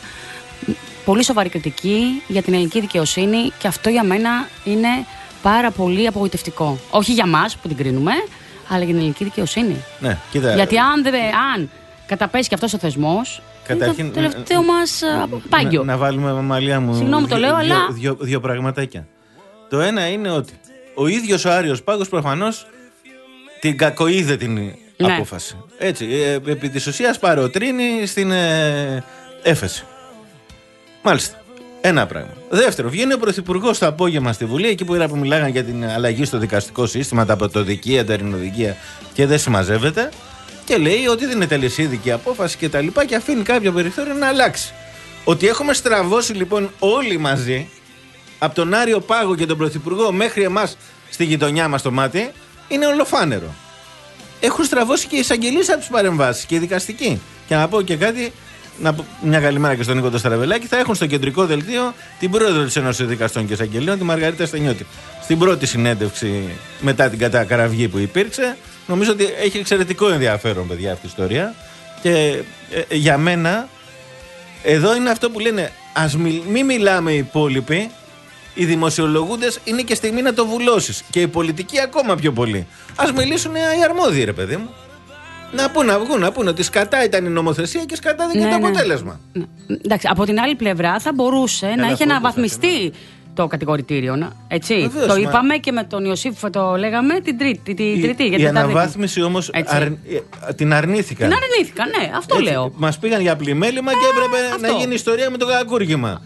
πολύ σοβαρή κριτική για την ελληνική δικαιοσύνη και αυτό για μένα είναι πάρα πολύ απογοητευτικό. Όχι για μας που την κρίνουμε, αλλά για την ελληνική δικαιοσύνη. Ναι, κοίτα. Γιατί αν, δε, αν καταπέσει και αυτός ο θεσμός, καταρχήν, είναι το τελευταίο μας πάγιο. Να, να βάλουμε, μαμαλιά μου, συγγνώμη, το λέω, δύο, αλλά... δύο, δύο, δύο πραγματάκια. Το ένα είναι ότι ο ίδιος ο Άριος Πάγος προφανώς την κακοείδε την ναι. απόφαση. Έτσι, ε, επί της ουσίας παροτρύνει στην ε, έφεση. Μάλιστα. Ένα πράγμα. Δεύτερο, βγαίνει ο Πρωθυπουργός το απόγευμα στη Βουλή, εκεί που era που μιλάγαν για την αλλαγή στο δικαστικό σύστημα, τα πρωτοδικεία, τα ειρηνοδικεία και δεν συμμαζεύεται, και λέει ότι δεν είναι τελεσίδικη απόφαση και τα λοιπά και αφήνει κάποιο περιθώριο να αλλάξει. Ότι έχουμε στραβώσει λοιπόν όλοι μαζί, από τον Άριο Πάγο και τον Πρωθυπουργό μέχρι εμάς στη γειτονιά μας το μάτι, είναι ολοφάνερο. Έχουν στραβώσει και οι εισαγγελίες από τις παρεμβάσεις και οι δικαστικοί. Και να πω και κάτι, να πω μια καλημέρα και στον Νίκο το Στραβελάκη, θα έχουν στο κεντρικό δελτίο την πρόεδρο της Ένωσης Δικαστών και Εισαγγελίων, τη Μαργαρίτα Στενιώτη. Στην πρώτη συνέντευξη μετά την κατακραυγή που υπήρξε, νομίζω ότι έχει εξαιρετικό ενδιαφέρον, παιδιά, αυτή η ιστορία. Και ε, ε, για μένα, εδώ είναι αυτό που λένε, ας μι, μην μιλάμε οι υπόλοιποι. Οι δημοσιολογούντες είναι και στιγμή να το βουλώσεις. Και οι πολιτικοί ακόμα πιο πολύ. Ας μιλήσουν οι αρμόδιοι, ρε παιδί μου. Να πούν, να βγουν, να πούν ότι σκατά ήταν η νομοθεσία και σκατά δεν είναι ναι, το αποτέλεσμα. Ναι. Εντάξει, από την άλλη πλευρά θα μπορούσε Ένα να έχει αναβαθμιστεί το κατηγορητήριο. Έτσι. Βεβαίως, το είπαμε μα... και με τον Ιωσήφ το λέγαμε την Τρίτη. Την η τρίτη η αναβάθμιση όμως αρ... την αρνήθηκαν. Την αρνήθηκαν, ναι, αυτό έτσι. Λέω. Μας πήγαν για πλημέλημα και έπρεπε Α, να γίνει ιστορία με το κακούργημα. Ναι.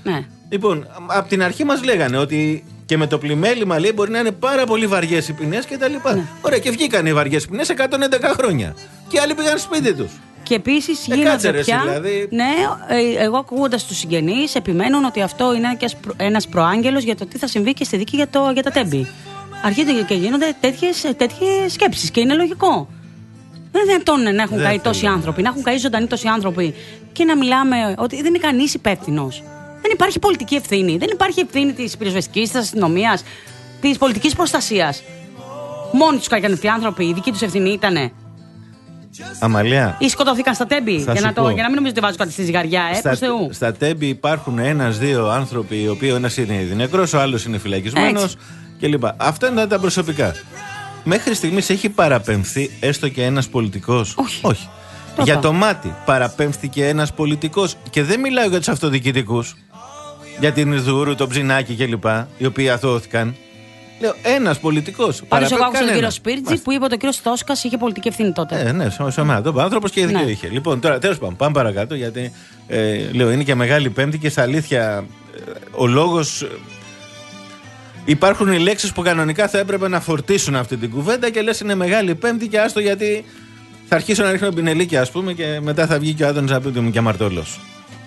Λοιπόν, από την αρχή μας λέγανε ότι και με το πλημέλημα, λέει, μπορεί να είναι πάρα πολύ βαριές οι ποινές και τα λοιπά. Ναι. Ωραία, και βγήκαν οι βαριές ποινές εκατόν έντεκα χρόνια. Και άλλοι πήγαν σπίτι τους. Και επίσης γίνονται πια. Δηλαδή... Ναι, εγώ ακούγοντας τους συγγενείς, επιμένουν ότι αυτό είναι ένας προάγγελος για το τι θα συμβεί και στη δίκη για, το, για τα τέμπη. Αρχίζονται και γίνονται τέτοιες, τέτοιες σκέψεις και είναι λογικό. Δεν είναι δυνατόν να έχουν δεν καεί τόσοι άνθρωποι, να έχουν καεί ζωντανοί τόσοι άνθρωποι και να μιλάμε ότι δεν είναι κανείς υπεύθυνος. Δεν υπάρχει πολιτική ευθύνη. Δεν υπάρχει ευθύνη της πυροσβεστικής, της αστυνομίας, της πολιτικής προστασίας. Μόνοι τους καήκαν αυτοί οι άνθρωποι, η δική τους ευθύνη ήτανε. Αμαλία. Ή σκοτώθηκαν στα τέμπη. Για να, το, για να μην νομίζω ότι βάζω κάτι στη ζυγαριά, ε, στα, στα τέμπη υπάρχουν ένας-δύο άνθρωποι, οι οποίοι ο ένας είναι ήδη νεκρός, ο άλλος είναι φυλακισμένος κλπ. Αυτά είναι τα προσωπικά. Μέχρι στιγμής έχει παραπεμφθεί έστω και ένας πολιτικός? Όχι. Όχι. Για το μάτι παραπέμφθηκε ένας πολιτικός, και δεν μιλάω για τους αυτοδιοικητικούς, για την Ιδούρου, τον Ψινάκη κλπ, οι οποίοι αθώθηκαν. Λέω, ένας πολιτικός. Πάντως εγώ άκουσα τον κύριο Σπίρτζη που είπε ότι ο κύριος Τόσκας είχε πολιτική ευθύνη τότε. Ε, ναι, σε μένα το άνθρωπος και δίκιο είχε. Λοιπόν, τώρα τέλος πάντων, πάμε παρακάτω, γιατί ε, λέω, είναι και Μεγάλη Πέμπτη και στα αλήθεια ε, ο λόγος. Ε, υπάρχουν οι λέξεις που κανονικά θα έπρεπε να φορτίσουν αυτή την κουβέντα και λες είναι Μεγάλη Πέμπτη και άστο, γιατί θα αρχίσω να ρίχνω πινελίκια, ας πούμε, και μετά θα βγει και ο Άδωνης να πει ότι μου και αμαρτωλός.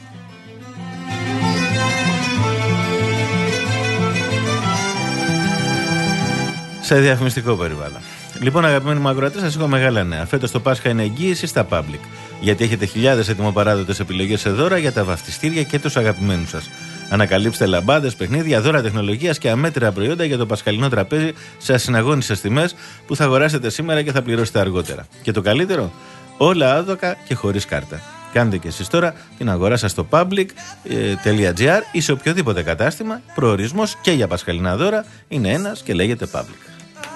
Σε διαφημιστικό περιβάλλον. Λοιπόν, αγαπημένοι μου ακροατές, σας έχω μεγάλα νέα. Φέτος το Πάσχα είναι εγγύηση στα Public. Γιατί έχετε χιλιάδες ετοιμοπαράδοτες επιλογές σε δώρα για τα βαφτιστήρια και τους αγαπημένους σας. Ανακαλύψτε λαμπάδες, παιχνίδια, δώρα τεχνολογίας και αμέτρητα προϊόντα για το πασχαλινό τραπέζι σε ασυναγώνισες τιμές που θα αγοράσετε σήμερα και θα πληρώσετε αργότερα. Και το καλύτερο, όλα άδοκα και χωρίς κάρτα. Κάντε και εσείς τώρα την αγορά σας στο public τελεία τζι άρ ή σε οποιοδήποτε κατάστημα. Προορισμός και για πασχαλινά δώρα είναι ένας και λέγεται Public.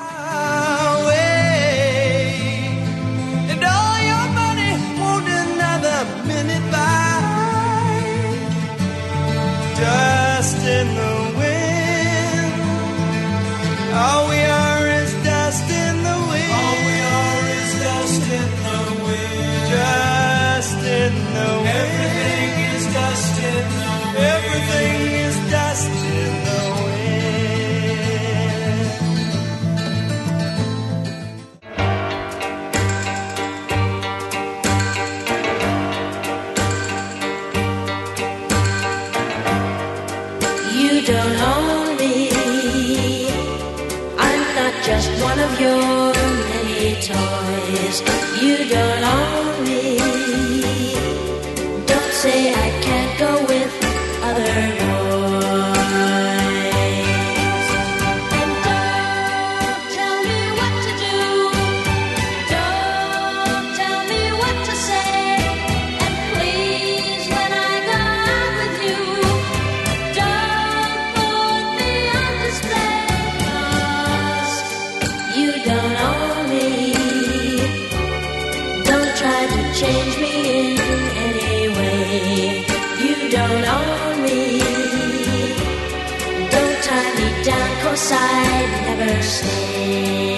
Dust in the wind. All we are is dust in the wind. All we are is dust in the wind. Dust in the wind. Everything is dust in the wind. Everything is dust in the Don't own me. I'm not just one of your many toys. You don't own me. Don't say I can't go with other boys. And don't tell me what to do. Don't tell me what to say. And please, when I go out with you, change me in any way. You don't own me. Don't tie me down, 'cause I'd never stay.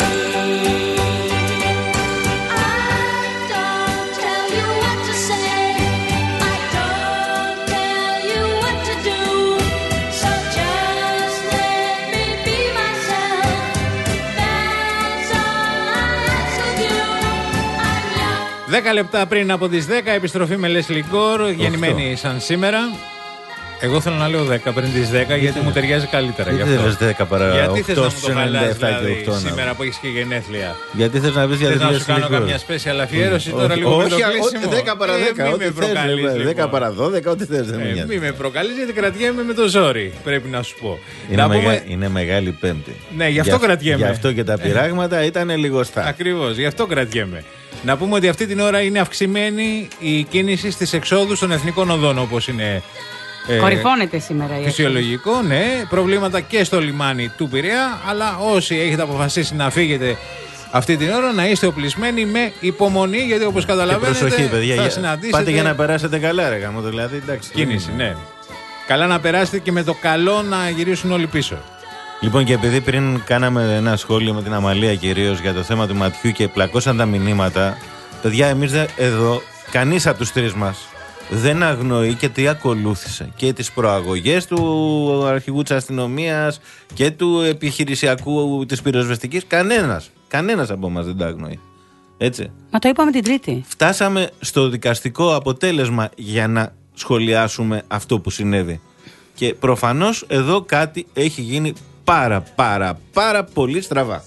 I don't tell you what to say. I don't tell you what to do. So just let me be myself. That's all I ask of you. I'm young. Δέκα λεπτά πριν από τις δέκα, επιστροφή με Leslie Gore, γεννημένη σαν σήμερα. Εγώ θέλω να λέω δέκα πριν τις δέκα, γιατί μου ταιριάζει καλύτερα. Γιατί δεν θες δέκα παρά γιατί θες να μου το χαλάς, δηλαδή, σήμερα που έχεις και γενέθλια. Γιατί θες να πεις για να σου κάνω καμιά special αφιέρωση τώρα λίγο με το κλείσιμο. δέκα παρά δέκα, ό,τι θες. δέκα παρά δώδεκα, ό,τι θες. Μη με προκαλείς, γιατί κρατιέμαι με το ζόρι, πρέπει να σου πω. Είναι Μεγάλη Πέμπτη. Ναι, γι' αυτό κρατιέμαι. Γι' αυτό και τα πειράγματα ήταν λιγοστά. Ακριβώς, γι' αυτό κρατιέμαι. Να πούμε ότι αυτή την ώρα είναι αυξημένη η κίνηση στις εξόδους των εθνικών οδών, όπως είναι. Κορυφώνεται σήμερα η φυσιολογικό, ναι. Προβλήματα και στο λιμάνι του Πειραιά. Αλλά όσοι έχετε αποφασίσει να φύγετε αυτή την ώρα, να είστε οπλισμένοι με υπομονή, γιατί όπως καταλαβαίνετε προσοχή, παιδιά, θα για... συναντήσετε. Πάτε για να περάσετε καλά, ρε γάμο, δηλαδή, εντάξει. Κίνηση, ναι. Καλά να περάσετε και με το καλό να γυρίσουν όλοι πίσω. Λοιπόν, και επειδή πριν κάναμε ένα σχόλιο με την Αμαλία κυρίως για το θέμα του ματιού και πλακώσαν τα μηνύματα, παιδιά, εμείς εδώ, κανείς από τους τρεις μας δεν αγνοεί και τι ακολούθησε. Και τις προαγωγές του αρχηγού της αστυνομίας και του επιχειρησιακού της πυροσβεστικής. Κανένας, κανένας από εμάς δεν τα αγνοεί. Έτσι. Μα το είπαμε την Τρίτη. Φτάσαμε στο δικαστικό αποτέλεσμα για να σχολιάσουμε αυτό που συνέβη. Και προφανώς εδώ κάτι έχει γίνει πάρα πάρα πάρα πολύ στραβά.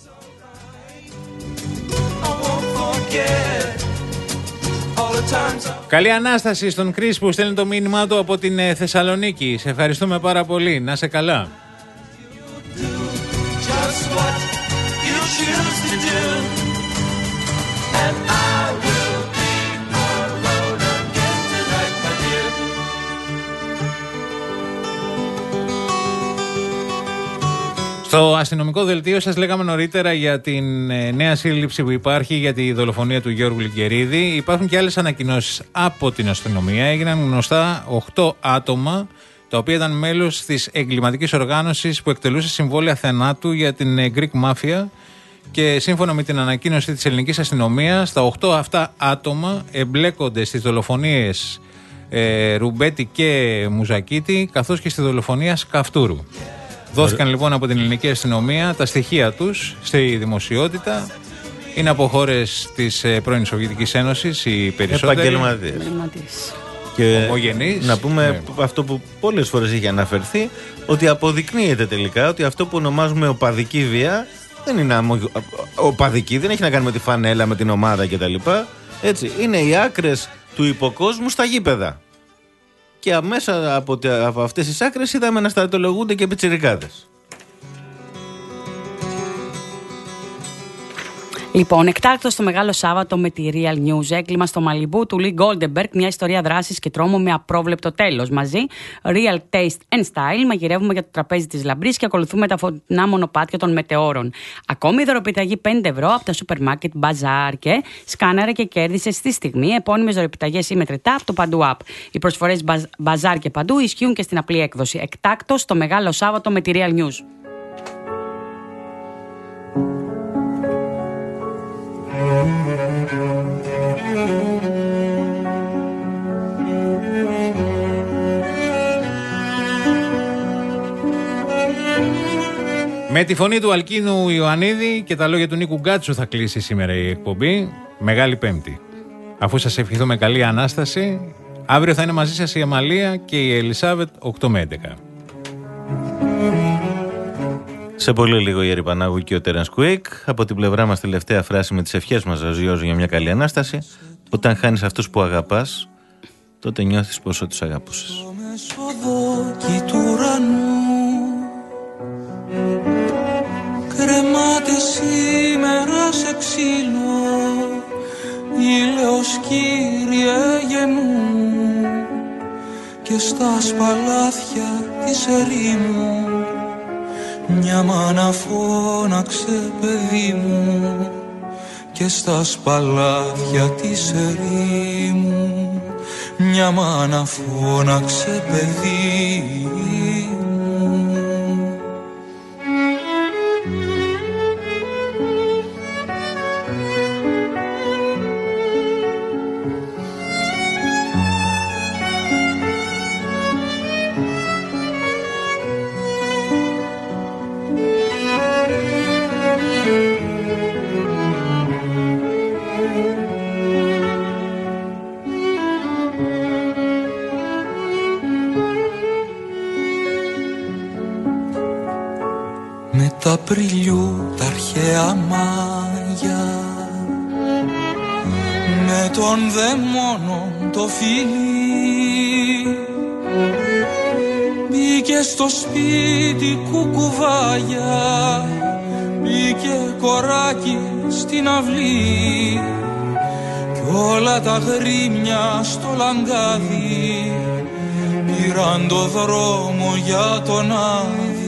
Καλή Ανάσταση στον Κρίς που στέλνει το μήνυμά του από την ε, Θεσσαλονίκη. Σε ευχαριστούμε πάρα πολύ. Να σε καλά. Στο αστυνομικό δελτίο σας λέγαμε νωρίτερα για την ε, νέα σύλληψη που υπάρχει για τη δολοφονία του Γιώργου Λιγκερίδη. Υπάρχουν και άλλες ανακοινώσεις από την αστυνομία. Έγιναν γνωστά οκτώ άτομα τα οποία ήταν μέλος της εγκληματικής οργάνωσης που εκτελούσε συμβόλαια θανάτου για την ε, Greek Mafia. Και σύμφωνα με την ανακοίνωση της ελληνικής αστυνομίας, τα οκτώ αυτά άτομα εμπλέκονται στις δολοφονίες ε, Ρουμπέτη και Μουζακίτη, καθώς και στη δολοφονία Σκαφτούρου. Δόθηκαν λοιπόν από την ελληνική αστυνομία τα στοιχεία τους στη δημοσιότητα. Είναι από χώρες της ε, πρώην Σοβιετικής Ένωσης οι περισσότεροι. Επαγγελματίες. Και ομογενείς. Να πούμε ναι. αυτό που πολλές φορές είχε αναφερθεί, ότι αποδεικνύεται τελικά ότι αυτό που ονομάζουμε οπαδική βία δεν είναι αμο... οπαδική, δεν έχει να κάνει με τη φανέλα, με την ομάδα κτλ. Έτσι, είναι οι άκρες του υποκόσμου στα γήπεδα. Και μέσα από, από αυτές τις άκρες είδαμε να στρατολογούνται και πιτσιρικάδες. Λοιπόν, εκτάκτο στο Μεγάλο Σάββατο με τη Real News. Έγκλημα στο Μαλιμπού του Λι Γκόλντεμπεργκ. Μια ιστορία δράσης και τρόμου με απρόβλεπτο τέλος. Μαζί, Real Taste and Style. Μαγειρεύουμε για το τραπέζι της λαμπρής και ακολουθούμε τα φωτεινά μονοπάτια των μετεώρων. Ακόμη δωροπιταγή πέντε ευρώ από τα σούπερ μάρκετ Bazaar και σκάναρε και κέρδισε στη στιγμή επώνυμες δωροπιταγές ή μετρητά από το Παντού App. Οι προσφορές Bazaar και Παντού ισχύουν και στην απλή έκδοση. Εκτάκτο στο Μεγάλο Σάββατο με τη Real News. Με τη φωνή του Αλκίνου Ιωαννίδη και τα λόγια του Νίκου Γκάτσου θα κλείσει σήμερα η εκπομπή. Μεγάλη Πέμπτη. Αφού σας ευχηθούμε καλή Ανάσταση, αύριο θα είναι μαζί σας η Αμαλία και η Ελισάβετ οκτώ με έντεκα. Σε πολύ λίγο η Ερη Πανάγου και ο Τέρενς Κουίκ. Από την πλευρά μας τελευταία φράση με τις ευχές μας, Ζαζιώζου, για μια καλή Ανάσταση. Όταν χάνεις αυτούς που αγαπάς, τότε νιώθεις πόσο τους αγαπούσες. Μεσοδόκι του ουρανού κρεμάται σήμερα σε ξύλο, ήλαιος Κύριε γεννού, και στα σπαλάθια της ερήμου μια μάνα φώναξε παιδί μου, και στα σπαλάθια της ερήμου μια μάνα φώναξε παιδί μου. Τα Απριλιού τα αρχαία μάγια, με τον δαιμόνο το φιλί, μπήκε στο σπίτι κουκουβάγια, μπήκε κοράκι στην αυλή, κι όλα τα γρήμια στο λαγκάδι πήραν το δρόμο για τον άδει.